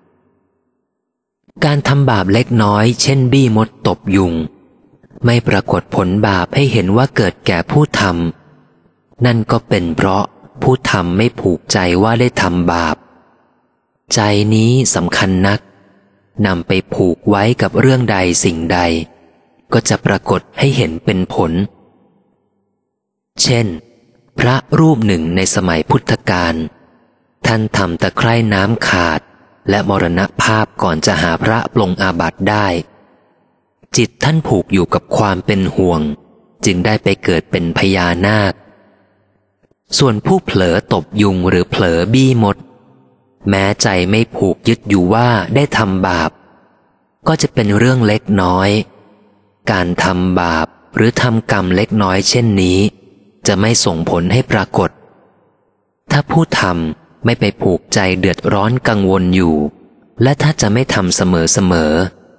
[SPEAKER 1] การทำบาปเล็กน้อยเช่นบี้มดตบยุงไม่ปรากฏผลบาปให้เห็นว่าเกิดแก่ผู้ทำนั่นก็เป็นเพราะผู้ทำไม่ผูกใจว่าได้ทำบาปใจนี้สำคัญนักนำไปผูกไว้กับเรื่องใดสิ่งใดก็จะปรากฏให้เห็นเป็นผลเช่นพระรูปหนึ่งในสมัยพุทธกาลท่านทำตะไคร่น้ำขาดและมรณภาพก่อนจะหาพระปลงอาบัติได้จิตท่านผูกอยู่กับความเป็นห่วงจึงได้ไปเกิดเป็นพญานาคส่วนผู้เผลอตบยุงหรือเผลอบี้มดแม้ใจไม่ผูกยึดอยู่ว่าได้ทำบาปก็จะเป็นเรื่องเล็กน้อยการทำบาปหรือทำกรรมเล็กน้อยเช่นนี้จะไม่ส่งผลให้ปรากฏถ้าผู้ทำไม่ไปผูกใจเดือดร้อนกังวลอยู่และถ้าจะไม่ทำเสมอ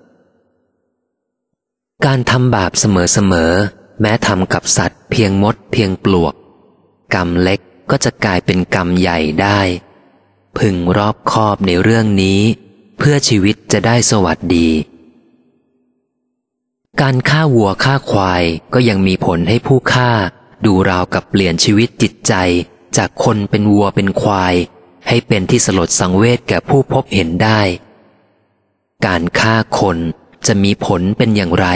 [SPEAKER 1] ๆการทำบาปเสมอๆแม้ทำกับสัตว์เพียงมดเพียงปลวกกรรมเล็กก็จะกลายเป็นกรรมใหญ่ได้พึงรอบคอบในเรื่องนี้เพื่อชีวิตจะได้สวัสดีการฆ่าวัวฆ่าควายก็ยังมีผลให้ผู้ฆ่าดูราวกับเปลี่ยนชีวิตจิตใจจากคนเป็นวัวเป็นควายให้เป็นที่สลดสังเวชแก่ผู้พบเห็นได้การฆ่าคนจะมีผลเป็นอย่างไร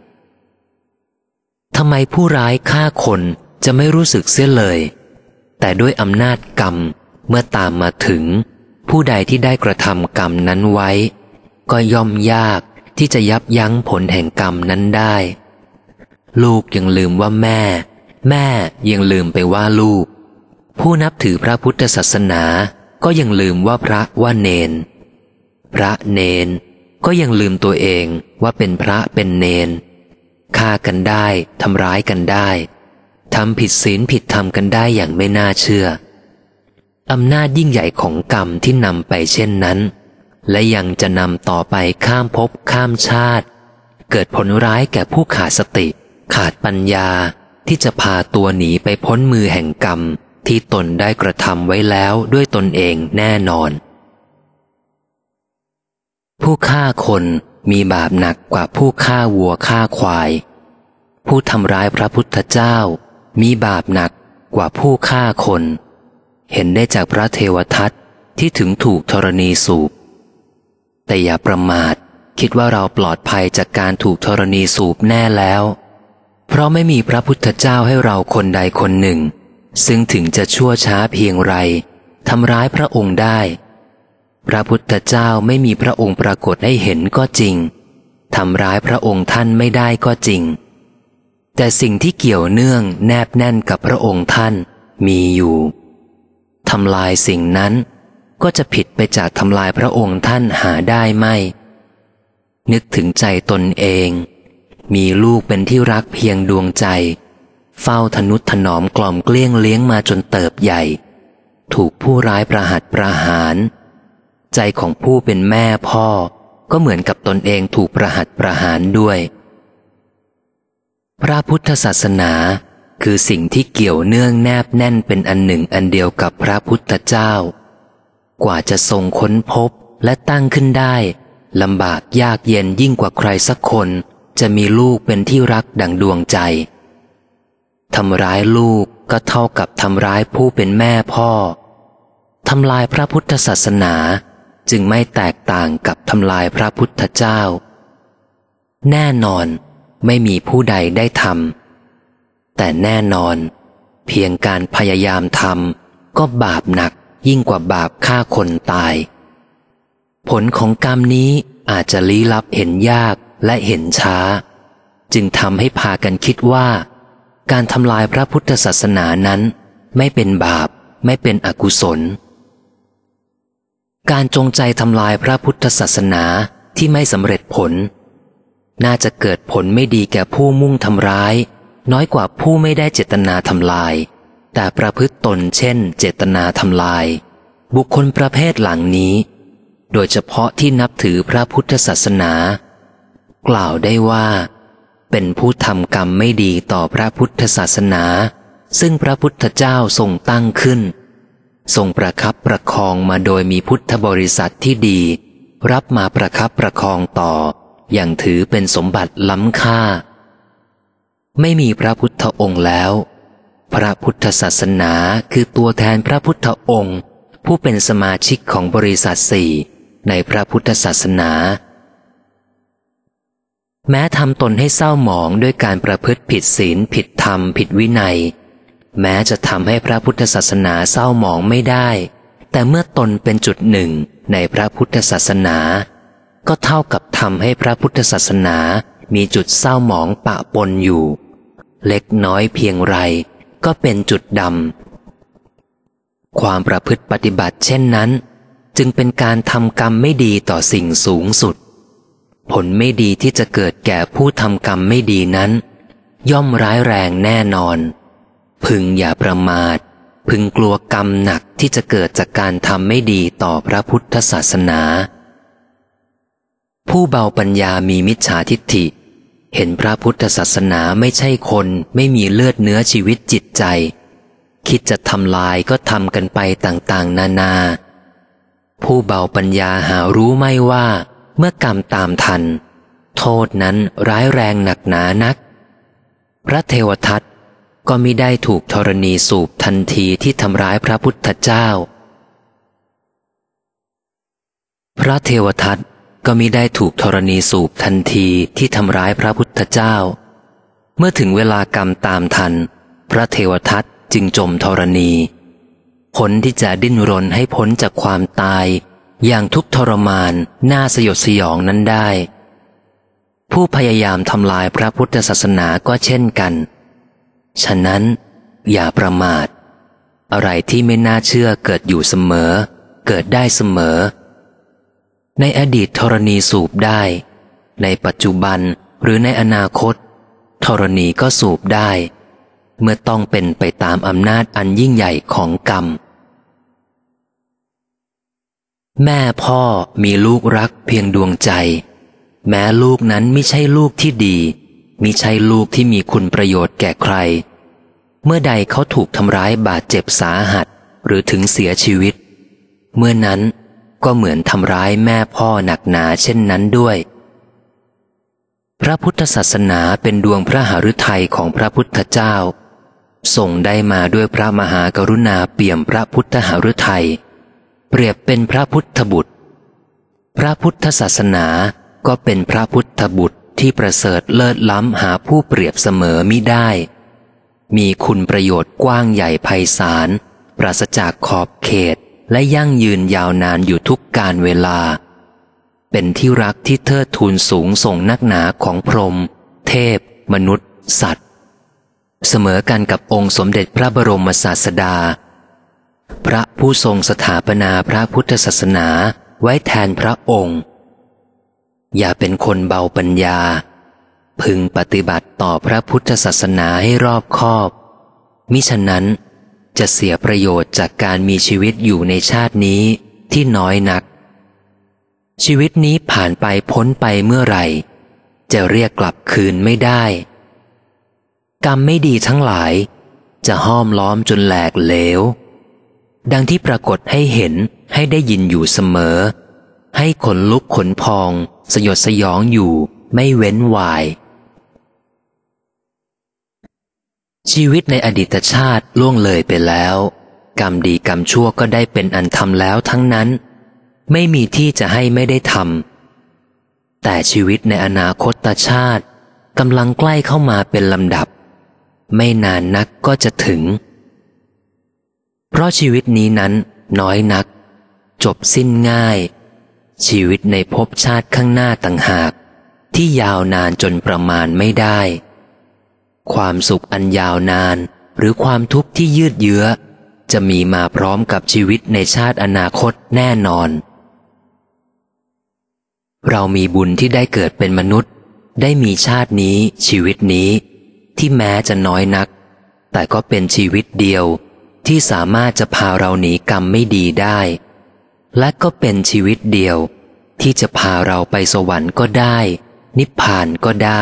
[SPEAKER 1] ทำไมผู้ร้ายฆ่าคนจะไม่รู้สึกเสียเลยแต่ด้วยอำนาจกรรมเมื่อตามมาถึงผู้ใดที่ได้กระทำกรรมนั้นไว้ก็ย่อมยากที่จะยับยั้งผลแห่งกรรมนั้นได้ลูกยังลืมว่าแม่แม่ยังลืมไปว่าลูกผู้นับถือพระพุทธศาสนาก็ยังลืมว่าพระว่าเนนพระเนนก็ยังลืมตัวเองว่าเป็นพระเป็นเนนฆ่ากันได้ทำร้ายกันได้ทำผิดศีลผิดธรรมกันได้อย่างไม่น่าเชื่ออำนาจยิ่งใหญ่ของกรรมที่นำไปเช่นนั้นและยังจะนำต่อไปข้ามภพข้ามชาติเกิดผลร้ายแก่ผู้ขาดสติขาดปัญญาที่จะพาตัวหนีไปพ้นมือแห่งกรรมที่ตนได้กระทำไว้แล้วด้วยตนเองแน่นอนผู้ฆ่าคนมีบาปหนักกว่าผู้ฆ่าวัวฆ่าควายผู้ทำร้ายพระพุทธเจ้ามีบาปหนักกว่าผู้ฆ่าคนเห็นได้จากพระเทวทัตที่ถึงถูกธรณีสูบแต่อย่าประมาทคิดว่าเราปลอดภัยจากการถูกธรณีสูบแน่แล้วเพราะไม่มีพระพุทธเจ้าให้เราคนใดคนหนึ่งซึ่งถึงจะชั่วช้าเพียงไรทำร้ายพระองค์ได้พระพุทธเจ้าไม่มีพระองค์ปรากฏให้เห็นก็จริงทำร้ายพระองค์ท่านไม่ได้ก็จริงแต่สิ่งที่เกี่ยวเนื่องแนบแน่นกับพระองค์ท่านมีอยู่ทำลายสิ่งนั้นก็จะผิดไปจากทำลายพระองค์ท่านหาได้ไม่นึกถึงใจตนเองมีลูกเป็นที่รักเพียงดวงใจเฝ้าทนุถนอมกล่อมเกลี้ยงเลี้ยงมาจนเติบใหญ่ถูกผู้ร้ายประหัตประหารใจของผู้เป็นแม่พ่อก็เหมือนกับตนเองถูกประหัตประหารด้วยพระพุทธศาสนาคือสิ่งที่เกี่ยวเนื่องแนบแน่นเป็นอันหนึ่งอันเดียวกับพระพุทธเจ้ากว่าจะทรงค้นพบและตั้งขึ้นได้ลำบากยากเย็นยิ่งกว่าใครสักคนจะมีลูกเป็นที่รักดังดวงใจทำร้ายลูกก็เท่ากับทำร้ายผู้เป็นแม่พ่อทำลายพระพุทธศาสนาจึงไม่แตกต่างกับทำลายพระพุทธเจ้าแน่นอนไม่มีผู้ใดได้ทำแต่แน่นอนเพียงการพยายามทำก็บาปหนักยิ่งกว่าบาปฆ่าคนตายผลของกรรมนี้อาจจะลี้ลับเห็นยากและเห็นช้าจึงทำให้พากันคิดว่าการทำลายพระพุทธศาสนานั้นไม่เป็นบาปไม่เป็นอกุศลการจงใจทำลายพระพุทธศาสนาที่ไม่สำเร็จผลน่าจะเกิดผลไม่ดีแก่ผู้มุ่งทำร้ายน้อยกว่าผู้ไม่ได้เจตนาทำลายแต่ประพฤติตนเช่นเจตนาทำลายบุคคลประเภทหลังนี้โดยเฉพาะที่นับถือพระพุทธศาสนากล่าวได้ว่าเป็นผู้ทำกรรมไม่ดีต่อพระพุทธศาสนาซึ่งพระพุทธเจ้าทรงตั้งขึ้นทรงประคับประคองมาโดยมีพุทธบริษัทที่ดีรับมาประคับประคองต่ออย่างถือเป็นสมบัติล้ำค่าไม่มีพระพุทธองค์แล้วพระพุทธศาสนาคือตัวแทนพระพุทธองค์ผู้เป็นสมาชิกของบริษัทสี่ในพระพุทธศาสนาแม้ทำตนให้เศร้าหมองด้วยการประพฤติผิดศีลผิดธรรมผิดวินัยแม้จะทำให้พระพุทธศาสนาเศร้าหมองไม่ได้แต่เมื่อตนเป็นจุดหนึ่งในพระพุทธศาสนาก็เท่ากับทำให้พระพุทธศาสนามีจุดเศร้าหมองปะปนอยู่เล็กน้อยเพียงไรก็เป็นจุดดำความประพฤติปฏิบัติเช่นนั้นจึงเป็นการทำกรรมไม่ดีต่อสิ่งสูงสุดผลไม่ดีที่จะเกิดแก่ผู้ทำกรรมไม่ดีนั้นย่อมร้ายแรงแน่นอนพึงอย่าประมาทพึงกลัวกรรมหนักที่จะเกิดจากการทำไม่ดีต่อพระพุทธศาสนาผู้เบาปัญญามีมิจฉาทิฏฐิเห็นพระพุทธศาสนาไม่ใช่คนไม่มีเลือดเนื้อชีวิตจิตใจคิดจะทำลายก็ทำกันไปต่างๆนานาผู้เบาปัญญาหารู้ไม่ว่าเมื่อกรรมตามทันโทษนั้นร้ายแรงหนักหนานักพระเทวทัตก็มิได้ถูกธรณีสูบทันทีที่ทำร้ายพระพุทธเจ้าพระเทวทัตก็มิได้ถูกธรณีสูบทันทีที่ทำร้ายพระพุทธเจ้าเมื่อถึงเวลากรรมตามทันพระเทวทัตจึงจมธรณีผลที่จะดิ้นรนให้พ้นจากความตายอย่างทุกข์ทรมานน่าสยดสยองนั้นได้ผู้พยายามทำลายพระพุทธศาสนาก็เช่นกันฉะนั้นอย่าประมาทอะไรที่ไม่น่าเชื่อเกิดอยู่เสมอเกิดได้เสมอในอดีตธรณีสูบได้ในปัจจุบันหรือในอนาคตธรณีก็สูบได้เมื่อต้องเป็นไปตามอำนาจอันยิ่งใหญ่ของกรรมแม่พ่อมีลูกรักเพียงดวงใจแม้ลูกนั้นไม่ใช่ลูกที่ดีมิใช่ลูกที่มีคุณประโยชน์แก่ใครเมื่อใดเขาถูกทำร้ายบาดเจ็บสาหัสหรือถึงเสียชีวิตเมื่อนั้นก็เหมือนทำร้ายแม่พ่อหนักหนาเช่นนั้นด้วยพระพุทธศาสนาเป็นดวงพระหฤทัยของพระพุทธเจ้าทรงได้มาด้วยพระมหากรุณาเปี่ยมพระพุทธหฤทัยเปรียบเป็นพระพุทธบุตรพระพุทธศาสนาก็เป็นพระพุทธบุตรที่ประเสริฐเลิศล้ำหาผู้เปรียบเสมอมิได้มีคุณประโยชน์กว้างใหญ่ไพศาลปราศจากขอบเขตและยั่งยืนยาวนานอยู่ทุกกาลเวลาเป็นที่รักที่เทิดทูนสูงส่งนักหนาของพรหมเทพมนุษย์สัตว์เสมอกันกับองค์สมเด็จพระบรมศาสดาพระผู้ทรงสถาปนาพระพุทธศาสนาไว้แทนพระองค์อย่าเป็นคนเบาปัญญาพึงปฏิบัติต่อพระพุทธศาสนาให้รอบคอบมิฉะนั้นจะเสียประโยชน์จากการมีชีวิตอยู่ในชาตินี้ที่น้อยนักชีวิตนี้ผ่านไปพ้นไปเมื่อไหร่จะเรียกกลับคืนไม่ได้กรรมไม่ดีทั้งหลายจะห้อมล้อมจนแหลกเหลวดังที่ปรากฏให้เห็นให้ได้ยินอยู่เสมอให้ขนลุกขนพองสยดสยองอยู่ไม่เว้นวายชีวิตในอดีตชาติล่วงเลยไปแล้วกรรมดีกรรมชั่วก็ได้เป็นอันทำแล้วทั้งนั้นไม่มีที่จะให้ไม่ได้ทำแต่ชีวิตในอนาคตชาติกำลังใกล้เข้ามาเป็นลำดับไม่นานนักก็จะถึงเพราะชีวิตนี้นั้นน้อยนักจบสิ้นง่ายชีวิตในภพชาติข้างหน้าต่างหากที่ยาวนานจนประมาณไม่ได้ความสุขอันยาวนานหรือความทุกข์ที่ยืดเยื้อจะมีมาพร้อมกับชีวิตในชาติอนาคตแน่นอนเรามีบุญที่ได้เกิดเป็นมนุษย์ได้มีชาตินี้ชีวิตนี้ที่แม้จะน้อยนักแต่ก็เป็นชีวิตเดียวที่สามารถจะพาเราหนีกรรมไม่ดีได้และก็เป็นชีวิตเดียวที่จะพาเราไปสวรรค์ก็ได้นิพพานก็ได้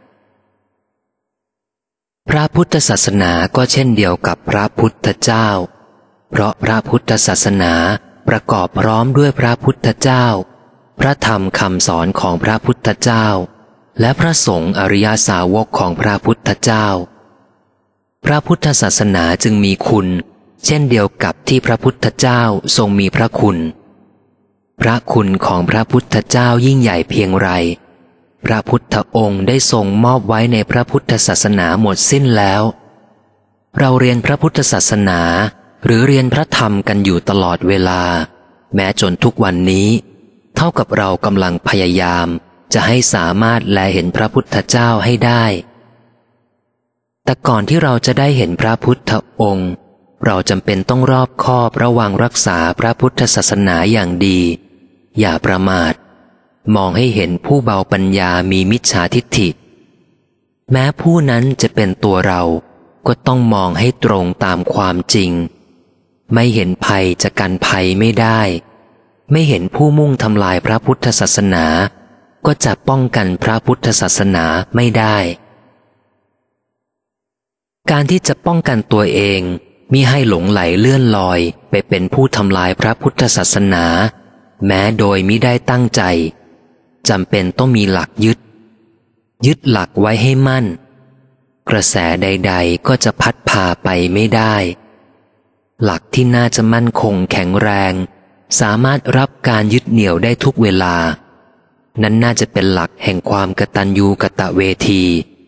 [SPEAKER 1] พระพุทธศาสนาก็เช่นเดียวกับพระพุทธเจ้าเพราะพระพุทธศาสนาประกอบพร้อมด้วยพระพุทธเจ้าพระธรรมคำสอนของพระพุทธเจ้าและพระสงฆ์อริยสาวกของพระพุทธเจ้าพระพุทธศาสนาจึงมีคุณเช่นเดียวกับที่พระพุทธเจ้าทรงมีพระคุณพระคุณของพระพุทธเจ้ายิ่งใหญ่เพียงไรพระพุทธองค์ได้ทรงมอบไว้ในพระพุทธศาสนาหมดสิ้นแล้วเราเรียนพระพุทธศาสนาหรือเรียนพระธรรมกันอยู่ตลอดเวลาแม้จนทุกวันนี้เท่ากับเรากำลังพยายามจะให้สามารถแลเห็นพระพุทธเจ้าให้ได้แต่ก่อนที่เราจะได้เห็นพระพุทธองค์เราจำเป็นต้องรอบคอบระวังรักษาพระพุทธศาสนาอย่างดีอย่าประมาทมองให้เห็นผู้เบาปัญญามีมิจฉาทิฏฐิแม้ผู้นั้นจะเป็นตัวเราก็ต้องมองให้ตรงตามความจริงไม่เห็นภัยจะกันภัยไม่ได้ไม่เห็นผู้มุ่งทำลายพระพุทธศาสนาก็จะป้องกันพระพุทธศาสนาไม่ได้การที่จะป้องกันตัวเองมิให้หลงไหลเลื่อนลอยไปเป็นผู้ทำลายพระพุทธศาสนาแม้โดยมิได้ตั้งใจจำเป็นต้องมีหลักยึดยึดหลักไว้ให้มั่นกระแสใดๆก็จะพัดพาไปไม่ได้หลักที่น่าจะมั่นคงแข็งแรงสามารถรับการยึดเหนี่ยวได้ทุกเวลานั้นน่าจะเป็นหลักแห่งความกตัญญูกตเวที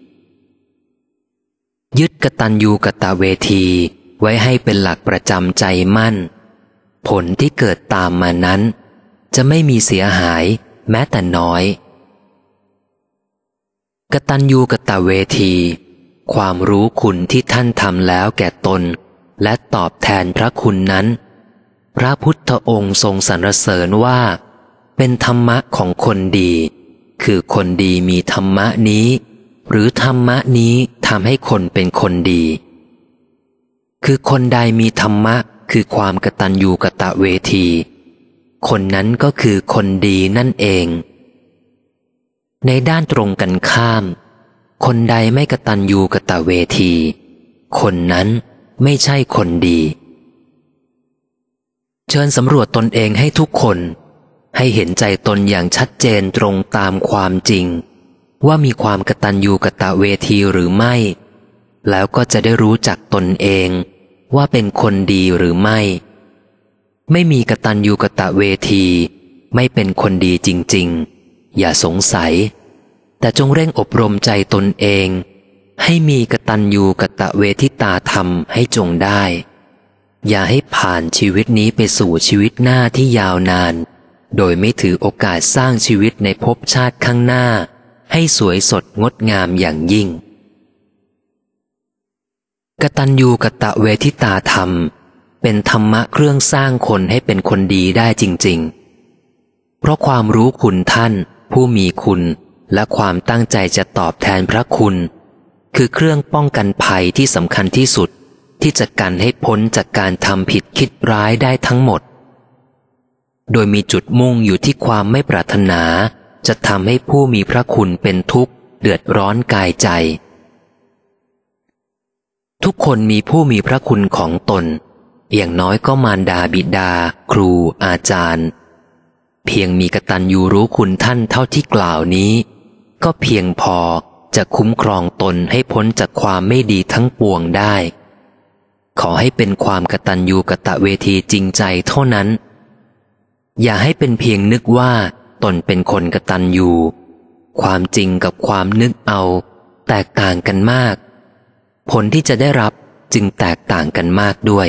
[SPEAKER 1] ยึดกตัญญูกตเวทีไว้ให้เป็นหลักประจำใจมั่นผลที่เกิดตามมานั้นจะไม่มีเสียหายแม้แต่น้อยกตัญญูกตเวทีความรู้คุณที่ท่านทำแล้วแก่ตนและตอบแทนพระคุณนั้นพระพุทธองค์ทรงสรรเสริญว่าเป็นธรรมะของคนดีคือคนดีมีธรรมะนี้หรือธรรมะนี้ทำให้คนเป็นคนดีคือคนใดมีธรรมะคือความกตัญญูกตเวทีคนนั้นก็คือคนดีนั่นเองในด้านตรงกันข้ามคนใดไม่กตัญญูกตเวทีคนนั้นไม่ใช่คนดีเชิญสำรวจตนเองให้ทุกคนให้เห็นใจตนอย่างชัดเจนตรงตามความจริงว่ามีความกตัญญูกตเวทีหรือไม่แล้วก็จะได้รู้จักตนเองว่าเป็นคนดีหรือไม่ไม่มีกตัญญูกตเวทีไม่เป็นคนดีจริงๆอย่าสงสัยแต่จงเร่งอบรมใจตนเองให้มีกตัญญูกตเวทิตาธรรมให้จงได้อย่าให้ผ่านชีวิตนี้ไปสู่ชีวิตหน้าที่ยาวนานโดยไม่ถือโอกาสสร้างชีวิตในภพชาติข้างหน้าให้สวยสดงดงามอย่างยิ่งกตัญญูกตเวทิตาธรรมเป็นธรรมะเครื่องสร้างคนให้เป็นคนดีได้จริงๆเพราะความรู้คุณท่านผู้มีคุณและความตั้งใจจะตอบแทนพระคุณคือเครื่องป้องกันภัยที่สำคัญที่สุดที่จะกันให้พ้นจากการทำผิดคิดร้ายได้ทั้งหมดโดยมีจุดมุ่งอยู่ที่ความไม่ปรารถนาจะทำให้ผู้มีพระคุณเป็นทุกข์เดือดร้อนกายใจทุกคนมีผู้มีพระคุณของตนอย่างน้อยก็มารดาบิดาครูอาจารย์เพียงมีกตัญญูรู้คุณท่านเท่าที่กล่าวนี้ก็เพียงพอจะคุ้มครองตนให้พ้นจากความไม่ดีทั้งปวงได้ขอให้เป็นความกตัญญูกตเวทีจริงใจเท่านั้นอย่าให้เป็นเพียงนึกว่าตนเป็นคนกตัญญูความจริงกับความนึกเอาแตกต่างกันมากผลที่จะได้รับจึงแตกต่างกันมากด้วย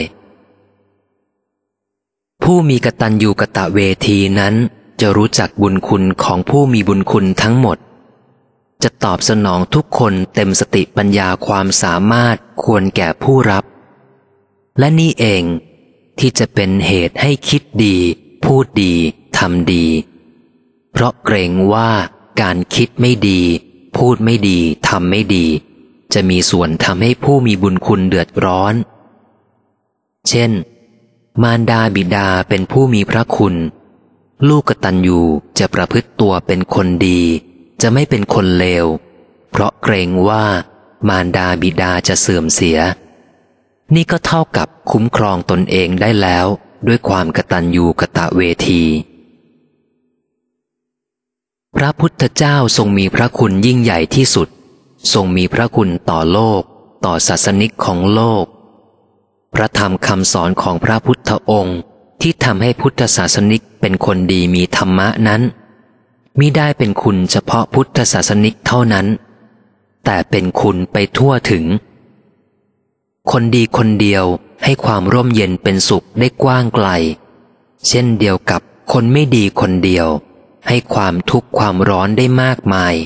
[SPEAKER 1] ผู้มีกตัญญูกตเวทีนั้นจะรู้จักบุญคุณของผู้มีบุญคุณทั้งหมดจะตอบสนองทุกคนเต็มสติปัญญาความสามารถควรแก่ผู้รับและนี่เองที่จะเป็นเหตุให้คิดดีพูดดีทำดีเพราะเกรงว่าการคิดไม่ดีพูดไม่ดีทำไม่ดีจะมีส่วนทำให้ผู้มีบุญคุณเดือดร้อนเช่นมารดาบิดาเป็นผู้มีพระคุณลูกกตัญญูจะประพฤติตัวเป็นคนดีจะไม่เป็นคนเลวเพราะเกรงว่ามารดาบิดาจะเสื่อมเสียนี่ก็เท่ากับคุ้มครองตนเองได้แล้วด้วยความกตัญญูกตเวทีพระพุทธเจ้าทรงมีพระคุณยิ่งใหญ่ที่สุดทรงมีพระคุณต่อโลกต่อศาสนิกของโลกพระธรรมคำสอนของพระพุทธองค์ที่ทำให้พุทธศาสนิกเป็นคนดีมีธรรมะนั้นมิได้เป็นคุณเฉพาะพุทธศาสนิกเท่านั้นแต่เป็นคุณไปทั่วถึงคนดีคนเดียวให้ความร่มเย็นเป็นสุขได้กว้างไกลเช่นเดียวกับคนไม่ดีคนเดียวให้ความทุกข์ความร้อนได้มากมาย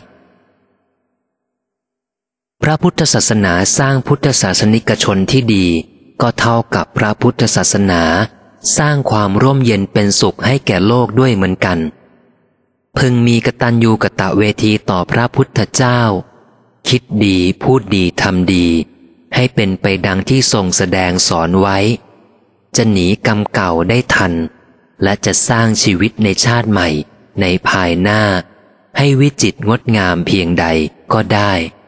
[SPEAKER 1] พระพุทธศาสนาสร้างพุทธศาสนิกชนที่ดีก็เท่ากับพระพุทธศาสนาสร้างความร่มเย็นเป็นสุขให้แก่โลกด้วยเหมือนกันพึงมีกตัญญูกตเวทีต่อพระพุทธเจ้าคิดดีพูดดีทำดีให้เป็นไปดังที่ทรงแสดงสอนไว้จะหนีกรรมเก่าได้ทันและจะสร้างชีวิตในชาติใหม่ในภายหน้าให้วิจิตรงดงามเพียงใดก็ได้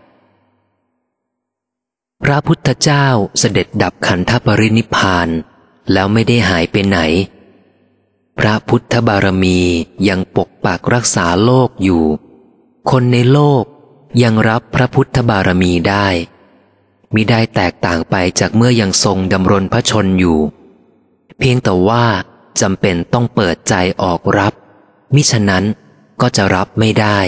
[SPEAKER 1] พระพุทธเจ้าเสด็จดับขันธปรินิพพานแล้วไม่ได้หายไปไหนพระพุทธบารมียังปกปักรักษาโลกอยู่คนในโลกยังรับพระพุทธบารมีได้มิได้แตกต่างไปจากเมื่อยังทรงดำรงพระชนอยู่เพียงแต่ว่าจำเป็นต้องเปิดใจออกรับมิฉะนั้นก็จะรับไม่ได้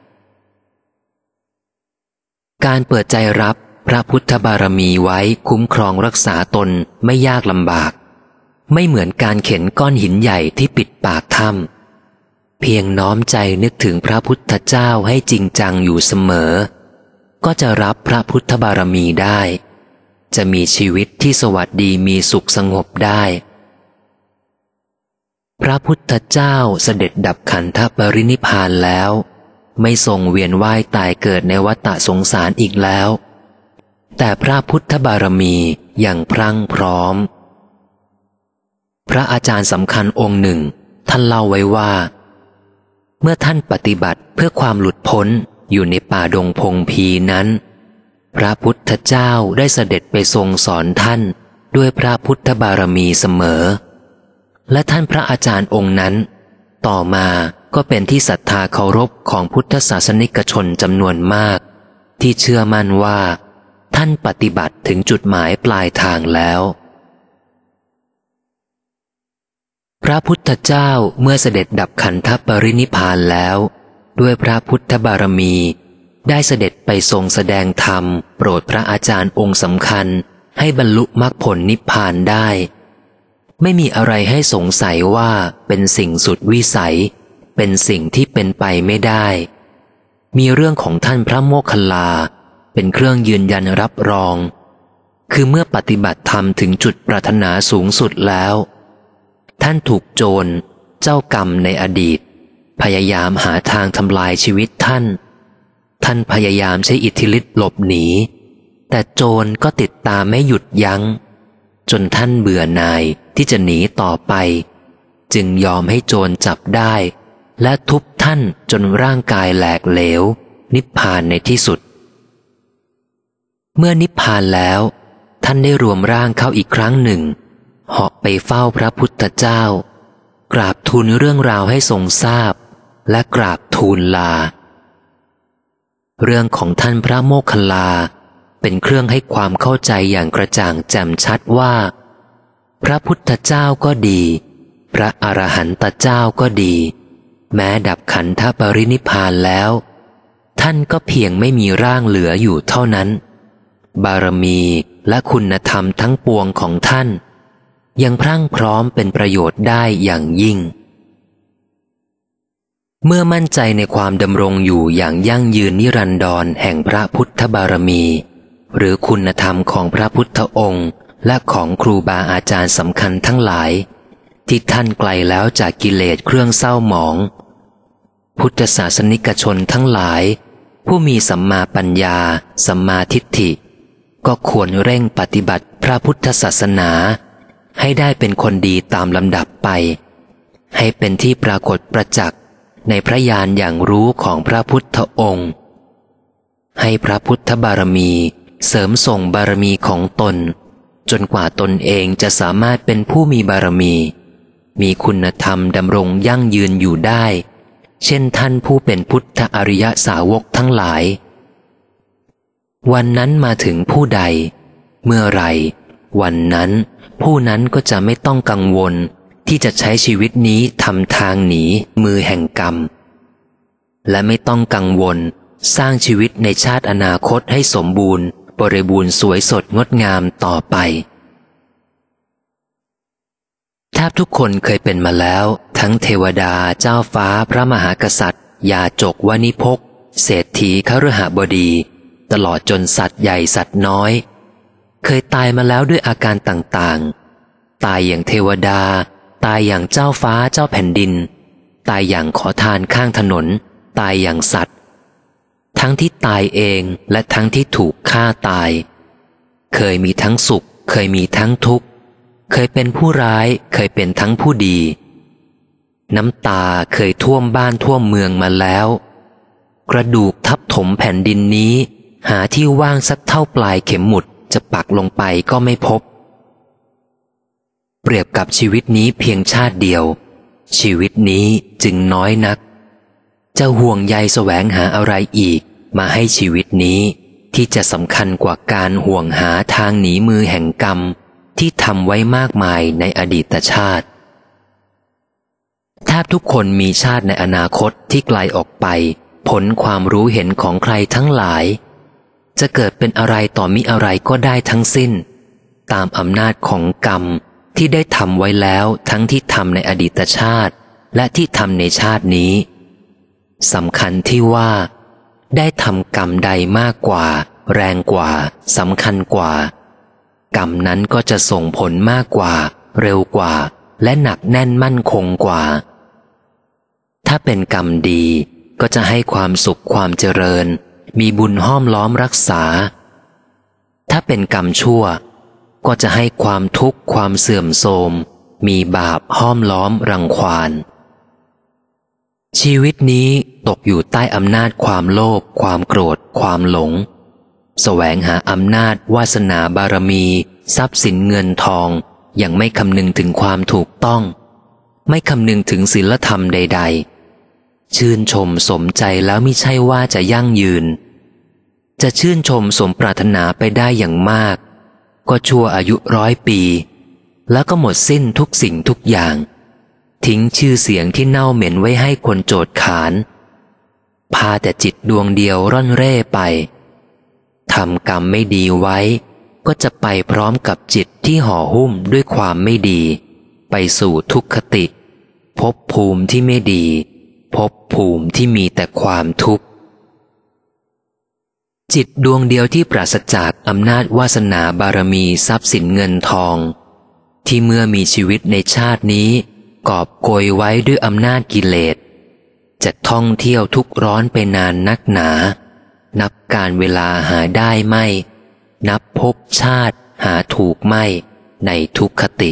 [SPEAKER 1] การเปิดใจรับพระพุทธบารมีไว้คุ้มครองรักษาตนไม่ยากลำบากไม่เหมือนการเข็นก้อนหินใหญ่ที่ปิดปากถ้ำเพียงน้อมใจนึกถึงพระพุทธเจ้าให้จริงจังอยู่เสมอก็จะรับพระพุทธบารมีได้จะมีชีวิตที่สวัสดีมีสุขสงบได้พระพุทธเจ้าเสด็จดับขันธปรินิพพานแล้วไม่ทรงเวียนว่ายตายเกิดในวัฏสงสารอีกแล้วแต่พระพุทธบารมียังพรั่งพร้อมพระอาจารย์สำคัญองค์หนึ่งท่านเล่าไว้ว่าเมื่อท่านปฏิบัติเพื่อความหลุดพ้นอยู่ในป่าดงพงพีนั้นพระพุทธเจ้าได้เสด็จไปทรงสอนท่านด้วยพระพุทธบารมีเสมอและท่านพระอาจารย์องค์นั้นต่อมาก็เป็นที่ศรัทธาเคารพของพุทธศาสนิกชนจำนวนมากที่เชื่อมั่นว่าท่านปฏิบัติถึงจุดหมายปลายทางแล้วพระพุทธเจ้าเมื่อเสด็จดับขันธปรินิพพานแล้วด้วยพระพุทธบารมีได้เสด็จไปทรงแสดงธรรมโปรดพระอาจารย์องค์สำคัญให้บรรลุมรรคผลนิพพานได้ไม่มีอะไรให้สงสัยว่าเป็นสิ่งสุดวิสัยเป็นสิ่งที่เป็นไปไม่ได้มีเรื่องของท่านพระโมคคัลลาเป็นเครื่องยืนยันรับรองคือเมื่อปฏิบัติธรรมถึงจุดปรารถนาสูงสุดแล้วท่านถูกโจรเจ้ากรรมในอดีตพยายามหาทางทำลายชีวิตท่านท่านพยายามใช้อิทธิฤทธิ์หลบหนีแต่โจรก็ติดตามไม่หยุดยั้งจนท่านเบื่อหน่ายที่จะหนีต่อไปจึงยอมให้โจรจับได้และทุบท่านจนร่างกายแหลกเหลวนิพพานในที่สุดเมื่อนิพพานแล้วท่านได้รวมร่างเข้าอีกครั้งหนึ่งเหาะไปเฝ้าพระพุทธเจ้ากราบทูลเรื่องราวให้ทรงทราบและกราบทูลลาเรื่องของท่านพระโมคคัลลาเป็นเครื่องให้ความเข้าใจอย่างกระจ่างแจ่มชัดว่าพระพุทธเจ้าก็ดีพระอรหันตเจ้าก็ดีแม้ดับขันธปรินิพพานแล้วท่านก็เพียงไม่มีร่างเหลืออยู่เท่านั้นบารมีและคุณธรรมทั้งปวงของท่านยังพรั่งพร้อมเป็นประโยชน์ได้อย่างยิ่งเมื่อมั่นใจในความดำรงอยู่อย่างยั่งยืนนิรันดรแห่งพระพุทธบารมีหรือคุณธรรมของพระพุทธองค์และของครูบาอาจารย์สำคัญทั้งหลายที่ท่านไกลแล้วจากกิเลสเครื่องเศร้าหมองพุทธศาสนิกชนทั้งหลายผู้มีสัมมาปัญญาสัมมาทิฏฐิก็ควรเร่งปฏิบัติพระพุทธศาสนาให้ได้เป็นคนดีตามลำดับไปให้เป็นที่ปรากฏประจักษ์ในพระญาณอย่างรู้ของพระพุทธองค์ให้พระพุทธบารมีเสริมส่งบารมีของตนจนกว่าตนเองจะสามารถเป็นผู้มีบารมีมีคุณธรรมดำรงยั่งยืนอยู่ได้เช่นท่านผู้เป็นพุทธอริยสาวกทั้งหลายวันนั้นมาถึงผู้ใดเมื่อไรวันนั้นผู้นั้นก็จะไม่ต้องกังวลที่จะใช้ชีวิตนี้ทำทางหนีมือแห่งกรรมและไม่ต้องกังวลสร้างชีวิตในชาติอนาคตให้สมบูรณ์บริบูรณ์สวยสดงดงามต่อไปแทบทุกคนเคยเป็นมาแล้วทั้งเทวดาเจ้าฟ้าพระมหากษัตริย์ยาจกวานิพกเศรษฐีคฤหบดีตลอดจนสัตว์ใหญ่สัตว์น้อยเคยตายมาแล้วด้วยอาการต่างๆตายอย่างเทวดาตายอย่างเจ้าฟ้าเจ้าแผ่นดินตายอย่างขอทานข้างถนนตายอย่างสัตว์ทั้งที่ตายเองและทั้งที่ถูกฆ่าตายเคยมีทั้งสุขเคยมีทั้งทุกข์เคยเป็นผู้ร้ายเคยเป็นทั้งผู้ดีน้ำตาเคยท่วมบ้านท่วมเมืองมาแล้วกระดูกทับถมแผ่นดินนี้หาที่ว่างสักเท่าปลายเข็มหมุดจะปักลงไปก็ไม่พบเปรียบกับชีวิตนี้เพียงชาติเดียวชีวิตนี้จึงน้อยนักจะห่วงใยแสวงหาอะไรอีกมาให้ชีวิตนี้ที่จะสำคัญกว่าการห่วงหาทางหนีมือแห่งกรรมที่ทำไว้มากมายในอดีตชาติแทบทุกคนมีชาติในอนาคตที่ไกลออกไปผลความรู้เห็นของใครทั้งหลายจะเกิดเป็นอะไรต่อมิอะไรก็ได้ทั้งสิ้นตามอำนาจของกรรมที่ได้ทำไว้แล้วทั้งที่ทำในอดีตชาติและที่ทำในชาตินี้สำคัญที่ว่าได้ทำกรรมใดมากกว่าแรงกว่าสำคัญกว่ากรรมนั้นก็จะส่งผลมากกว่าเร็วกว่าและหนักแน่นมั่นคงกว่าถ้าเป็นกรรมดีก็จะให้ความสุขความเจริญมีบุญห้อมล้อมรักษาถ้าเป็นกรรมชั่วก็จะให้ความทุกข์ความเสื่อมโทรมมีบาปห้อมล้อมรังควานชีวิตนี้ตกอยู่ใต้อำนาจความโลภความโกรธความหลงแสวงหาอำนาจวาสนาบารมีทรัพย์สินเงินทองยังไม่คำนึงถึงความถูกต้องไม่คำนึงถึงศีลธรรมใดๆชื่นชมสมใจแล้วมิใช่ว่าจะยั่งยืนจะชื่นชมสมปรารถนาไปได้อย่างมากก็ชั่วอายุร้อยปีแล้วก็หมดสิ้นทุกสิ่งทุกอย่างทิ้งชื่อเสียงที่เน่าเหม็นไว้ให้คนโจทย์ขานพาแต่จิตดวงเดียวร่อนเร่ไปทำกรรมไม่ดีไว้ก็จะไปพร้อมกับจิตที่ห่อหุ้มด้วยความไม่ดีไปสู่ทุกขติภพภูมิที่ไม่ดีภพภูมิที่มีแต่ความทุกข์จิตดวงเดียวที่ปราศจากอำนาจวาสนาบารมีทรัพย์สินเงินทองที่เมื่อมีชีวิตในชาตินี้กอบโกยไว้ด้วยอำนาจกิเลสจะท่องเที่ยวทุกข์ร้อนไปนานนักหนานับการเวลาหาได้ไม่นับภพชาติหาถูกไม่ในทุกขติ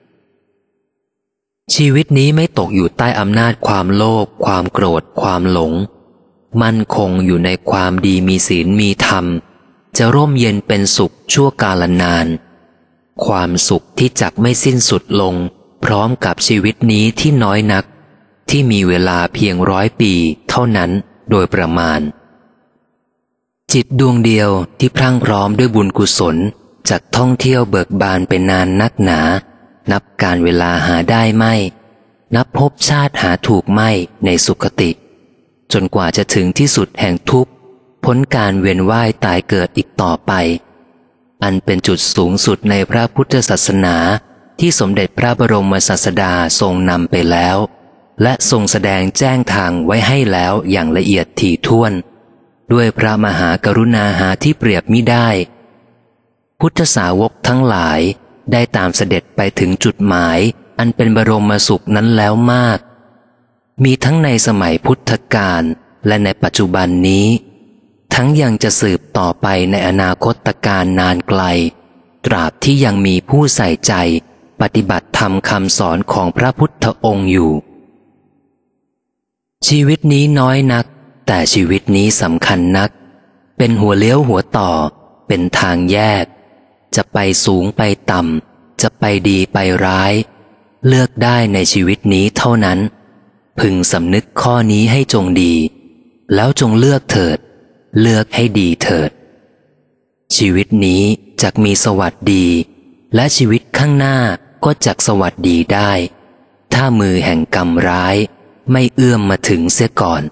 [SPEAKER 1] ชีวิตนี้ไม่ตกอยู่ใต้อำนาจความโลภความโกรธความหลงมั่นคงอยู่ในความดีมีศีลมีธรรมจะร่มเย็นเป็นสุขชั่วกาลนานความสุขที่จักไม่สิ้นสุดลงพร้อมกับชีวิตนี้ที่น้อยนักที่มีเวลาเพียงร้อยปีเท่านั้นโดยประมาณจิตดวงเดียวที่พรั่งพร้อมด้วยบุญกุศลจักท่องเที่ยวเบิกบานเป็นนานนักหนานับการเวลาหาได้ไม่นับภพชาติหาถูกไม่ในสุคติจนกว่าจะถึงที่สุดแห่งทุกข์พ้นการเวียนว่ายตายเกิดอีกต่อไปอันเป็นจุดสูงสุดในพระพุทธศาสนาที่สมเด็จพระบรมศาสดาทรงนำไปแล้วและทรงแสดงแจ้งทางไว้ให้แล้วอย่างละเอียดถี่ถ้วนด้วยพระมหากรุณาหาที่เปรียบมิได้พุทธสาวกทั้งหลายได้ตามเสด็จไปถึงจุดหมายอันเป็นบรมสุขนั้นแล้วมากมีทั้งในสมัยพุทธกาลและในปัจจุบันนี้ทั้งยังจะสืบต่อไปในอนาคตการนานไกลตราบที่ยังมีผู้ใส่ใจปฏิบัติธรรมคำสอนของพระพุทธองค์อยู่ชีวิตนี้น้อยนักแต่ชีวิตนี้สำคัญนักเป็นหัวเลี้ยวหัวต่อเป็นทางแยกจะไปสูงไปต่ำจะไปดีไปร้ายเลือกได้ในชีวิตนี้เท่านั้นพึงสำนึกข้อนี้ให้จงดีแล้วจงเลือกเถิดเลือกให้ดีเถิดชีวิตนี้จักมีสวัสดีและชีวิตข้างหน้าก็จักสวัสดีได้ถ้ามือแห่งกรรมร้ายไม่เอื้อมมาถึงเสียก่อน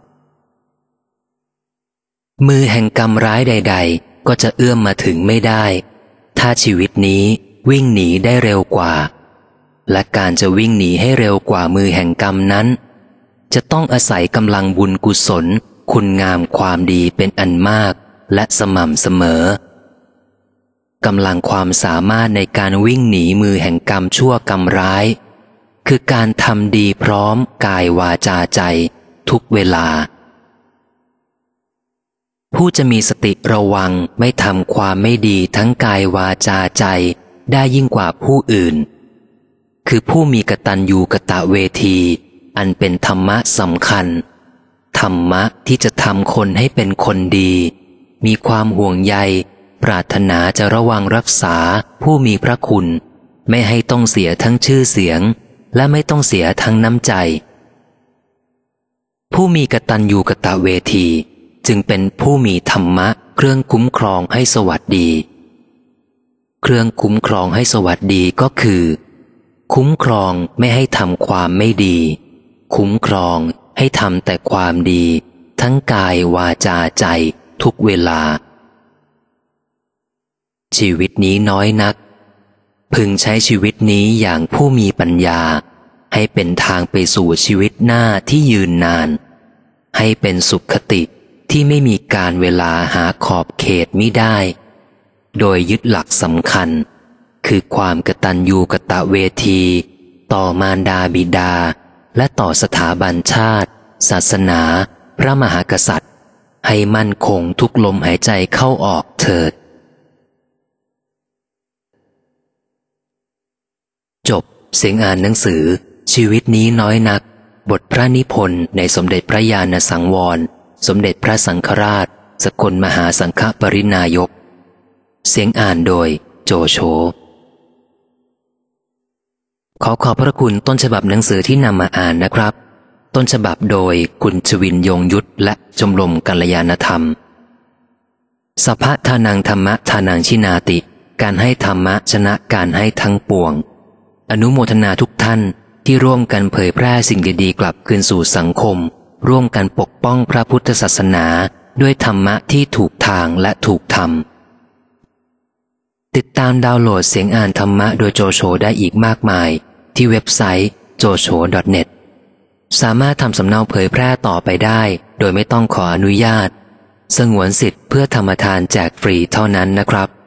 [SPEAKER 1] มือแห่งกรรมร้ายใดๆก็จะเอื้อมมาถึงไม่ได้ถ้าชีวิตนี้วิ่งหนีได้เร็วกว่าและการจะวิ่งหนีให้เร็วกว่ามือแห่งกรรมนั้นจะต้องอาศัยกำลังบุญกุศลคุณงามความดีเป็นอันมากและสม่ำเสมอกำลังความสามารถในการวิ่งหนีมือแห่งกรรมชั่วกรรมร้ายคือการทำดีพร้อมกายวาจาใจทุกเวลาผู้จะมีสติระวังไม่ทำความไม่ดีทั้งกายวาจาใจได้ยิ่งกว่าผู้อื่นคือผู้มีกตัญญูกตเวทีอันเป็นธรรมะสำคัญธรรมะที่จะทำคนให้เป็นคนดีมีความห่วงใยปรารถนาจะระวังรักษาผู้มีพระคุณไม่ให้ต้องเสียทั้งชื่อเสียงและไม่ต้องเสียทั้งน้ำใจผู้มีกตัญญูกตเวทีจึงเป็นผู้มีธรรมะเครื่องคุ้มครองให้สวัสดีเครื่องคุ้มครองให้สวัสดีก็คือคุ้มครองไม่ให้ทำความไม่ดีคุ้มครองให้ทำแต่ความดีทั้งกายวาจาใจทุกเวลาชีวิตนี้น้อยนักพึงใช้ชีวิตนี้อย่างผู้มีปัญญาให้เป็นทางไปสู่ชีวิตหน้าที่ยืนนานให้เป็นสุขติที่ไม่มีการเวลาหาขอบเขตมิได้โดยยึดหลักสำคัญคือความกตัญญูกตเวทีต่อมารดาบิดาและต่อสถาบันชาติศาสนาพระมหากษัตริย์ให้มั่นคงทุกลมหายใจเข้าออกเถิดจบเสียงอ่านหนังสือชีวิตนี้น้อยนักบทพระนิพนธ์ในสมเด็จพระญาณสังวรสมเด็จพระสังฆราชสกลมหาสังฆปรินายกเสียงอ่านโดยโจโฉขอขอบพระคุณต้นฉบับหนังสือที่นำมาอ่านนะครับต้นฉบับโดยคุณชวินยงยุทธและชมรมกัลยาณธรรมสัพพะทานังธรรมะทานังชินาติการให้ธรรมะชนะการให้ทั้งปวงอนุโมทนาทุกท่านที่ร่วมกันเผยแพร่สิ่งดีๆกลับคืนสู่สังคมร่วมกันปกป้องพระพุทธศาสนาด้วยธรรมะที่ถูกทางและถูกธรรมติดตามดาวน์โหลดเสียงอ่านธรรมะโดยโจโฉได้อีกมากมายที่เว็บไซต์ โจโฉ ดอท เน็ต สามารถทำสำเนาเผยแพร่ต่อไปได้โดยไม่ต้องขออนุญาตสงวนสิทธิ์เพื่อธรรมทานแจกฟรีเท่านั้นนะครับ